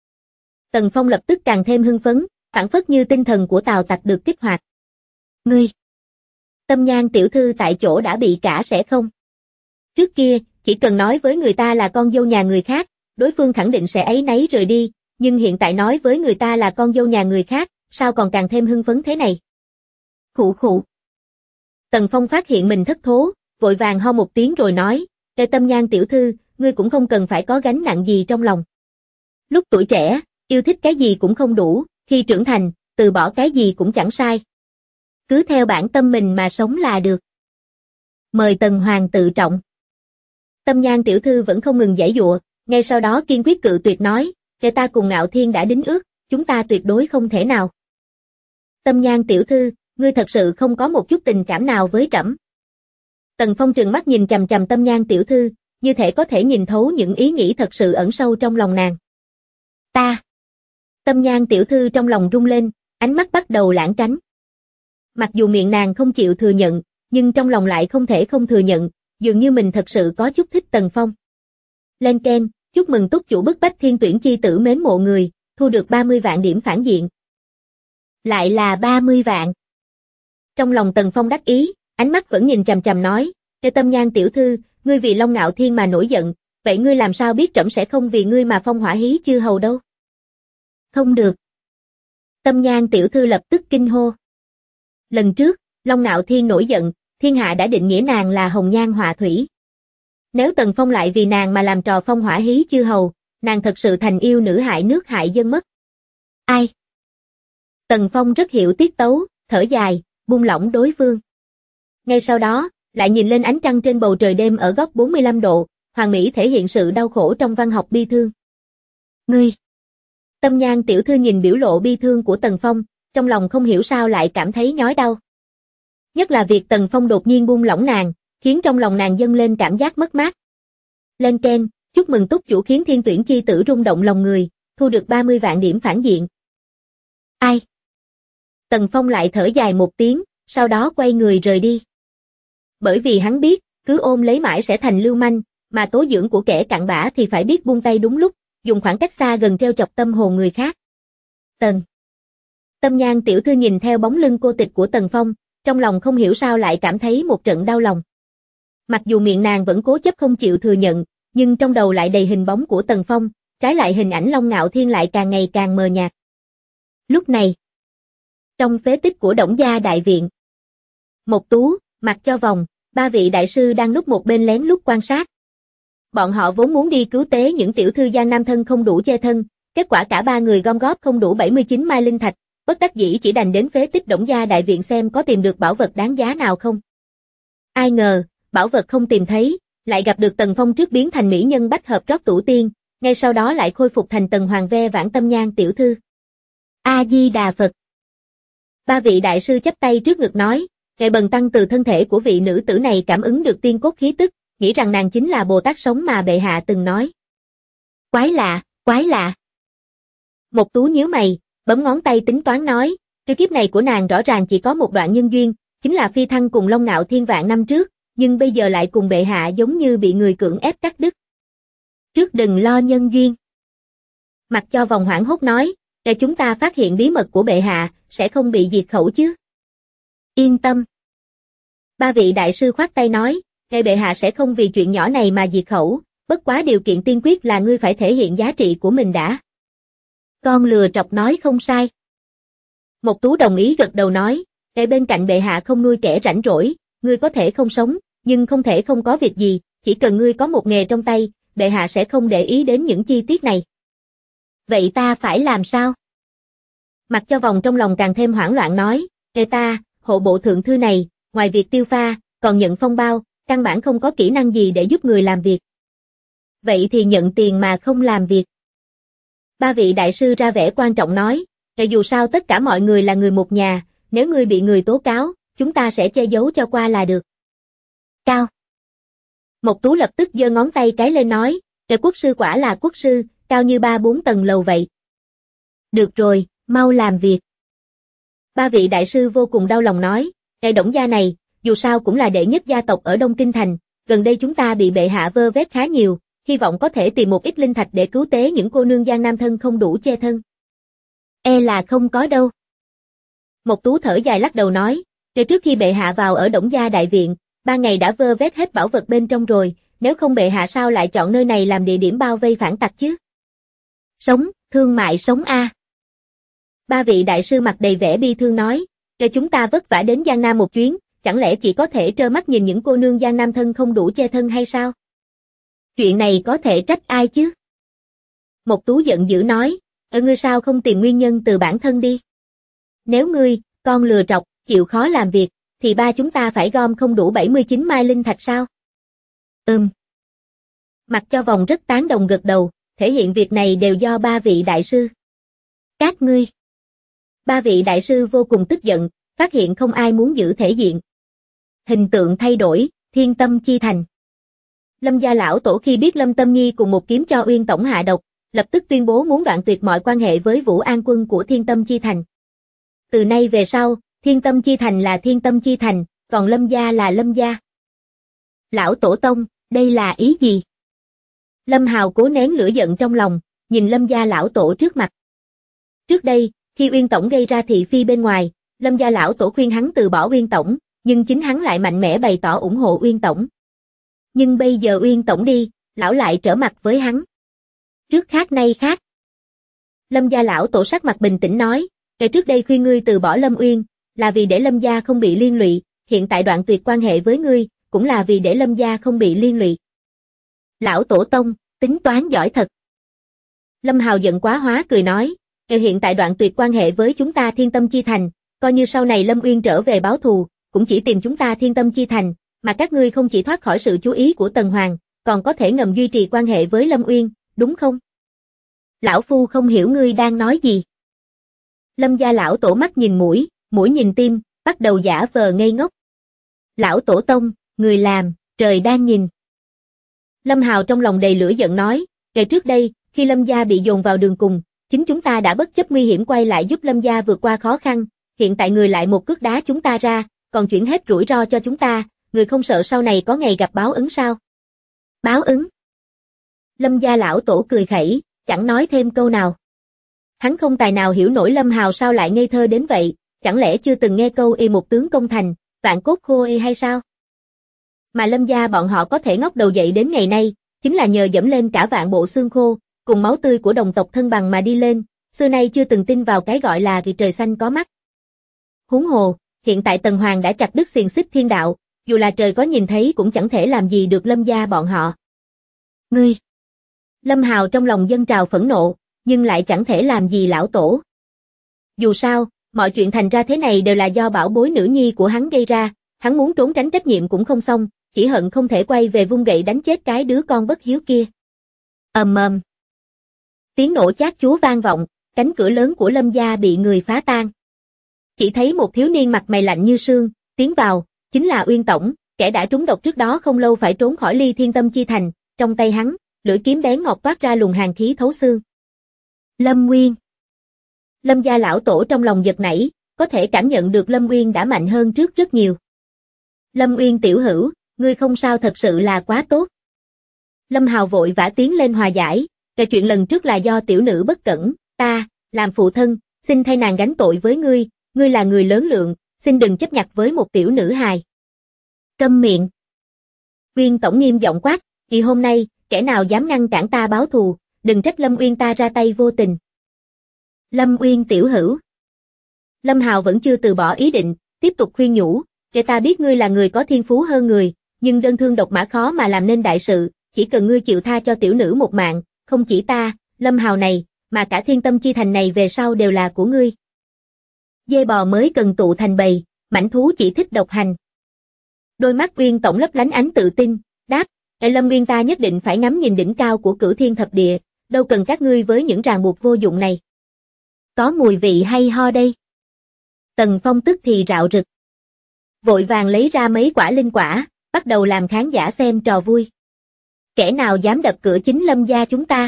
Tần Phong lập tức càng thêm hưng phấn, phảng phất như tinh thần của Tào Tặc được kích hoạt. Ngươi! Tâm Nhan tiểu thư tại chỗ đã bị cả sẽ không? Trước kia, chỉ cần nói với người ta là con dâu nhà người khác, đối phương khẳng định sẽ áy náy rời đi, nhưng hiện tại nói với người ta là con dâu nhà người khác, sao còn càng thêm hưng phấn thế này? Khụ khụ. Tần Phong phát hiện mình thất thố, vội vàng ho một tiếng rồi nói, Tâm Nhan tiểu thư, ngươi cũng không cần phải có gánh nặng gì trong lòng. Lúc tuổi trẻ, yêu thích cái gì cũng không đủ, khi trưởng thành, từ bỏ cái gì cũng chẳng sai. Cứ theo bản tâm mình mà sống là được. Mời Tần Hoàng tự trọng. Tâm Nhan tiểu thư vẫn không ngừng giãy giụa, ngay sau đó kiên quyết cự tuyệt nói, ta cùng Ngạo Thiên đã đính ước, chúng ta tuyệt đối không thể nào. Tâm Nhan tiểu thư, ngươi thật sự không có một chút tình cảm nào với trẫm. Tần Phong trừng mắt nhìn chằm chằm Tâm Nhan tiểu thư, như thể có thể nhìn thấu những ý nghĩ thật sự ẩn sâu trong lòng nàng. Ta. Tâm Nhan tiểu thư trong lòng rung lên, ánh mắt bắt đầu lãng tránh. Mặc dù miệng nàng không chịu thừa nhận, nhưng trong lòng lại không thể không thừa nhận, dường như mình thật sự có chút thích Tần Phong. Lên Ken, chúc mừng túc chủ bức bách thiên tuyển chi tử mến mộ người, thu được 30 vạn điểm phản diện. Lại là 30 vạn. Trong lòng Tần Phong đắc ý, ánh mắt vẫn nhìn chằm chằm nói, Tâm Nhan tiểu thư, ngươi vì Long Ngạo Thiên mà nổi giận, vậy ngươi làm sao biết trẫm sẽ không vì ngươi mà phong hỏa hí chư hầu đâu? Không được. Tâm Nhan tiểu thư lập tức kinh hô. Lần trước, Long Ngạo Thiên nổi giận, thiên hạ đã định nghĩa nàng là hồng nhan họa thủy. Nếu Tần Phong lại vì nàng mà làm trò phong hỏa hí chư hầu, nàng thật sự thành yêu nữ hại nước hại dân mất. Ai? Tần Phong rất hiểu tiết tấu, thở dài, buông lỏng đối phương. Ngay sau đó, lại nhìn lên ánh trăng trên bầu trời đêm ở góc 45 độ, Hoàng Mỹ thể hiện sự đau khổ trong văn học bi thương. Ngươi! Tâm Nhan tiểu thư nhìn biểu lộ bi thương của Tần Phong, trong lòng không hiểu sao lại cảm thấy nhói đau. Nhất là việc Tần Phong đột nhiên buông lỏng nàng, khiến trong lòng nàng dâng lên cảm giác mất mát. Lên keng, chúc mừng túc chủ khiến thiên tuyển chi tử rung động lòng người, thu được 30 vạn điểm phản diện. Ai? Tần Phong lại thở dài một tiếng, sau đó quay người rời đi. Bởi vì hắn biết, cứ ôm lấy mãi sẽ thành lưu manh, mà tố dưỡng của kẻ cặn bã thì phải biết buông tay đúng lúc, dùng khoảng cách xa gần treo chọc tâm hồn người khác. Tâm Nhan tiểu thư nhìn theo bóng lưng cô tịch của Tần Phong, trong lòng không hiểu sao lại cảm thấy một trận đau lòng. Mặc dù miệng nàng vẫn cố chấp không chịu thừa nhận, nhưng trong đầu lại đầy hình bóng của Tần Phong, trái lại hình ảnh Long Ngạo Thiên lại càng ngày càng mờ nhạt. Lúc này, trong phế tích của Đổng gia đại viện, Mộc Tú, Mặc Cho Vòng, ba vị đại sư đang núp một bên lén lút quan sát. Bọn họ vốn muốn đi cứu tế những tiểu thư Giang Nam thân không đủ che thân, kết quả cả ba người gom góp không đủ 79 mai linh thạch, bất đắc dĩ chỉ đành đến phế tích Đổng gia đại viện xem có tìm được bảo vật đáng giá nào không. Ai ngờ, bảo vật không tìm thấy, lại gặp được Tần Phong trước biến thành mỹ nhân bách hợp trót tủ tiên, ngay sau đó lại khôi phục thành Tần Hoàng ve vãn Tâm Nhan tiểu thư. A Di Đà Phật. Ba vị đại sư chắp tay trước ngực nói, ngài bần tăng từ thân thể của vị nữ tử này cảm ứng được tiên cốt khí tức, nghĩ rằng nàng chính là Bồ Tát sống mà bệ hạ từng nói. Quái lạ, quái lạ. Mộc Tú nhíu mày, bấm ngón tay tính toán nói, cái kiếp này của nàng rõ ràng chỉ có một đoạn nhân duyên, chính là phi thăng cùng Long Ngạo Thiên vạn năm trước, nhưng bây giờ lại cùng bệ hạ giống như bị người cưỡng ép cắt đứt. Trước đừng lo nhân duyên. Mặc Cho Vòng hoảng hốt nói, để chúng ta phát hiện bí mật của bệ hạ, sẽ không bị diệt khẩu chứ. Yên tâm. Ba vị đại sư khoát tay nói, ngài bệ hạ sẽ không vì chuyện nhỏ này mà diệt khẩu, bất quá điều kiện tiên quyết là ngươi phải thể hiện giá trị của mình đã. Con lừa trọc nói không sai. Mộc Tú đồng ý gật đầu nói, ngài bên cạnh bệ hạ không nuôi kẻ rảnh rỗi, ngươi có thể không sống, nhưng không thể không có việc gì, chỉ cần ngươi có một nghề trong tay, bệ hạ sẽ không để ý đến những chi tiết này. Vậy ta phải làm sao? Mặc Cho Vòng trong lòng càng thêm hoảng loạn nói, người ta, hộ bộ thượng thư này, ngoài việc tiêu pha, còn nhận phong bao, căn bản không có kỹ năng gì để giúp người làm việc. Vậy thì nhận tiền mà không làm việc. Ba vị đại sư ra vẻ quan trọng nói, dù sao tất cả mọi người là người một nhà, nếu ngươi bị người tố cáo, chúng ta sẽ che giấu cho qua là được. Cao. Mộc Tú lập tức giơ ngón tay cái lên nói, quốc sư quả là quốc sư, cao như 3-4 tầng lầu vậy. Được rồi, mau làm việc. Ba vị đại sư vô cùng đau lòng nói, Đổng gia này, dù sao cũng là đệ nhất gia tộc ở Đông Kinh Thành, gần đây chúng ta bị bệ hạ vơ vét khá nhiều, hy vọng có thể tìm một ít linh thạch để cứu tế những cô nương Giang Nam thân không đủ che thân. E là không có đâu. Mộc Tú thở dài lắc đầu nói, trước khi bệ hạ vào ở Đổng gia đại viện, 3 ngày đã vơ vét hết bảo vật bên trong rồi, nếu không bệ hạ sao lại chọn nơi này làm địa điểm bao vây phản tặc chứ? Sống, thương mại sống a. Ba vị đại sư mặt đầy vẻ bi thương nói, chúng ta vất vả đến Giang Nam một chuyến, chẳng lẽ chỉ có thể trơ mắt nhìn những cô nương Giang Nam thân không đủ che thân hay sao? Chuyện này có thể trách ai chứ? Mộc Tú giận dữ nói, ngươi sao không tìm nguyên nhân từ bản thân đi? Nếu ngươi, con lừa trọc, chịu khó làm việc, thì ba chúng ta phải gom không đủ 79 mai linh thạch sao? Mặc Cho Vòng rất tán đồng gật đầu, thể hiện việc này đều do ba vị đại sư. Các ngươi. Ba vị đại sư vô cùng tức giận, phát hiện không ai muốn giữ thể diện. Hình tượng thay đổi, Thiên Tâm Chi Thành. Lâm gia lão tổ khi biết Lâm Tâm Nhi cùng một kiếm cho Uyên tổng hạ độc, lập tức tuyên bố muốn đoạn tuyệt mọi quan hệ với Vũ An quân của Thiên Tâm Chi Thành. Từ nay về sau, Thiên Tâm Chi Thành là Thiên Tâm Chi Thành, còn Lâm gia là Lâm gia. Lão tổ tông, đây là ý gì? Lâm Hào cố nén lửa giận trong lòng, nhìn Lâm gia lão tổ trước mặt. Trước đây, khi Uyên tổng gây ra thị phi bên ngoài, Lâm gia lão tổ khuyên hắn từ bỏ Uyên tổng, nhưng chính hắn lại mạnh mẽ bày tỏ ủng hộ Uyên tổng. Nhưng bây giờ Uyên tổng đi, lão lại trở mặt với hắn. Trước khác nay khác. Lâm gia lão tổ sắc mặt bình tĩnh nói, trước đây khuyên ngươi từ bỏ Lâm Uyên, là vì để Lâm gia không bị liên lụy, hiện tại đoạn tuyệt quan hệ với ngươi, cũng là vì để Lâm gia không bị liên lụy. Lão tổ tông, tính toán giỏi thật. Lâm Hào giận quá hóa cười nói, hiện tại đoạn tuyệt quan hệ với chúng ta Thiên Tâm Chi Thành, coi như sau này Lâm Uyên trở về báo thù, cũng chỉ tìm chúng ta Thiên Tâm Chi Thành, mà các ngươi không chỉ thoát khỏi sự chú ý của Tần Hoàng, còn có thể ngầm duy trì quan hệ với Lâm Uyên, đúng không? Lão phu không hiểu ngươi đang nói gì. Lâm gia lão tổ mắt nhìn mũi, mũi nhìn tim, bắt đầu giả vờ ngây ngốc. Lão tổ tông, người làm, trời đang nhìn. Lâm Hào trong lòng đầy lửa giận nói, ngày trước đây, khi Lâm gia bị dồn vào đường cùng, chính chúng ta đã bất chấp nguy hiểm quay lại giúp Lâm gia vượt qua khó khăn, hiện tại người lại một cước đá chúng ta ra, còn chuyển hết rủi ro cho chúng ta, người không sợ sau này có ngày gặp báo ứng sao? Báo ứng? Lâm gia lão tổ cười khẩy, chẳng nói thêm câu nào. Hắn không tài nào hiểu nổi Lâm Hào sao lại ngây thơ đến vậy, chẳng lẽ chưa từng nghe câu một tướng công thành, vạn cốt khô hay sao? Mà Lâm gia bọn họ có thể ngóc đầu dậy đến ngày nay, chính là nhờ dẫm lên cả vạn bộ xương khô, cùng máu tươi của đồng tộc thân bằng mà đi lên, xưa nay chưa từng tin vào cái gọi là trời xanh có mắt. Huống hồ, hiện tại Tần Hoàng đã chặt đứt xiềng xích thiên đạo, dù là trời có nhìn thấy cũng chẳng thể làm gì được Lâm gia bọn họ. Ngươi! Lâm Hào trong lòng dâng trào phẫn nộ, nhưng lại chẳng thể làm gì lão tổ. Dù sao, mọi chuyện thành ra thế này đều là do bảo bối nữ nhi của hắn gây ra, hắn muốn trốn tránh trách nhiệm cũng không xong, chỉ hận không thể quay về vung gậy đánh chết cái đứa con bất hiếu kia. Ầm ầm. Tiếng nổ chát chúa vang vọng, cánh cửa lớn của Lâm gia bị người phá tan. Chỉ thấy một thiếu niên mặt mày lạnh như sương, tiến vào, chính là Uyên Tổng, kẻ đã trúng độc trước đó không lâu phải trốn khỏi Ly Thiên Tâm Chi Thành, trong tay hắn, lưỡi kiếm bén ngọc toát ra luồng hàn khí thấu xương. Lâm Nguyên. Lâm gia lão tổ trong lòng giật nảy, có thể cảm nhận được Lâm Nguyên đã mạnh hơn trước rất nhiều. Lâm Nguyên tiểu hữu, ngươi không sao thật sự là quá tốt. Lâm Hào vội vã tiến lên hòa giải, cái chuyện lần trước là do tiểu nữ bất cẩn, ta, làm phụ thân, xin thay nàng gánh tội với ngươi là người lớn lượng, xin đừng chấp nhặt với một tiểu nữ hài. Câm miệng. Uyên Tổng nghiêm giọng quát, vì hôm nay, kẻ nào dám ngăn cản ta báo thù, đừng trách Lâm Uyên ta ra tay vô tình. Lâm Uyên tiểu hữu. Lâm Hào vẫn chưa từ bỏ ý định, tiếp tục khuyên nhủ, để ta biết ngươi là người có thiên phú hơn người, nhưng đơn thương độc mã khó mà làm nên đại sự, chỉ cần ngươi chịu tha cho tiểu nữ một mạng, không chỉ ta, Lâm Hào này, mà cả Thiên Tâm Chi Thành này về sau đều là của ngươi. Dê bò mới cần tụ thành bầy, mãnh thú chỉ thích độc hành. Đôi mắt Uyên Tổng lấp lánh ánh tự tin, đáp, Lâm Uyên ta nhất định phải ngắm nhìn đỉnh cao của Cửu Thiên Thập Địa, đâu cần các ngươi với những ràng buộc vô dụng này. Có mùi vị hay ho đây. Tần Phong tức thì rạo rực. Vội vàng lấy ra mấy quả linh quả, bắt đầu làm khán giả xem trò vui. Kẻ nào dám đập cửa chính Lâm gia chúng ta?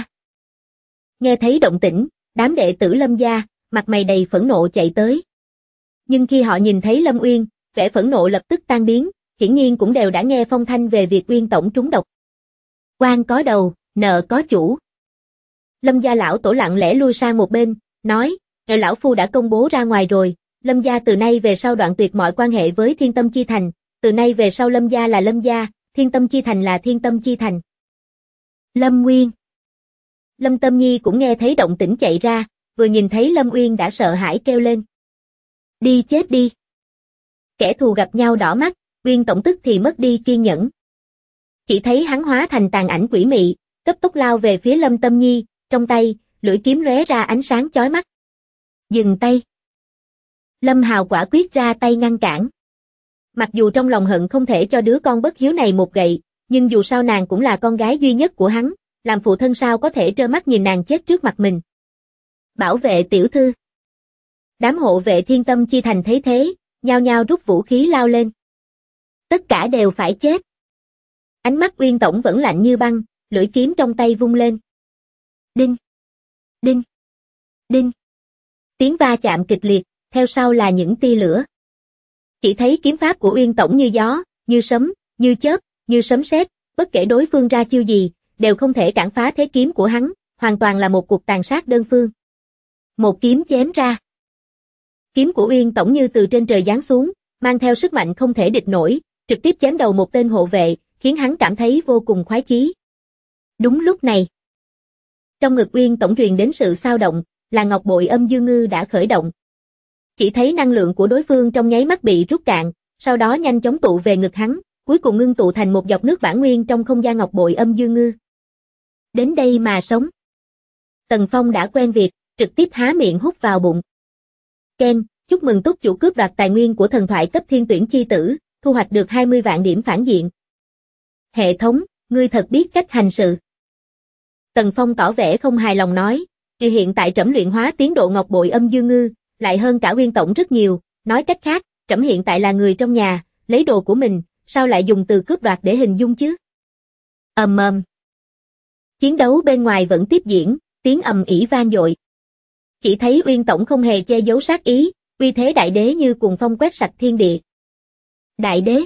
Nghe thấy động tĩnh, đám đệ tử Lâm gia, mặt mày đầy phẫn nộ chạy tới. Nhưng khi họ nhìn thấy Lâm Uyên, vẻ phẫn nộ lập tức tan biến, hiển nhiên cũng đều đã nghe phong thanh về việc Uyên Tổng trúng độc. Quan có đầu, nợ có chủ. Lâm gia lão tổ lặng lẽ lui sang một bên, nói, lão phu đã công bố ra ngoài rồi, Lâm gia từ nay về sau đoạn tuyệt mọi quan hệ với Thiên Tâm Chi Thành, từ nay về sau Lâm gia là Lâm gia, Thiên Tâm Chi Thành là Thiên Tâm Chi Thành. Lâm Nguyên. Lâm Tâm Nhi cũng nghe thấy động tĩnh chạy ra, vừa nhìn thấy Lâm Uyên đã sợ hãi kêu lên. Đi chết đi. Kẻ thù gặp nhau đỏ mắt, Uyên Tổng tức thì mất đi kiên nhẫn. Chỉ thấy hắn hóa thành tàn ảnh quỷ mị, cấp tốc lao về phía Lâm Tâm Nhi, trong tay, lưỡi kiếm lóe ra ánh sáng chói mắt. Dừng tay. Lâm Hào quả quyết ra tay ngăn cản. Mặc dù trong lòng hận không thể cho đứa con bất hiếu này một gậy, nhưng dù sao nàng cũng là con gái duy nhất của hắn, làm phụ thân sao có thể trơ mắt nhìn nàng chết trước mặt mình. Bảo vệ tiểu thư. Đám hộ vệ Thiên Tâm Chi Thành thấy thế, nhao nhao rút vũ khí lao lên. Tất cả đều phải chết. Ánh mắt Uyên Tổng vẫn lạnh như băng, lưỡi kiếm trong tay vung lên. Đinh, đinh, đinh. Tiếng va chạm kịch liệt, theo sau là những tia lửa. Chỉ thấy kiếm pháp của Uyên Tổng như gió, như sấm, như chớp, như sấm sét, bất kể đối phương ra chiêu gì, đều không thể cản phá thế kiếm của hắn, hoàn toàn là một cuộc tàn sát đơn phương. Một kiếm chém ra. Kiếm của Uyên Tổng như từ trên trời giáng xuống, mang theo sức mạnh không thể địch nổi, trực tiếp chém đầu một tên hộ vệ, khiến hắn cảm thấy vô cùng khoái chí. Đúng lúc này, trong ngực Uyên Tổng truyền đến sự xao động, là ngọc bội âm dương ngư đã khởi động. Chỉ thấy năng lượng của đối phương trong nháy mắt bị rút cạn, sau đó nhanh chóng tụ về ngực hắn, cuối cùng ngưng tụ thành một giọt nước bản nguyên trong không gian ngọc bội âm dương ngư. Đến đây mà sống. Tần Phong đã quen việc, trực tiếp há miệng hút vào bụng. Ken, chúc mừng túc chủ cướp đoạt tài nguyên của thần thoại cấp thiên tuyển chi tử, thu hoạch được 20 vạn điểm phản diện. Hệ thống, ngươi thật biết cách hành sự. Tần Phong tỏ vẻ không hài lòng nói, hiện tại trẫm luyện hóa tiến độ ngọc bội âm dương ngư, lại hơn cả Uyên Tổng rất nhiều, nói cách khác, trẫm hiện tại là người trong nhà, lấy đồ của mình, sao lại dùng từ cướp đoạt để hình dung chứ? Ầm ầm. Chiến đấu bên ngoài vẫn tiếp diễn, tiếng ầm ĩ vang dội. Chỉ thấy Uyên Tổng không hề che giấu sát ý, uy thế đại đế như cuồng phong quét sạch thiên địa. Đại đế.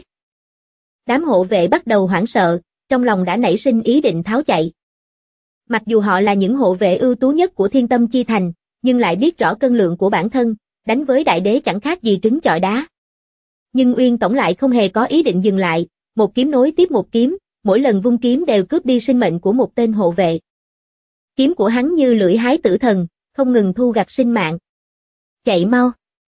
Đám hộ vệ bắt đầu hoảng sợ, trong lòng đã nảy sinh ý định tháo chạy. Mặc dù họ là những hộ vệ ưu tú nhất của Thiên Tâm Chi Thành, nhưng lại biết rõ cân lượng của bản thân, đánh với đại đế chẳng khác gì trứng chọi đá. Nhưng Uyên Tổng lại không hề có ý định dừng lại, một kiếm nối tiếp một kiếm, mỗi lần vung kiếm đều cướp đi sinh mệnh của một tên hộ vệ. Kiếm của hắn như lưỡi hái tử thần, không ngừng thu gặt sinh mạng. Chạy mau.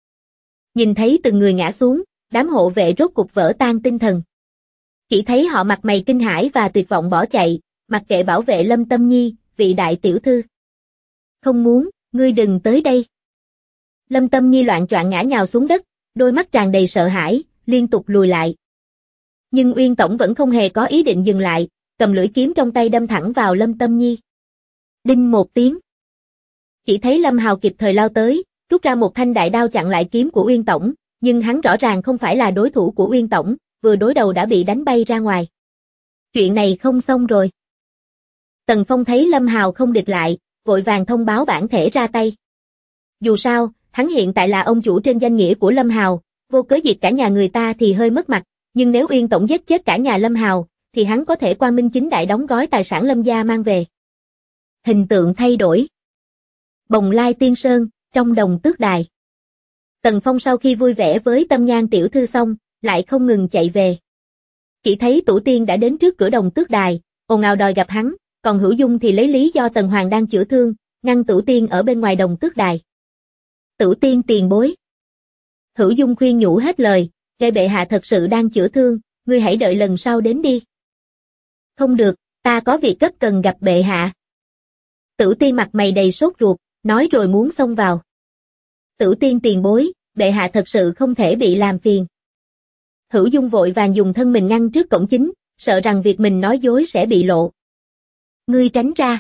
Nhìn thấy từng người ngã xuống, đám hộ vệ rốt cục vỡ tan tinh thần. Chỉ thấy họ mặt mày kinh hãi và tuyệt vọng bỏ chạy, mặc kệ bảo vệ Lâm Tâm Nhi, vị đại tiểu thư. Không muốn, ngươi đừng tới đây. Lâm Tâm Nhi loạng choạng ngã nhào xuống đất, đôi mắt tràn đầy sợ hãi, liên tục lùi lại. Nhưng Uyên Tổng vẫn không hề có ý định dừng lại, cầm lưỡi kiếm trong tay đâm thẳng vào Lâm Tâm Nhi. Đinh một tiếng. Chỉ thấy Lâm Hào kịp thời lao tới, rút ra một thanh đại đao chặn lại kiếm của Uyên Tổng, nhưng hắn rõ ràng không phải là đối thủ của Uyên Tổng, vừa đối đầu đã bị đánh bay ra ngoài. Chuyện này không xong rồi. Tần Phong thấy Lâm Hào không địch lại, vội vàng thông báo bản thể ra tay. Dù sao, hắn hiện tại là ông chủ trên danh nghĩa của Lâm Hào, vô cớ diệt cả nhà người ta thì hơi mất mặt, nhưng nếu Uyên Tổng giết chết cả nhà Lâm Hào, thì hắn có thể quang minh chính đại đóng gói tài sản Lâm gia mang về. Hình tượng thay đổi. Bồng Lai Tiên Sơn, trong Đồng Tước Đài. Tần Phong sau khi vui vẻ với Tâm Nhan tiểu thư xong, lại không ngừng chạy về. Chỉ thấy Tủ Tiên đã đến trước cửa Đồng Tước Đài, ồn ào đòi gặp hắn, còn Hữu Dung thì lấy lý do Tần Hoàng đang chữa thương, ngăn Tủ Tiên ở bên ngoài Đồng Tước Đài. Tủ Tiên tiền bối. Hữu Dung khuyên nhủ hết lời, "Kệ bệ hạ thật sự đang chữa thương, ngươi hãy đợi lần sau đến đi." "Không được, ta có việc cấp cần gặp bệ hạ." Tửu Tiên mặt mày đầy sốt ruột, nói rồi muốn xông vào. "Tửu Tiên tiền bối, bệ hạ thật sự không thể bị làm phiền." Hữu Dung vội vàng dùng thân mình ngăn trước cổng chính, sợ rằng việc mình nói dối sẽ bị lộ. "Ngươi tránh ra."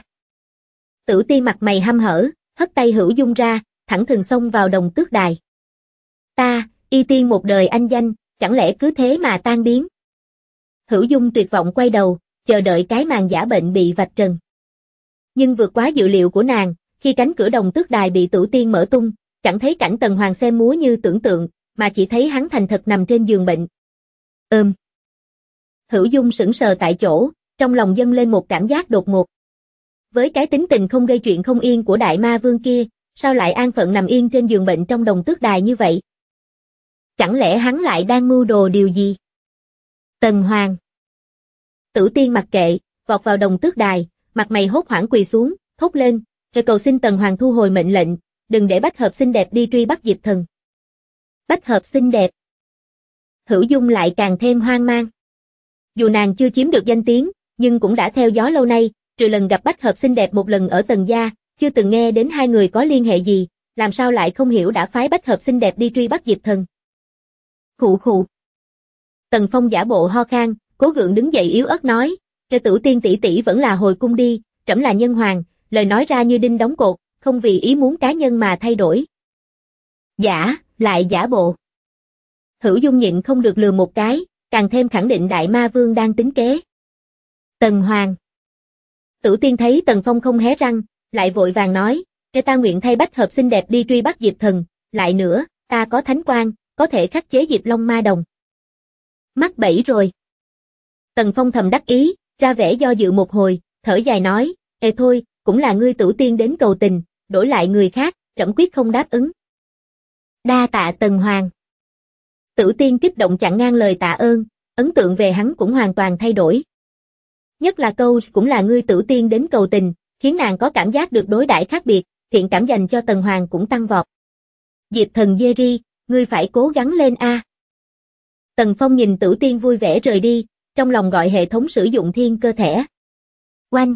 Tửu Tiên mặt mày hăm hở, hất tay Hữu Dung ra, thẳng thừng xông vào Đồng Tước Đài. "Ta, y tiên một đời anh danh, chẳng lẽ cứ thế mà tan biến?" Hữu Dung tuyệt vọng quay đầu, chờ đợi cái màn giả bệnh bị vạch trần. Nhưng vượt quá dự liệu của nàng, khi cánh cửa Đồng Tước Đài bị Tửu Tiên mở tung, chẳng thấy cảnh Tần Hoàng xem múa như tưởng tượng, mà chỉ thấy hắn thành thật nằm trên giường bệnh. Hữu Dung sững sờ tại chỗ, trong lòng dâng lên một cảm giác đột ngột. Với cái tính tình không gây chuyện không yên của Đại Ma Vương kia, sao lại an phận nằm yên trên giường bệnh trong Đồng Tước Đài như vậy? Chẳng lẽ hắn lại đang mưu đồ điều gì? Tần Hoàng. Tửu Tiên mặc kệ, vọt vào Đồng Tước Đài, mặt mày hốt hoảng quỳ xuống, thốt lên, cầu xin Tần Hoàng thu hồi mệnh lệnh, đừng để Bách Hợp xinh đẹp đi truy bắt Diệp Thần. Bách Hợp xinh đẹp. Hữu Dung lại càng thêm hoang mang. Dù nàng chưa chiếm được danh tiếng, nhưng cũng đã theo gió lâu nay, trừ lần gặp Bách Hợp xinh đẹp một lần ở Tần gia, chưa từng nghe đến hai người có liên hệ gì, làm sao lại không hiểu đã phái Bách Hợp xinh đẹp đi truy bắt Diệp Thần. Khụ khụ. Tần Phong giả bộ ho khan, cố gượng đứng dậy yếu ớt nói, "Cho Tửu Tiên tỷ tỷ vẫn là hồi cung đi, trẫm là nhân hoàng." Lời nói ra như đinh đóng cột, không vì ý muốn cá nhân mà thay đổi. Giả, lại giả bộ. Hữu Dung nhịn không được lừa một cái, càng thêm khẳng định Đại Ma Vương đang tính kế. Tần Hoàng. Tửu Tiên thấy Tần Phong không hé răng, lại vội vàng nói, "Để ta nguyện thay Bách Hợp xinh đẹp đi truy bắt Diệp Thần, lại nữa, ta có thánh quan, có thể khắc chế Diệp Long Ma Đồng." Mắc bẫy rồi. Tần Phong thầm đắc ý, ra vẻ do dự một hồi, thở dài nói, "Ê thôi, cũng là ngươi Tửu Tiên đến cầu tình, đổi lại người khác, trẫm quyết không đáp ứng." Đa tạ Tần Hoàng. Tửu Tiên kích động chặn ngang lời tạ ơn, ấn tượng về hắn cũng hoàn toàn thay đổi. Nhất là câu "cũng là ngươi Tửu Tiên đến cầu tình", khiến nàng có cảm giác được đối đãi khác biệt, thiện cảm dành cho Tần Hoàng cũng tăng vọt. "Diệp Thần Jerry, ngươi phải cố gắng lên a." Tần Phong nhìn Tửu Tiên vui vẻ rời đi, trong lòng gọi hệ thống sử dụng thiên cơ thẻ. Oanh!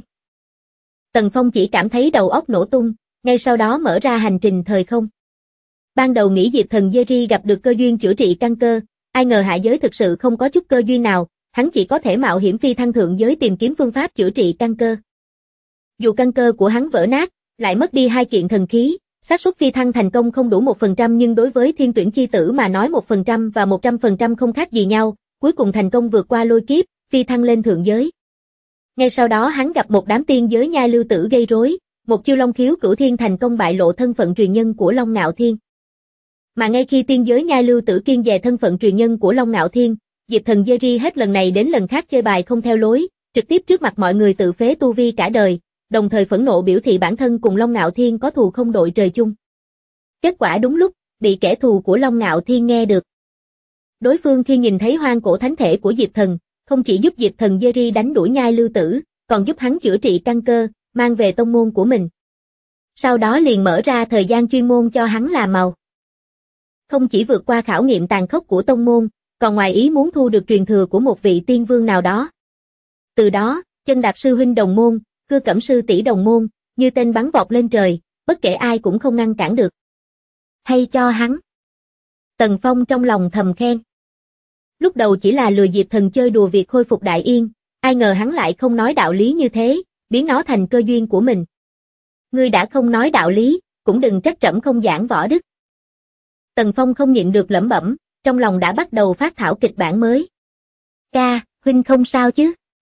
Tần Phong chỉ cảm thấy đầu óc nổ tung, ngay sau đó mở ra hành trình thời không. Ban đầu nghĩ Diệp Thần Jerry gặp được cơ duyên chữa trị căn cơ, ai ngờ hạ giới thực sự không có chút cơ duyên nào, hắn chỉ có thể mạo hiểm phi thăng thượng giới tìm kiếm phương pháp chữa trị căn cơ. Dù căn cơ của hắn vỡ nát, lại mất đi 2 kiện thần khí, xác suất phi thăng thành công không đủ 1% nhưng đối với thiên tuyển chi tử mà nói 1% và 100% không khác gì nhau, cuối cùng thành công vượt qua lôi kiếp, phi thăng lên thượng giới. Ngay sau đó hắn gặp một đám tiên giới nhai lưu tử gây rối, một chiêu Long Khiếu Cửu Thiên thành công bại lộ thân phận truyền nhân của Long Ngạo Thiên. Mà ngay khi tiên giới nhai lưu tử kiêng dè thân phận truyền nhân của Long Ngạo Thiên, Diệp Thần Jerry hết lần này đến lần khác chơi bài không theo lối, trực tiếp trước mặt mọi người tự phế tu vi cả đời, đồng thời phẫn nộ biểu thị bản thân cùng Long Ngạo Thiên có thù không đội trời chung. Kết quả đúng lúc, bị kẻ thù của Long Ngạo Thiên nghe được. Đối phương khi nhìn thấy hoang cổ thánh thể của Diệp Thần, không chỉ giúp Diệp Thần Jerry đánh đuổi nhai lưu tử, còn giúp hắn chữa trị căn cơ, mang về tông môn của mình. Sau đó liền mở ra thời gian chuyên môn cho hắn làm màu. Không chỉ vượt qua khảo nghiệm tàn khốc của tông môn, còn ngoài ý muốn thu được truyền thừa của một vị tiên vương nào đó. Từ đó, Chân Đạp sư huynh đồng môn, Cưa Cẩm sư tỷ đồng môn, như tên bắn vọt lên trời, bất kể ai cũng không ngăn cản được. Hay cho hắn. Tần Phong trong lòng thầm khen. Lúc đầu chỉ là lừa Diệp Thần chơi đùa việc khôi phục Đại Yên, ai ngờ hắn lại không nói đạo lý như thế, biến nó thành cơ duyên của mình. Ngươi đã không nói đạo lý, cũng đừng trách trẫm không giảng võ đức. Tần Phong không nhịn được lẩm bẩm, trong lòng đã bắt đầu phát thảo kịch bản mới. Ca, huynh không sao chứ?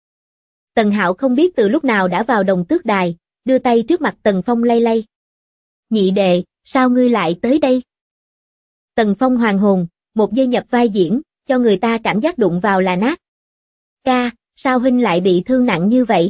Tần Hạo không biết từ lúc nào đã vào Đồng Tước Đài, đưa tay trước mặt Tần Phong lay lay. Nhị đệ, sao ngươi lại tới đây? Tần Phong hoàn hồn, một giây nhập vai diễn, cho người ta cảm giác đụng vào là nát. Ca, sao huynh lại bị thương nặng như vậy?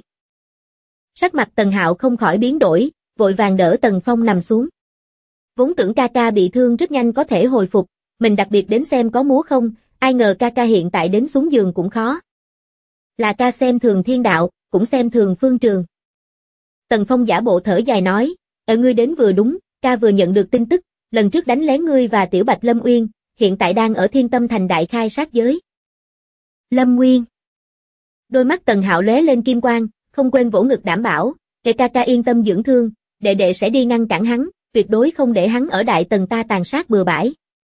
Sắc mặt Tần Hạo không khỏi biến đổi, vội vàng đỡ Tần Phong nằm xuống. Vốn tưởng ca ca bị thương rất nhanh có thể hồi phục, mình đặc biệt đến xem có múa không, ai ngờ ca ca hiện tại đến xuống giường cũng khó. Là ca xem thường thiên đạo, cũng xem thường phương trường. Tần Phong giả bộ thở dài nói, ngươi đến vừa đúng, ca vừa nhận được tin tức, lần trước đánh lén ngươi và Tiểu Bạch Lâm Uyên, hiện tại đang ở Thiên Tâm Thành đại khai sát giới. Lâm Nguyên. Đôi mắt Tần Hạo lóe lên kim quang, không quên vỗ ngực đảm bảo, để ca ca yên tâm dưỡng thương, đệ đệ sẽ đi ngăn cản hắn, tuyệt đối không để hắn ở Đại Tần ta tàn sát bừa bãi.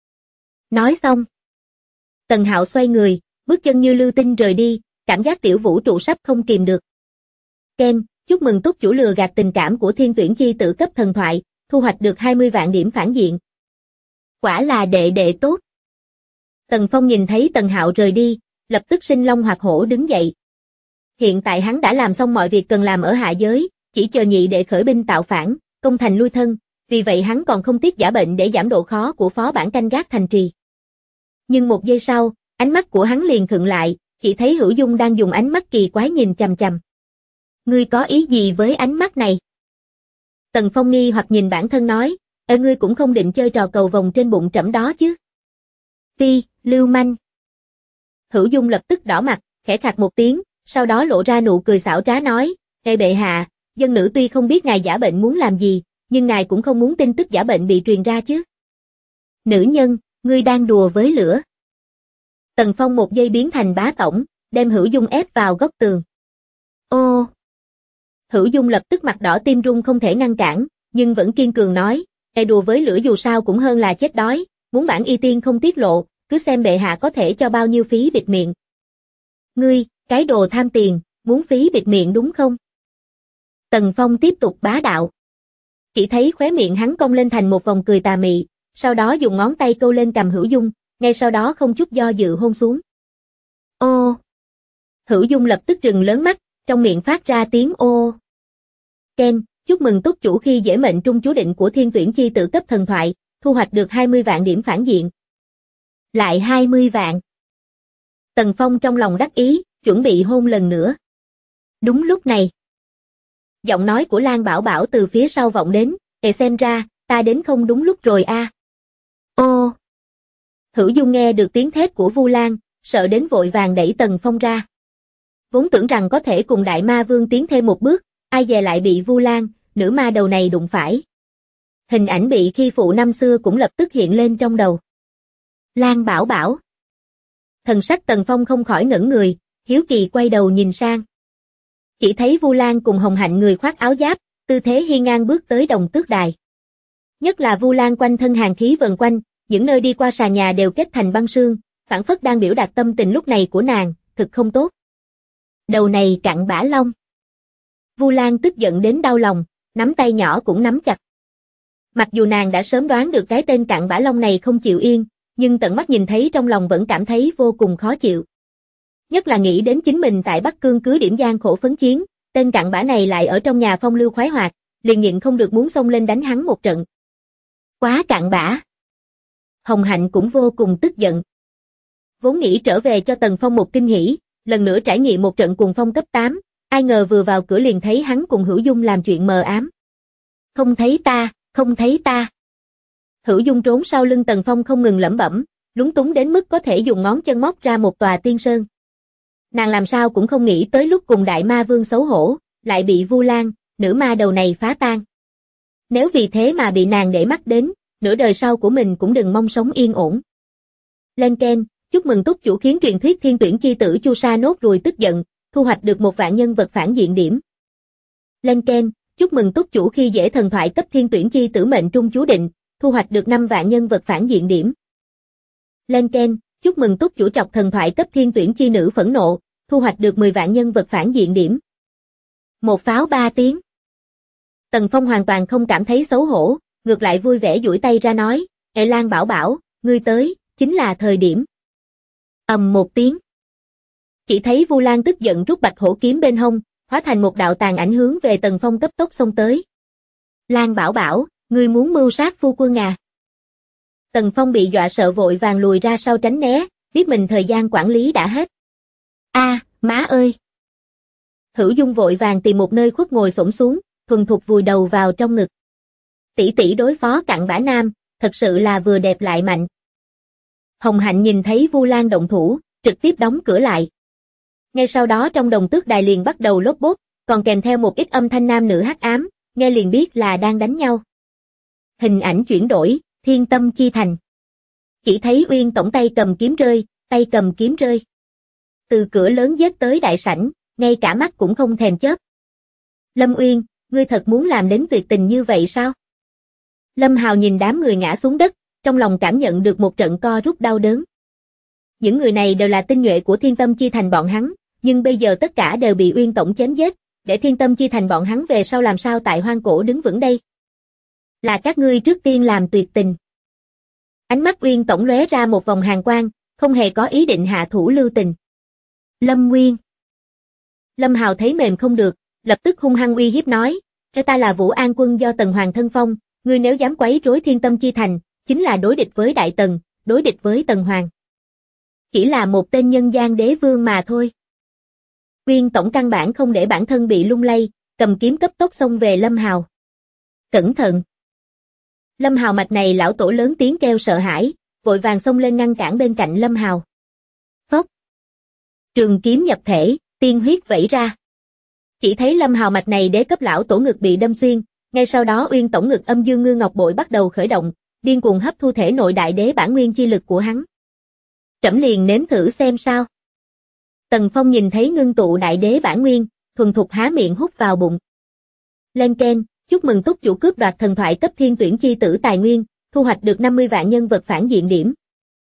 Nói xong, Tần Hạo xoay người, bước chân như lưu tinh rời đi, cảm giác tiểu vũ trụ sắp không kìm được. Ken, chúc mừng túc chủ lừa gạt tình cảm của Thiên Tuyển Chi Tử cấp thần thoại, thu hoạch được 20 vạn điểm phản diện. Quả là đệ đệ tốt. Tần Phong nhìn thấy Tần Hạo rời đi, lập tức sinh long hoạt hổ đứng dậy. Hiện tại hắn đã làm xong mọi việc cần làm ở hạ giới, chỉ chờ nhị đệ khởi binh tạo phản, công thành lui thân, vì vậy hắn còn không tiếc giả bệnh để giảm độ khó của phó bản canh gác thành trì. Nhưng một giây sau, ánh mắt của hắn liền khựng lại, chỉ thấy Hữu Dung đang dùng ánh mắt kỳ quái nhìn chằm chằm. Ngươi có ý gì với ánh mắt này? Tần Phong nghi hoặc nhìn bản thân nói, ngươi cũng không định chơi trò cầu vồng trên bụng trẫm đó chứ? Ti, lưu manh. Hữu Dung lập tức đỏ mặt, khẽ khạc một tiếng, sau đó lộ ra nụ cười xảo trá nói, bệ hạ, dân nữ tuy không biết ngài giả bệnh muốn làm gì, nhưng ngài cũng không muốn tin tức giả bệnh bị truyền ra chứ. Nữ nhân, ngươi đang đùa với lửa. Tần Phong một giây biến thành bá tổng, đem Hữu Dung ép vào góc tường. Ô! Hữu Dung lập tức mặt đỏ tim run không thể ngăn cản, nhưng vẫn kiên cường nói, đùa với lửa dù sao cũng hơn là chết đói, muốn bản y tiên không tiết lộ, cứ xem bệ hạ có thể cho bao nhiêu phí bịt miệng. Ngươi, cái đồ tham tiền, muốn phí bịt miệng đúng không? Tần Phong tiếp tục bá đạo. Chỉ thấy khóe miệng hắn cong lên thành một vòng cười tà mị, sau đó dùng ngón tay câu lên cằm Hữu Dung, ngay sau đó không chút do dự hôn xuống. Ô! Hữu Dung lập tức trừng lớn mắt, trong miệng phát ra tiếng ô. Ken, chúc mừng túc chủ khi dễ mệnh trung chú định của Thiên Tuyển Chi Tử cấp thần thoại, thu hoạch được 20 vạn điểm phản diện. Lại 20 vạn. Tần Phong trong lòng đắc ý, chuẩn bị hôn lần nữa. Đúng lúc này, giọng nói của Lan Bảo Bảo từ phía sau vọng đến, xem ra, ta đến không đúng lúc rồi a. Ô! Hữu Dung nghe được tiếng thét của Vu Lan, sợ đến vội vàng đẩy Tần Phong ra. Vốn tưởng rằng có thể cùng Đại Ma Vương tiến thêm một bước, ai dè lại bị Vu Lan, nữ ma đầu này đụng phải. Hình ảnh bị khi phụ năm xưa cũng lập tức hiện lên trong đầu. Lan Bảo Bảo. Thần sắc Tần Phong không khỏi ngẩn người, hiếu kỳ quay đầu nhìn sang. Chỉ thấy Vu Lan cùng Hồng Hạnh người khoác áo giáp, tư thế hiên ngang bước tới Đồng Tước Đài. Nhất là Vu Lan quanh thân hàn khí vần quanh, những nơi đi qua sàn nhà đều kết thành băng sương, phảng phất đang biểu đạt tâm tình lúc này của nàng, thực không tốt. Đầu này cặn bã lông. Vu Lan tức giận đến đau lòng, nắm tay nhỏ cũng nắm chặt. Mặc dù nàng đã sớm đoán được cái tên cặn bã lông này không chịu yên, nhưng tận mắt nhìn thấy trong lòng vẫn cảm thấy vô cùng khó chịu. nhất là nghĩ đến chính mình tại Bắc Cương cứ điểm gian khổ phấn chiến, tên cặn bã này lại ở trong nhà phong lưu khoái hoạt, liền nhịn không được muốn xông lên đánh hắn một trận. Quá cặn bã. Hồng Hạnh cũng vô cùng tức giận. Vốn nghĩ trở về cho Tần Phong một kinh hỉ, lần nữa trải nghiệm một trận cuồng phong cấp 8, ai ngờ vừa vào cửa liền thấy hắn cùng Hữu Dung làm chuyện mờ ám. Không thấy ta, không thấy ta. Hữu Dung trốn sau lưng Tần Phong không ngừng lẩm bẩm, lúng túng đến mức có thể dùng ngón chân móc ra một tòa tiên sơn. Nàng làm sao cũng không nghĩ tới lúc cùng Đại Ma Vương xấu hổ, lại bị Vu Lan, nữ ma đầu này phá tan. Nếu vì thế mà bị nàng để mắt đến, nửa đời sau của mình cũng đừng mong sống yên ổn. Lên Ken, chúc mừng túc chủ khiến truyền thuyết thiên tuyển chi tử Chu Sa nốt ruồi tức giận, thu hoạch được 1 vạn nhân vật phản diện điểm. Lên Ken, chúc mừng túc chủ khi dễ thần thoại cấp thiên tuyển chi tử mệnh trung chú định, thu hoạch được 5 vạn nhân vật phản diện điểm. Lên Ken, chúc mừng túc chủ chọc thần thoại cấp thiên tuyển chi nữ phẫn nộ, thu hoạch được 10 vạn nhân vật phản diện điểm. Một pháo 3 tiếng. Tần Phong hoàn toàn không cảm thấy xấu hổ, ngược lại vui vẻ duỗi tay ra nói, Ê Lan bảo bảo, ngươi tới, chính là thời điểm. Ầm một tiếng. Chỉ thấy Vu Lan tức giận rút bạch hổ kiếm bên hông, hóa thành một đạo tàn ảnh hướng về Tần Phong cấp tốc xông tới. Lan bảo bảo, ngươi muốn mưu sát phu quân à? Tần Phong bị dọa sợ vội vàng lùi ra sau tránh né, biết mình thời gian quản lý đã hết. A, má ơi! Hữu Dung vội vàng tìm một nơi khuất ngồi xổm xuống, thuần thục vùi đầu vào trong ngực. Tỷ tỷ đối phó cặn bã nam, thật sự là vừa đẹp lại mạnh. Hồng Hạnh nhìn thấy Vu Lan động thủ, trực tiếp đóng cửa lại. Ngay sau đó trong đồng tước đài liền bắt đầu lốp bốp, còn kèm theo một ít âm thanh nam nữ hắc ám, nghe liền biết là đang đánh nhau. Hình ảnh chuyển đổi, Thiên Tâm Chi Thành. Chỉ thấy Uyên tổng tay cầm kiếm rơi, tay cầm kiếm rơi. Từ cửa lớn giết tới đại sảnh, ngay cả mắt cũng không thèm chớp. Lâm Uyên, ngươi thật muốn làm đến tuyệt tình như vậy sao? Lâm Hào nhìn đám người ngã xuống đất, trong lòng cảm nhận được một trận co rút đau đớn. Những người này đều là tinh nhuệ của Thiên Tâm Chi Thành bọn hắn, nhưng bây giờ tất cả đều bị Uyên tổng chém giết, để Thiên Tâm Chi Thành bọn hắn về sau làm sao tại hoang cổ đứng vững đây? Là các ngươi trước tiên làm tuyệt tình. Ánh mắt Uyên tổng lóe ra một vòng hàn quang, không hề có ý định hạ thủ lưu tình. Lâm Nguyên. Lâm Hào thấy mềm không được, lập tức hung hăng uy hiếp nói, ta là Vũ An Quân do Tần Hoàng thân phong, ngươi nếu dám quấy rối Thiên Tâm Chi Thành, chính là đối địch với Đại Tần, đối địch với Tần Hoàng. Chỉ là một tên nhân gian đế vương mà thôi. Uyên tổng căn bản không để bản thân bị lung lay, cầm kiếm cấp tốc xông về Lâm Hào. Cẩn thận! Lâm Hào mạch này lão tổ lớn tiếng kêu sợ hãi, vội vàng xông lên ngăn cản bên cạnh Lâm Hào. Phốc! Trường kiếm nhập thể, tiên huyết vẩy ra. Chỉ thấy Lâm Hào mạch này đế cấp lão tổ ngực bị đâm xuyên, ngay sau đó Uyên tổng ngực âm dương ngư ngọc bội bắt đầu khởi động, điên cuồng hấp thu thể nội đại đế bản nguyên chi lực của hắn. Trẫm liền nếm thử xem sao. Tần Phong nhìn thấy ngưng tụ đại đế bản nguyên, thuần thục há miệng hút vào bụng. Lên Ken, chúc mừng túc chủ cướp đoạt thần thoại cấp thiên tuyển chi tử tài nguyên, thu hoạch được 50 vạn nhân vật phản diện điểm.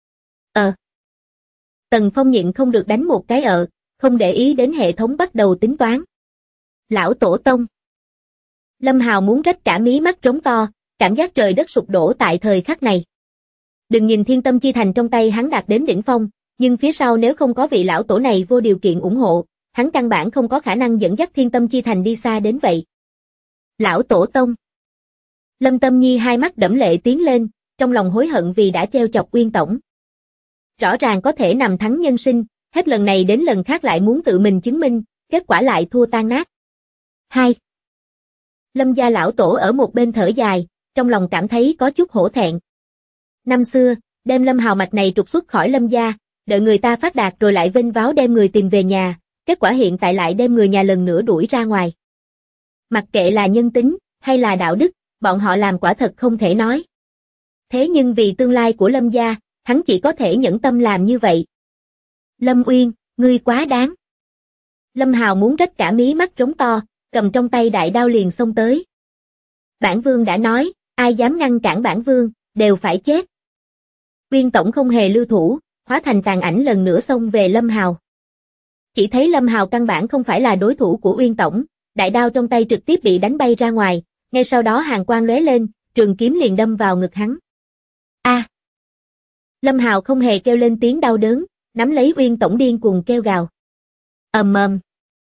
Tần Phong nhịn không được đánh một cái không để ý đến hệ thống bắt đầu tính toán. Lão tổ tông. Lâm Hào muốn rách cả mí mắt trống to, cảm giác trời đất sụp đổ tại thời khắc này. Đừng nhìn Thiên Tâm Chi Thành trong tay hắn đạt đến đỉnh phong, nhưng phía sau nếu không có vị lão tổ này vô điều kiện ủng hộ, hắn căn bản không có khả năng dẫn dắt Thiên Tâm Chi Thành đi xa đến vậy. Lão tổ tông. Lâm Tâm Nhi hai mắt đẫm lệ tiến lên, trong lòng hối hận vì đã treo chọc Uyên tổng. Rõ ràng có thể nằm thắng nhân sinh, hết lần này đến lần khác lại muốn tự mình chứng minh, kết quả lại thua tan nát. 2. Lâm gia lão tổ ở một bên thở dài, trong lòng cảm thấy có chút hổ thẹn. Năm xưa, đem Lâm Hào mạch này trục xuất khỏi Lâm gia, đợi người ta phát đạt rồi lại vênh váo đem người tìm về nhà, kết quả hiện tại lại đem người nhà lần nữa đuổi ra ngoài. Mặc kệ là nhân tính, hay là đạo đức, bọn họ làm quả thật không thể nói. Thế nhưng vì tương lai của Lâm gia, hắn chỉ có thể nhẫn tâm làm như vậy. Lâm Uyên, ngươi quá đáng. Lâm Hào muốn rách cả mí mắt trống to, cầm trong tay đại đao liền xông tới. Bản vương đã nói, ai dám ngăn cản bản vương, đều phải chết. Uyên tổng không hề lưu thủ, hóa thành tàn ảnh lần nữa xông về Lâm Hào. Chỉ thấy Lâm Hào căn bản không phải là đối thủ của Uyên tổng, đại đao trong tay trực tiếp bị đánh bay ra ngoài, ngay sau đó hàn quang lóe lên, trường kiếm liền đâm vào ngực hắn. A! Lâm Hào không hề kêu lên tiếng đau đớn, nắm lấy Uyên tổng điên cuồng kêu gào. Ầm ầm.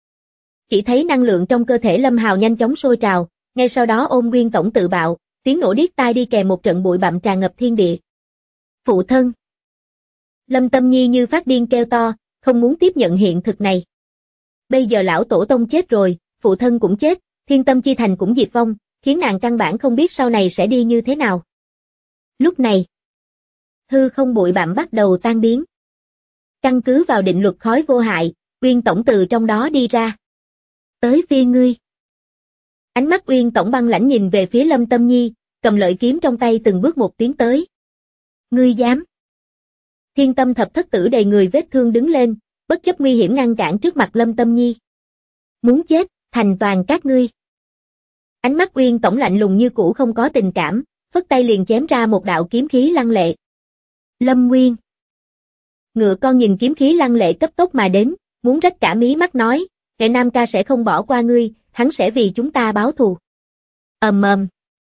Chỉ thấy năng lượng trong cơ thể Lâm Hào nhanh chóng sôi trào, ngay sau đó ôm Nguyên Tổng tự bạo, tiếng nổ điếc tai đi kèm một trận bụi bặm tràn ngập thiên địa. Phụ thân. Lâm Tâm Nhi như phát điên kêu to, không muốn tiếp nhận hiện thực này. Bây giờ lão tổ tông chết rồi, phụ thân cũng chết, Thiên Tâm Chi Thành cũng diệt vong, khiến nàng căn bản không biết sau này sẽ đi như thế nào. Lúc này, hư không bụi bặm bắt đầu tan biến. Căn cứ vào định luật khói vô hại, Uyên Tổng từ trong đó đi ra. Tới phiên ngươi. Ánh mắt Uyên Tổng băng lãnh nhìn về phía Lâm Tâm Nhi, cầm lợi kiếm trong tay từng bước một tiến tới. Ngươi dám? Thiên Tâm Thập Thất Tử đầy người vết thương đứng lên, bất chấp nguy hiểm ngăn cản trước mặt Lâm Tâm Nhi. Muốn chết, thành toàn các ngươi. Ánh mắt Uyên Tổng lạnh lùng như cũ không có tình cảm, phất tay liền chém ra một đạo kiếm khí lăng lệ. Lâm Nguyên. Ngựa con nhìn kiếm khí lăng lệ cấp tốc mà đến, muốn rách cả mí mắt nói, kẻ Nam ca sẽ không bỏ qua ngươi, hắn sẽ vì chúng ta báo thù. Ầm ầm.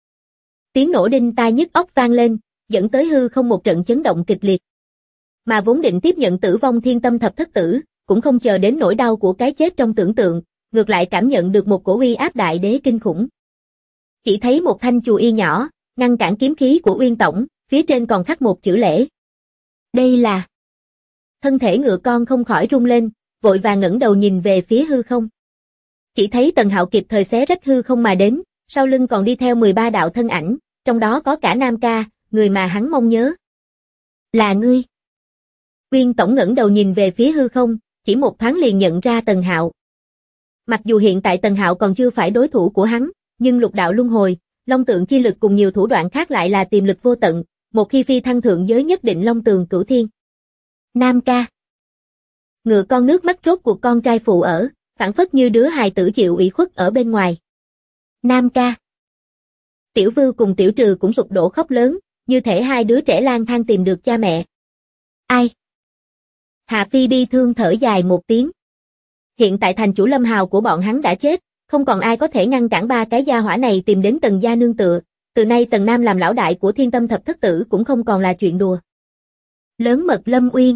Tiếng nổ đinh tai nhức óc vang lên, dẫn tới hư không một trận chấn động kịch liệt. Mà vốn định tiếp nhận tử vong Thiên Tâm Thập Thất Tử, cũng không chờ đến nỗi đau của cái chết trong tưởng tượng, ngược lại cảm nhận được một cổ uy áp đại đế kinh khủng. Chỉ thấy một thanh chù y nhỏ, ngăn cản kiếm khí của Uyên Tổng, phía trên còn khắc một chữ lễ. Đây là... Thân thể ngựa con không khỏi rung lên, vội vàng ngẩng đầu nhìn về phía hư không. Chỉ thấy Tần Hạo kịp thời xé rách hư không mà đến, sau lưng còn đi theo 13 đạo thân ảnh, trong đó có cả Nam ca, người mà hắn mong nhớ. Là ngươi. Uyên Tổng ngẩng đầu nhìn về phía hư không, chỉ một thoáng liền nhận ra Tần Hạo. Mặc dù hiện tại Tần Hạo còn chưa phải đối thủ của hắn, nhưng lục đạo luân hồi, long tượng chi lực cùng nhiều thủ đoạn khác lại là tiềm lực vô tận, một khi phi thăng thượng giới nhất định long tường cửu thiên. Nam ca. Ngựa con nước mắt rốt cuộc con trai phụ ở, phảng phất như đứa hài tử chịu ủy khuất ở bên ngoài. Nam ca. Tiểu Vư cùng Tiểu Trừ cũng sụp đổ khóc lớn, như thể hai đứa trẻ lang thang tìm được cha mẹ. Ai? Hạ Phi bi thương thở dài một tiếng. Hiện tại thành chủ Lâm Hào của bọn hắn đã chết, không còn ai có thể ngăn cản ba cái gia hỏa này tìm đến Tần gia nương tựa, từ nay Tần Nam làm lão đại của Thiên Tâm Thập Thất Tử cũng không còn là chuyện đùa. Lớn mật Lâm Uyên.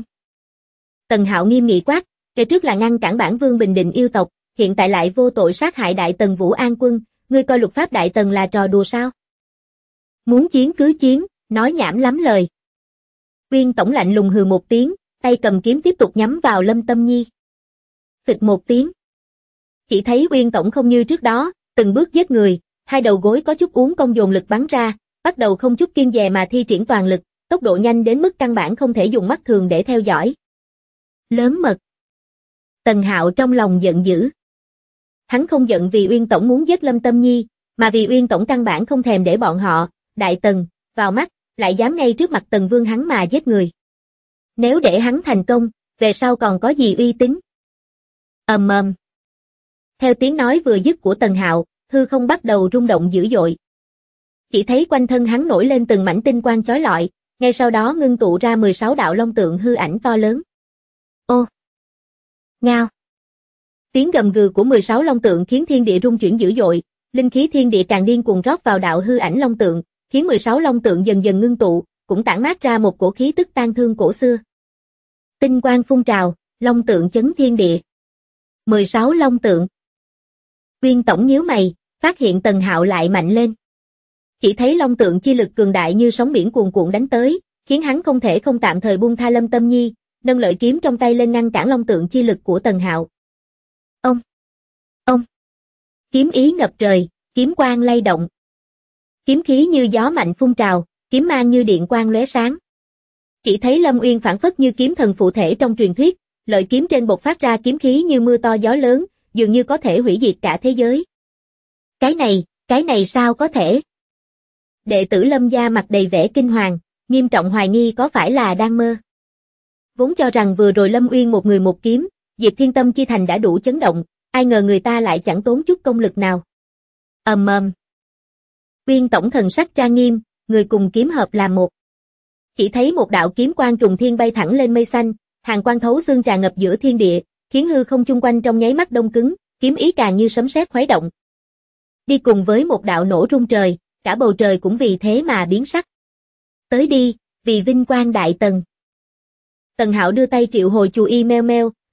Tần Hạo nghiêm nghị quát, kể trước là ngăn cản bản vương bình định yêu tộc, hiện tại lại vô tội sát hại đại tần Vũ An Quân, ngươi coi luật pháp đại tần là trò đùa sao? Muốn chiến cứ chiến, nói nhảm lắm lời. Uyên Tổng lạnh lùng hừ một tiếng, tay cầm kiếm tiếp tục nhắm vào Lâm Tâm Nhi. Phịch một tiếng. Chỉ thấy Uyên Tổng không như trước đó, từng bước giết người, hai đầu gối có chút uốn cong dồn lực bắn ra, bắt đầu không chút kiêng dè mà thi triển toàn lực, tốc độ nhanh đến mức căn bản không thể dùng mắt thường để theo dõi. Lớn mật. Tần Hạo trong lòng giận dữ. Hắn không giận vì Uyên Tổng muốn giết Lâm Tâm Nhi, mà vì Uyên Tổng căn bản không thèm để bọn họ, Đại Tần, vào mắt, lại dám ngay trước mặt Tần Vương hắn mà giết người. Nếu để hắn thành công, về sau còn có gì uy tín? Ầm ầm. Theo tiếng nói vừa dứt của Tần Hạo, hư không bắt đầu rung động dữ dội. Chỉ thấy quanh thân hắn nổi lên từng mảnh tinh quang chói lọi, ngay sau đó ngưng tụ ra 16 đạo long tượng hư ảnh to lớn. Ô! Ngao! Tiếng gầm gừ của 16 long tượng khiến thiên địa rung chuyển dữ dội, linh khí thiên địa càng điên cuồng rót vào đạo hư ảnh long tượng, khiến 16 long tượng dần dần ngưng tụ, cũng tản mát ra một cổ khí tức tang thương cổ xưa. Tinh quang phun trào, long tượng chấn thiên địa. 16 long tượng. Uyên Tổng nhíu mày, phát hiện Tần Hạo lại mạnh lên. Chỉ thấy long tượng chi lực cường đại như sóng biển cuồn cuộn đánh tới, khiến hắn không thể không tạm thời buông tha Lâm Tâm Nhi, nâng lợi kiếm trong tay lên ngăn cản long tượng chi lực của Tần Hạo. Ông! Kiếm ý ngập trời, kiếm quang lay động. Kiếm khí như gió mạnh phun trào, kiếm mang như điện quang lóe sáng. Chỉ thấy Lâm Uyên phảng phất như kiếm thần phụ thể trong truyền thuyết, lợi kiếm trên bộc phát ra kiếm khí như mưa to gió lớn, dường như có thể hủy diệt cả thế giới. Cái này sao có thể? Đệ tử Lâm gia mặt đầy vẻ kinh hoàng, nghiêm trọng hoài nghi có phải là đang mơ. Vốn cho rằng vừa rồi Lâm Uyên một người một kiếm, diệt Thiên Tâm Chi Thành đã đủ chấn động, ai ngờ người ta lại chẳng tốn chút công lực nào. Ầm ầm. Uyên Tổng thần sắc trang nghiêm, người cùng kiếm hợp làm một. Chỉ thấy một đạo kiếm quang trùng thiên bay thẳng lên mây xanh, hàn quang thấu xương tràn ngập giữa thiên địa, khiến hư không chung quanh trong nháy mắt đông cứng, kiếm ý càng như sấm sét khuấy động. Đi cùng với một đạo nổ rung trời, cả bầu trời cũng vì thế mà biến sắc. Tới đi, vì vinh quang Đại Tần. Tần Hạo đưa tay triệu hồi chù y meo meo,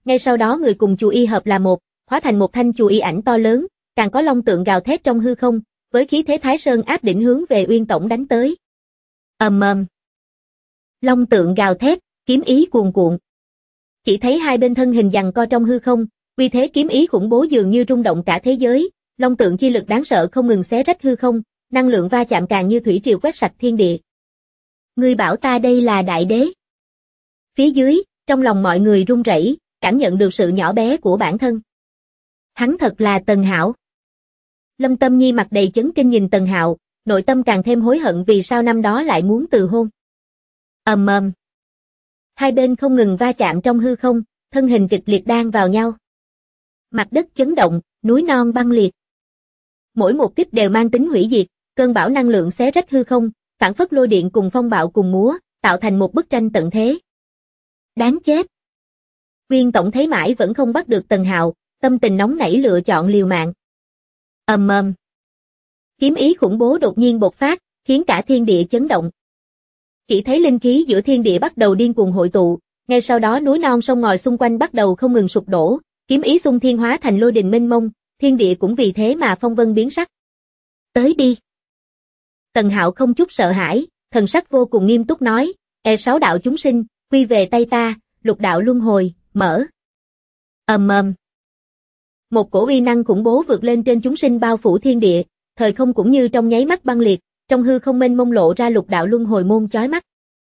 ngay sau đó người cùng chù y hợp là một, hóa thành một thanh chù y ảnh to lớn, càng có long tượng gào thét trong hư không, với khí thế Thái Sơn áp đỉnh hướng về Uyên Tổng đánh tới. Ầm ầm. Long tượng gào thét, kiếm ý cuồn cuộn. Chỉ thấy hai bên thân hình giằng co trong hư không, uy thế kiếm ý khủng bố dường như rung động cả thế giới, long tượng chi lực đáng sợ không ngừng xé rách hư không, năng lượng va chạm càng như thủy triều quét sạch thiên địa. Ngươi bảo ta đây là đại đế? Phía dưới, trong lòng mọi người run rẩy, cảm nhận được sự nhỏ bé của bản thân. Hắn thật là Tần Hạo. Lâm Tâm Nhi mặt đầy chấn kinh nhìn Tần Hạo, nội tâm càng thêm hối hận vì sao năm đó lại muốn từ hôn. Ầm ầm. Hai bên không ngừng va chạm trong hư không, thân hình kịch liệt đan vào nhau. Mặt đất chấn động, núi non băng liệt. Mỗi một kích đều mang tính hủy diệt, cơn bão năng lượng xé rách hư không, phản phất lôi điện cùng phong bạo cùng múa, tạo thành một bức tranh tận thế. Đáng chết. Uyên Tổng thấy mãi vẫn không bắt được Tần Hạo, tâm tình nóng nảy lựa chọn liều mạng. Ầm ầm. Kiếm ý khủng bố đột nhiên bộc phát, khiến cả thiên địa chấn động. Chỉ thấy linh khí giữa thiên địa bắt đầu điên cuồng hội tụ, ngay sau đó núi non sông ngòi xung quanh bắt đầu không ngừng sụp đổ, kiếm ý xung thiên hóa thành lôi đình mênh mông, thiên địa cũng vì thế mà phong vân biến sắc. Tới đi. Tần Hạo không chút sợ hãi, thần sắc vô cùng nghiêm túc nói, sáu đạo chúng sinh, quy về tay ta, lục đạo luân hồi, mở. Ầm ầm. Một cổ uy năng khủng bố vượt lên trên chúng sinh bao phủ thiên địa, thời không cũng như trong nháy mắt băng liệt, trong hư không mênh mông lộ ra lục đạo luân hồi môn chói mắt.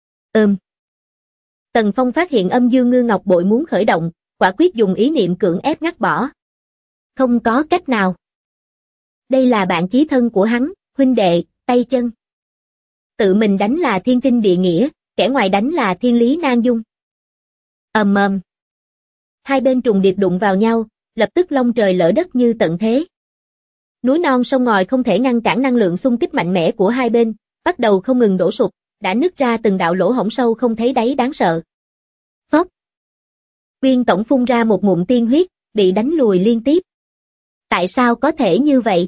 Tần Phong phát hiện âm dương ngư ngọc bội muốn khởi động, quả quyết dùng ý niệm cưỡng ép ngắt bỏ. Không có cách nào. Đây là bạn chí thân của hắn, huynh đệ, tay chân. Tự mình đánh là thiên kinh địa nghĩa, kẻ ngoài đánh là thiên lý nan dung. Ầm ầm. Hai bên trùng điệp đụng vào nhau, lập tức long trời lở đất như tận thế. Núi non sông ngòi không thể ngăn cản năng lượng xung kích mạnh mẽ của hai bên, bắt đầu không ngừng đổ sụp, đã nứt ra từng đạo lỗ hổng sâu không thấy đáy đáng sợ. Phốc. Uyên Tổng phun ra một ngụm tiên huyết, bị đánh lùi liên tiếp. Tại sao có thể như vậy?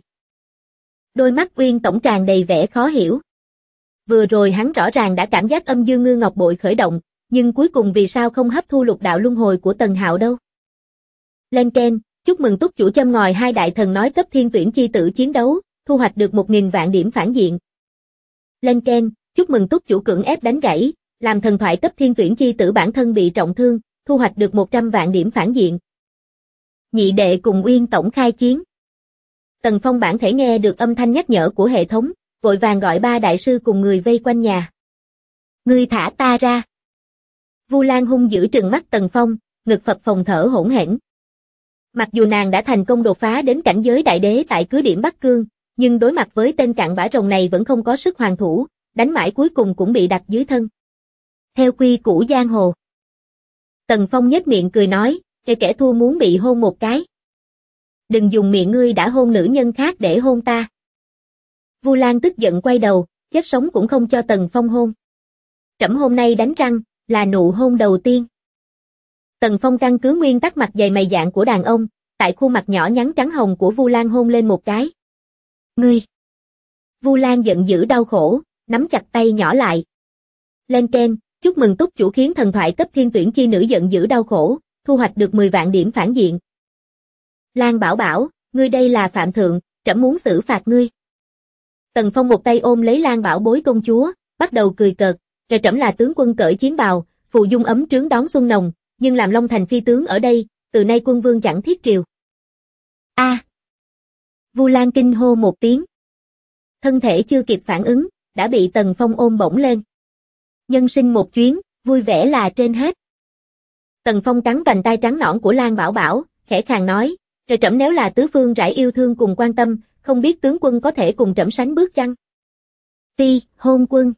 Đôi mắt Uyên Tổng tràn đầy vẻ khó hiểu. Vừa rồi hắn rõ ràng đã cảm giác âm dương ngư ngọc bội khởi động, nhưng cuối cùng vì sao không hấp thu lục đạo luân hồi của Tần Hạo đâu? Lên keng, chúc mừng túc chủ châm ngòi hai đại thần nói cấp thiên tuyển chi tử chiến đấu, thu hoạch được 1000 vạn điểm phản diện. Lên keng, chúc mừng túc chủ cưỡng ép đánh gãy, làm thần thoại cấp thiên tuyển chi tử bản thân bị trọng thương, thu hoạch được 100 vạn điểm phản diện. Nhị đệ cùng Uyên Tổng khai chiến. Tần Phong bản thể nghe được âm thanh nhắc nhở của hệ thống, vội vàng gọi ba đại sư cùng người vây quanh nhà. Ngươi thả ta ra. Vu Lan hung dữ trừng mắt Tần Phong, ngực phập phồng thở hổn hển. Mặc dù nàng đã thành công đột phá đến cảnh giới đại đế tại cứ điểm Bắc Cương, nhưng đối mặt với tên cặn bã rồng này vẫn không có sức hoàn thủ, đánh mãi cuối cùng cũng bị đặt dưới thân. Theo quy củ giang hồ. Tần Phong nhếch miệng cười nói, kẻ thua muốn bị hôn một cái. Đừng dùng miệng ngươi đã hôn nữ nhân khác để hôn ta. Vu Lan tức giận quay đầu, chết sống cũng không cho Tần Phong hôn. Trẫm hôm nay đánh răng, là nụ hôn đầu tiên. Tần Phong căn cứ nguyên tắc mặt dày mày dạn của đàn ông, tại khuôn mặt nhỏ nhắn trắng hồng của Vu Lan hôn lên một cái. Ngươi! Vu Lan giận dữ đau khổ, nắm chặt tay nhỏ lại. Lên keng, chúc mừng túc chủ khiến thần thoại cấp thiên tuyển chi nữ giận dữ đau khổ, thu hoạch được 10 vạn điểm phản diện. Lan Bảo Bảo, ngươi đây là phạm thượng, trẫm muốn xử phạt ngươi. Tần Phong một tay ôm lấy Lan Bảo Bối công chúa, bắt đầu cười cợt, trẫm là tướng quân cởi chiến bào, phù dung ấm trướng đón xuân nồng, nhưng làm Long Thành phi tướng ở đây, từ nay quân vương chẳng thiết triều. A! Vu Lan kinh hô một tiếng. Thân thể chưa kịp phản ứng, đã bị Tần Phong ôm bổng lên. Nhân sinh một chuyến, vui vẻ là trên hết. Tần Phong cắn vành tay trắng nõn của Lan Bảo Bảo, khẽ khàng nói, trẫm nếu là tứ phương rải yêu thương cùng quan tâm, không biết tướng quân có thể cùng trẫm sánh bước chăng? Phi, hôn quân.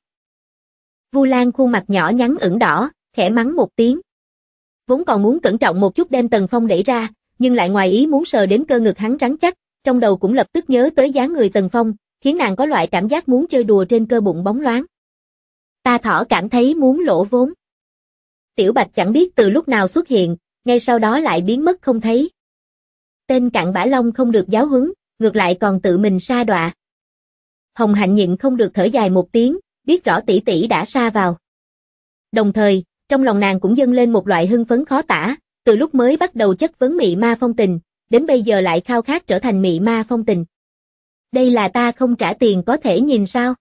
Vu Lan khuôn mặt nhỏ nhắn ửng đỏ, khẽ mắng một tiếng. Vốn còn muốn cẩn trọng một chút đem Tần Phong đẩy ra, nhưng lại ngoài ý muốn sờ đến cơ ngực hắn rắn chắc, trong đầu cũng lập tức nhớ tới dáng người Tần Phong, khiến nàng có loại cảm giác muốn chơi đùa trên cơ bụng bóng loáng. Ta thỏ cảm thấy muốn lỗ vốn. Tiểu Bạch chẳng biết từ lúc nào xuất hiện, ngay sau đó lại biến mất không thấy. Tên cặn bã long không được giáo huấn, ngược lại còn tự mình sa đọa. Hồng Hạnh nhịn không được thở dài một tiếng, biết rõ tỷ tỷ đã sa vào. Đồng thời, trong lòng nàng cũng dâng lên một loại hưng phấn khó tả, Từ lúc mới bắt đầu chất vấn Mị Ma Phong Tình, đến bây giờ lại khao khát trở thành Mị Ma Phong Tình. Đây là ta không trả tiền có thể nhìn sao?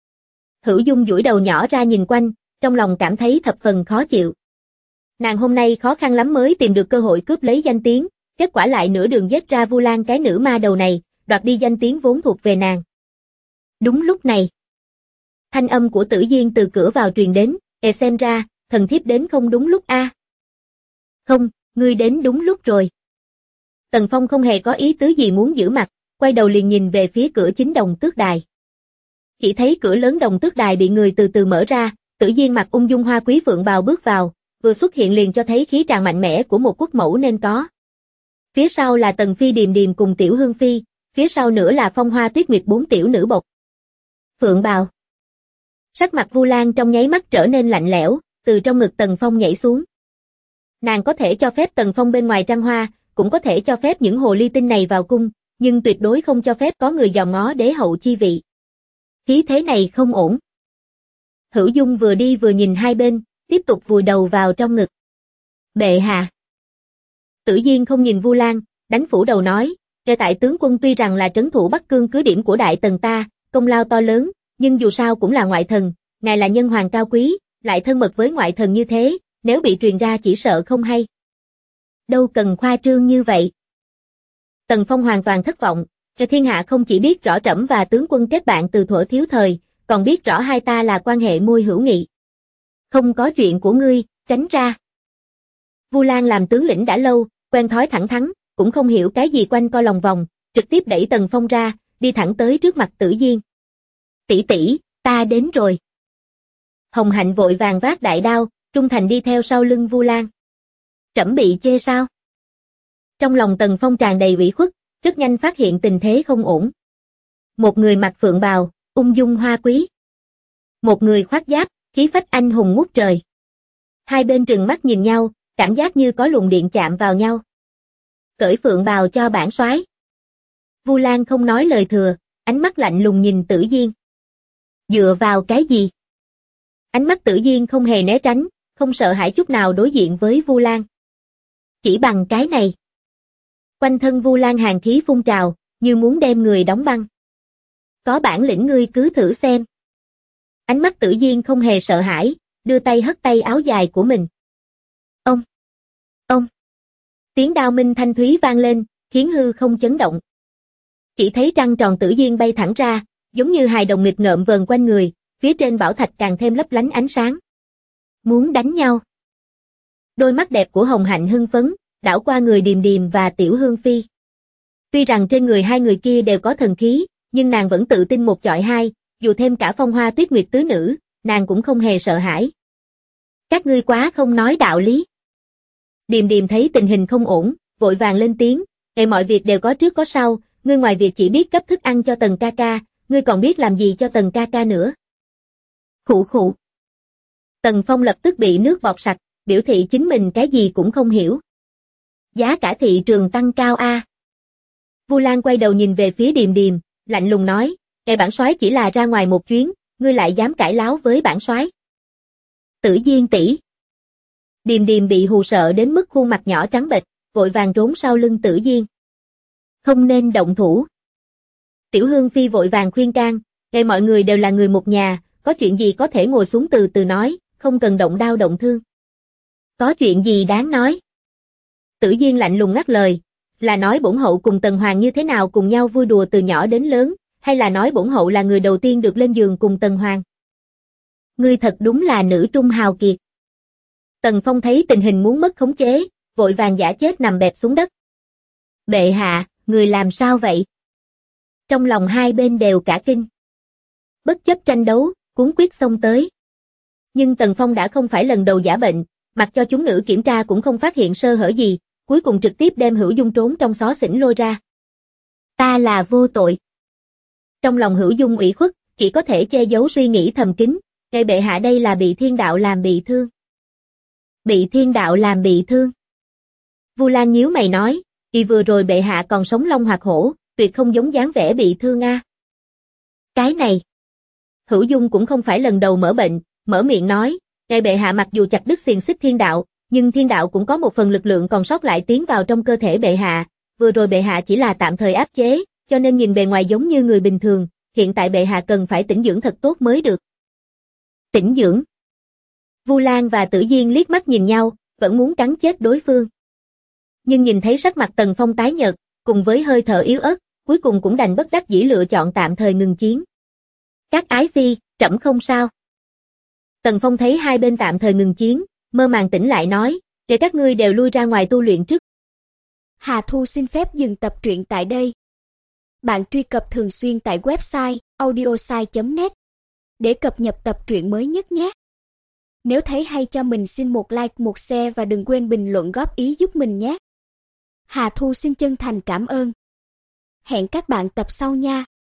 Hữu Dung duỗi đầu nhỏ ra nhìn quanh, trong lòng cảm thấy thập phần khó chịu. Nàng hôm nay khó khăn lắm mới tìm được cơ hội cướp lấy danh tiếng, kết quả lại nửa đường giết ra Vu Lan cái nữ ma đầu này, đoạt đi danh tiếng vốn thuộc về nàng. Đúng lúc này, thanh âm của Tử Diên từ cửa vào truyền đến, xem ra, thần thiếp đến không đúng lúc a. Không, ngươi đến đúng lúc rồi. Tần Phong không hề có ý tứ gì muốn giữ mặt, quay đầu liền nhìn về phía cửa chính Đồng Tước Đài. Chỉ thấy cửa lớn Đồng Tước Đài bị người từ từ mở ra, Tử Diên mặc ung dung hoa quý phượng bào bước vào, vừa xuất hiện liền cho thấy khí tràng mạnh mẽ của một quốc mẫu nên có. Phía sau là Tần Phi Điềm Điềm cùng Tiểu Hương Phi, phía sau nữa là Phong Hoa Tuyết Nguyệt 4 tiểu nữ bộc. Phượng bào. Sắc mặt Vu Lan trong nháy mắt trở nên lạnh lẽo, từ trong ngực Tần Phong nhảy xuống. Nàng có thể cho phép Tần Phong bên ngoài trăng hoa, cũng có thể cho phép những hồ ly tinh này vào cung, nhưng tuyệt đối không cho phép có người dòm ngó đế hậu chi vị. Khí thế này không ổn. Hữu Dung vừa đi vừa nhìn hai bên, tiếp tục vùi đầu vào trong ngực. Bệ hạ. Tử Diên không nhìn Vu Lan, đánh phủ đầu nói, kể tại tướng quân tuy rằng là trấn thủ Bắc Cương cứ điểm của Đại Tần ta, công lao to lớn, nhưng dù sao cũng là ngoại thần, ngài là nhân hoàng cao quý, lại thân mật với ngoại thần như thế, nếu bị truyền ra chỉ sợ không hay. Đâu cần khoa trương như vậy. Tần Phong hoàn toàn thất vọng, cho thiên hạ không chỉ biết rõ trẫm và tướng quân kết bạn từ thuở thiếu thời, còn biết rõ hai ta là quan hệ môi hữu nghị. Không có chuyện của ngươi, tránh ra. Vu Lan làm tướng lĩnh đã lâu, quen thói thẳng thắn, cũng không hiểu cái gì quanh co lòng vòng, trực tiếp đẩy Tần Phong ra, đi thẳng tới trước mặt Tử Diên. Tỷ tỷ, ta đến rồi. Hồng Hạnh vội vàng vác đại đao, trung thành đi theo sau lưng Vu Lan. Trẫm bị chê sao? Trong lòng Tần Phong tràn đầy ủy khuất, rất nhanh phát hiện tình thế không ổn. Một người mặc phượng bào, ung dung hoa quý. Một người khoác giáp, khí phách anh hùng ngút trời. Hai bên trừng mắt nhìn nhau, cảm giác như có luồng điện chạm vào nhau. Cởi phượng bào cho bản soái. Vu Lan không nói lời thừa, ánh mắt lạnh lùng nhìn Tử Diên. Dựa vào cái gì? Ánh mắt Tử Diên không hề né tránh, không sợ hãi chút nào đối diện với Vu Lan. Chỉ bằng cái này. Quanh thân Vu Lan hàn khí phun trào, như muốn đem người đóng băng. Có bản lĩnh ngươi cứ thử xem. Ánh mắt Tử Diên không hề sợ hãi, đưa tay hất tay áo dài của mình. Ông. Tiếng đao minh thanh thúy vang lên, khiến hư không chấn động. Chỉ thấy trăng tròn Tử Diên bay thẳng ra, giống như hài đồng nghịch ngợm vờn quanh người, phía trên bảo thạch càng thêm lấp lánh ánh sáng. Muốn đánh nhau. Đôi mắt đẹp của Hồng Hạnh hưng phấn, đảo qua người Điềm Điềm và Tiểu Hương Phi. Tuy rằng trên người hai người kia đều có thần khí, nhưng nàng vẫn tự tin một chọi hai, dù thêm cả Phong Hoa Tuyết Nguyệt tứ nữ, nàng cũng không hề sợ hãi. Các ngươi quá không nói đạo lý. Điềm Điềm thấy tình hình không ổn, vội vàng lên tiếng, mọi việc đều có trước có sau, ngươi ngoài việc chỉ biết cấp thức ăn cho Tần ca ca, ngươi còn biết làm gì cho Tần ca ca nữa. Khụ khụ. Tần Phong lập tức bị nước bọt sặc, biểu thị chính mình cái gì cũng không hiểu. Giá cả thị trường tăng cao a. Vu Lan quay đầu nhìn về phía Điềm Điềm, lạnh lùng nói, bản soái chỉ là ra ngoài một chuyến, ngươi lại dám cãi láo với bản soái. Tử Diên tỷ. Điềm Điềm bị hù sợ đến mức khuôn mặt nhỏ trắng bệch, vội vàng trốn sau lưng Tử Diên. Không nên động thủ. Tiểu Hương Phi vội vàng khuyên can, mọi người đều là người một nhà, có chuyện gì có thể ngồi xuống từ từ nói, không cần động đao động thương. Có chuyện gì đáng nói? Tử Diên lạnh lùng ngắt lời, là nói bổn hậu cùng Tần Hoàng như thế nào cùng nhau vui đùa từ nhỏ đến lớn, hay là nói bổn hậu là người đầu tiên được lên giường cùng Tần Hoàng? Ngươi thật đúng là nữ trung hào kiệt. Tần Phong thấy tình hình muốn mất khống chế, vội vàng giả chết nằm bẹp xuống đất. Bệ hạ, người làm sao vậy? Trong lòng hai bên đều cả kinh. Bất chấp tranh đấu, cuống quyết xông tới. Nhưng Tần Phong đã không phải lần đầu giả bệnh, mặc cho chúng nữ kiểm tra cũng không phát hiện sơ hở gì, cuối cùng trực tiếp đem Hữu Dung trốn trong xó xỉnh lôi ra. Ta là vô tội. Trong lòng Hữu Dung ủy khuất, chỉ có thể che giấu suy nghĩ thầm kín, bệ hạ đây là bị thiên đạo làm bị thương. Bị thiên đạo làm bị thương. Vu Lan nhíu mày nói, vừa rồi bệ hạ còn sống long hoạt hổ, tuyệt không giống dáng vẻ bị thương a. Cái này. Hữu Dung cũng không phải lần đầu mở bệnh, mở miệng nói, bệ hạ mặc dù chặt đứt xiềng xích thiên đạo, Nhưng thiên đạo cũng có một phần lực lượng còn sót lại tiến vào trong cơ thể bệ hạ, vừa rồi bệ hạ chỉ là tạm thời áp chế, cho nên nhìn bề ngoài giống như người bình thường, hiện tại bệ hạ cần phải tĩnh dưỡng thật tốt mới được. Tĩnh dưỡng. Vu Lan và Tử Diên liếc mắt nhìn nhau, vẫn muốn cắn chết đối phương. Nhưng nhìn thấy sắc mặt Tần Phong tái nhợt, cùng với hơi thở yếu ớt, cuối cùng cũng đành bất đắc dĩ lựa chọn tạm thời ngừng chiến. Các ái phi, trẫm không sao. Tần Phong thấy hai bên tạm thời ngừng chiến, mơ màng tỉnh lại nói, để các ngươi đều lui ra ngoài tu luyện trước. Hà Thu xin phép dừng tập truyện tại đây. Bạn truy cập thường xuyên tại website audiosai.net để cập nhật tập truyện mới nhất nhé. Nếu thấy hay cho mình xin một like, một share và đừng quên bình luận góp ý giúp mình nhé. Hà Thu xin chân thành cảm ơn. Hẹn các bạn tập sau nha.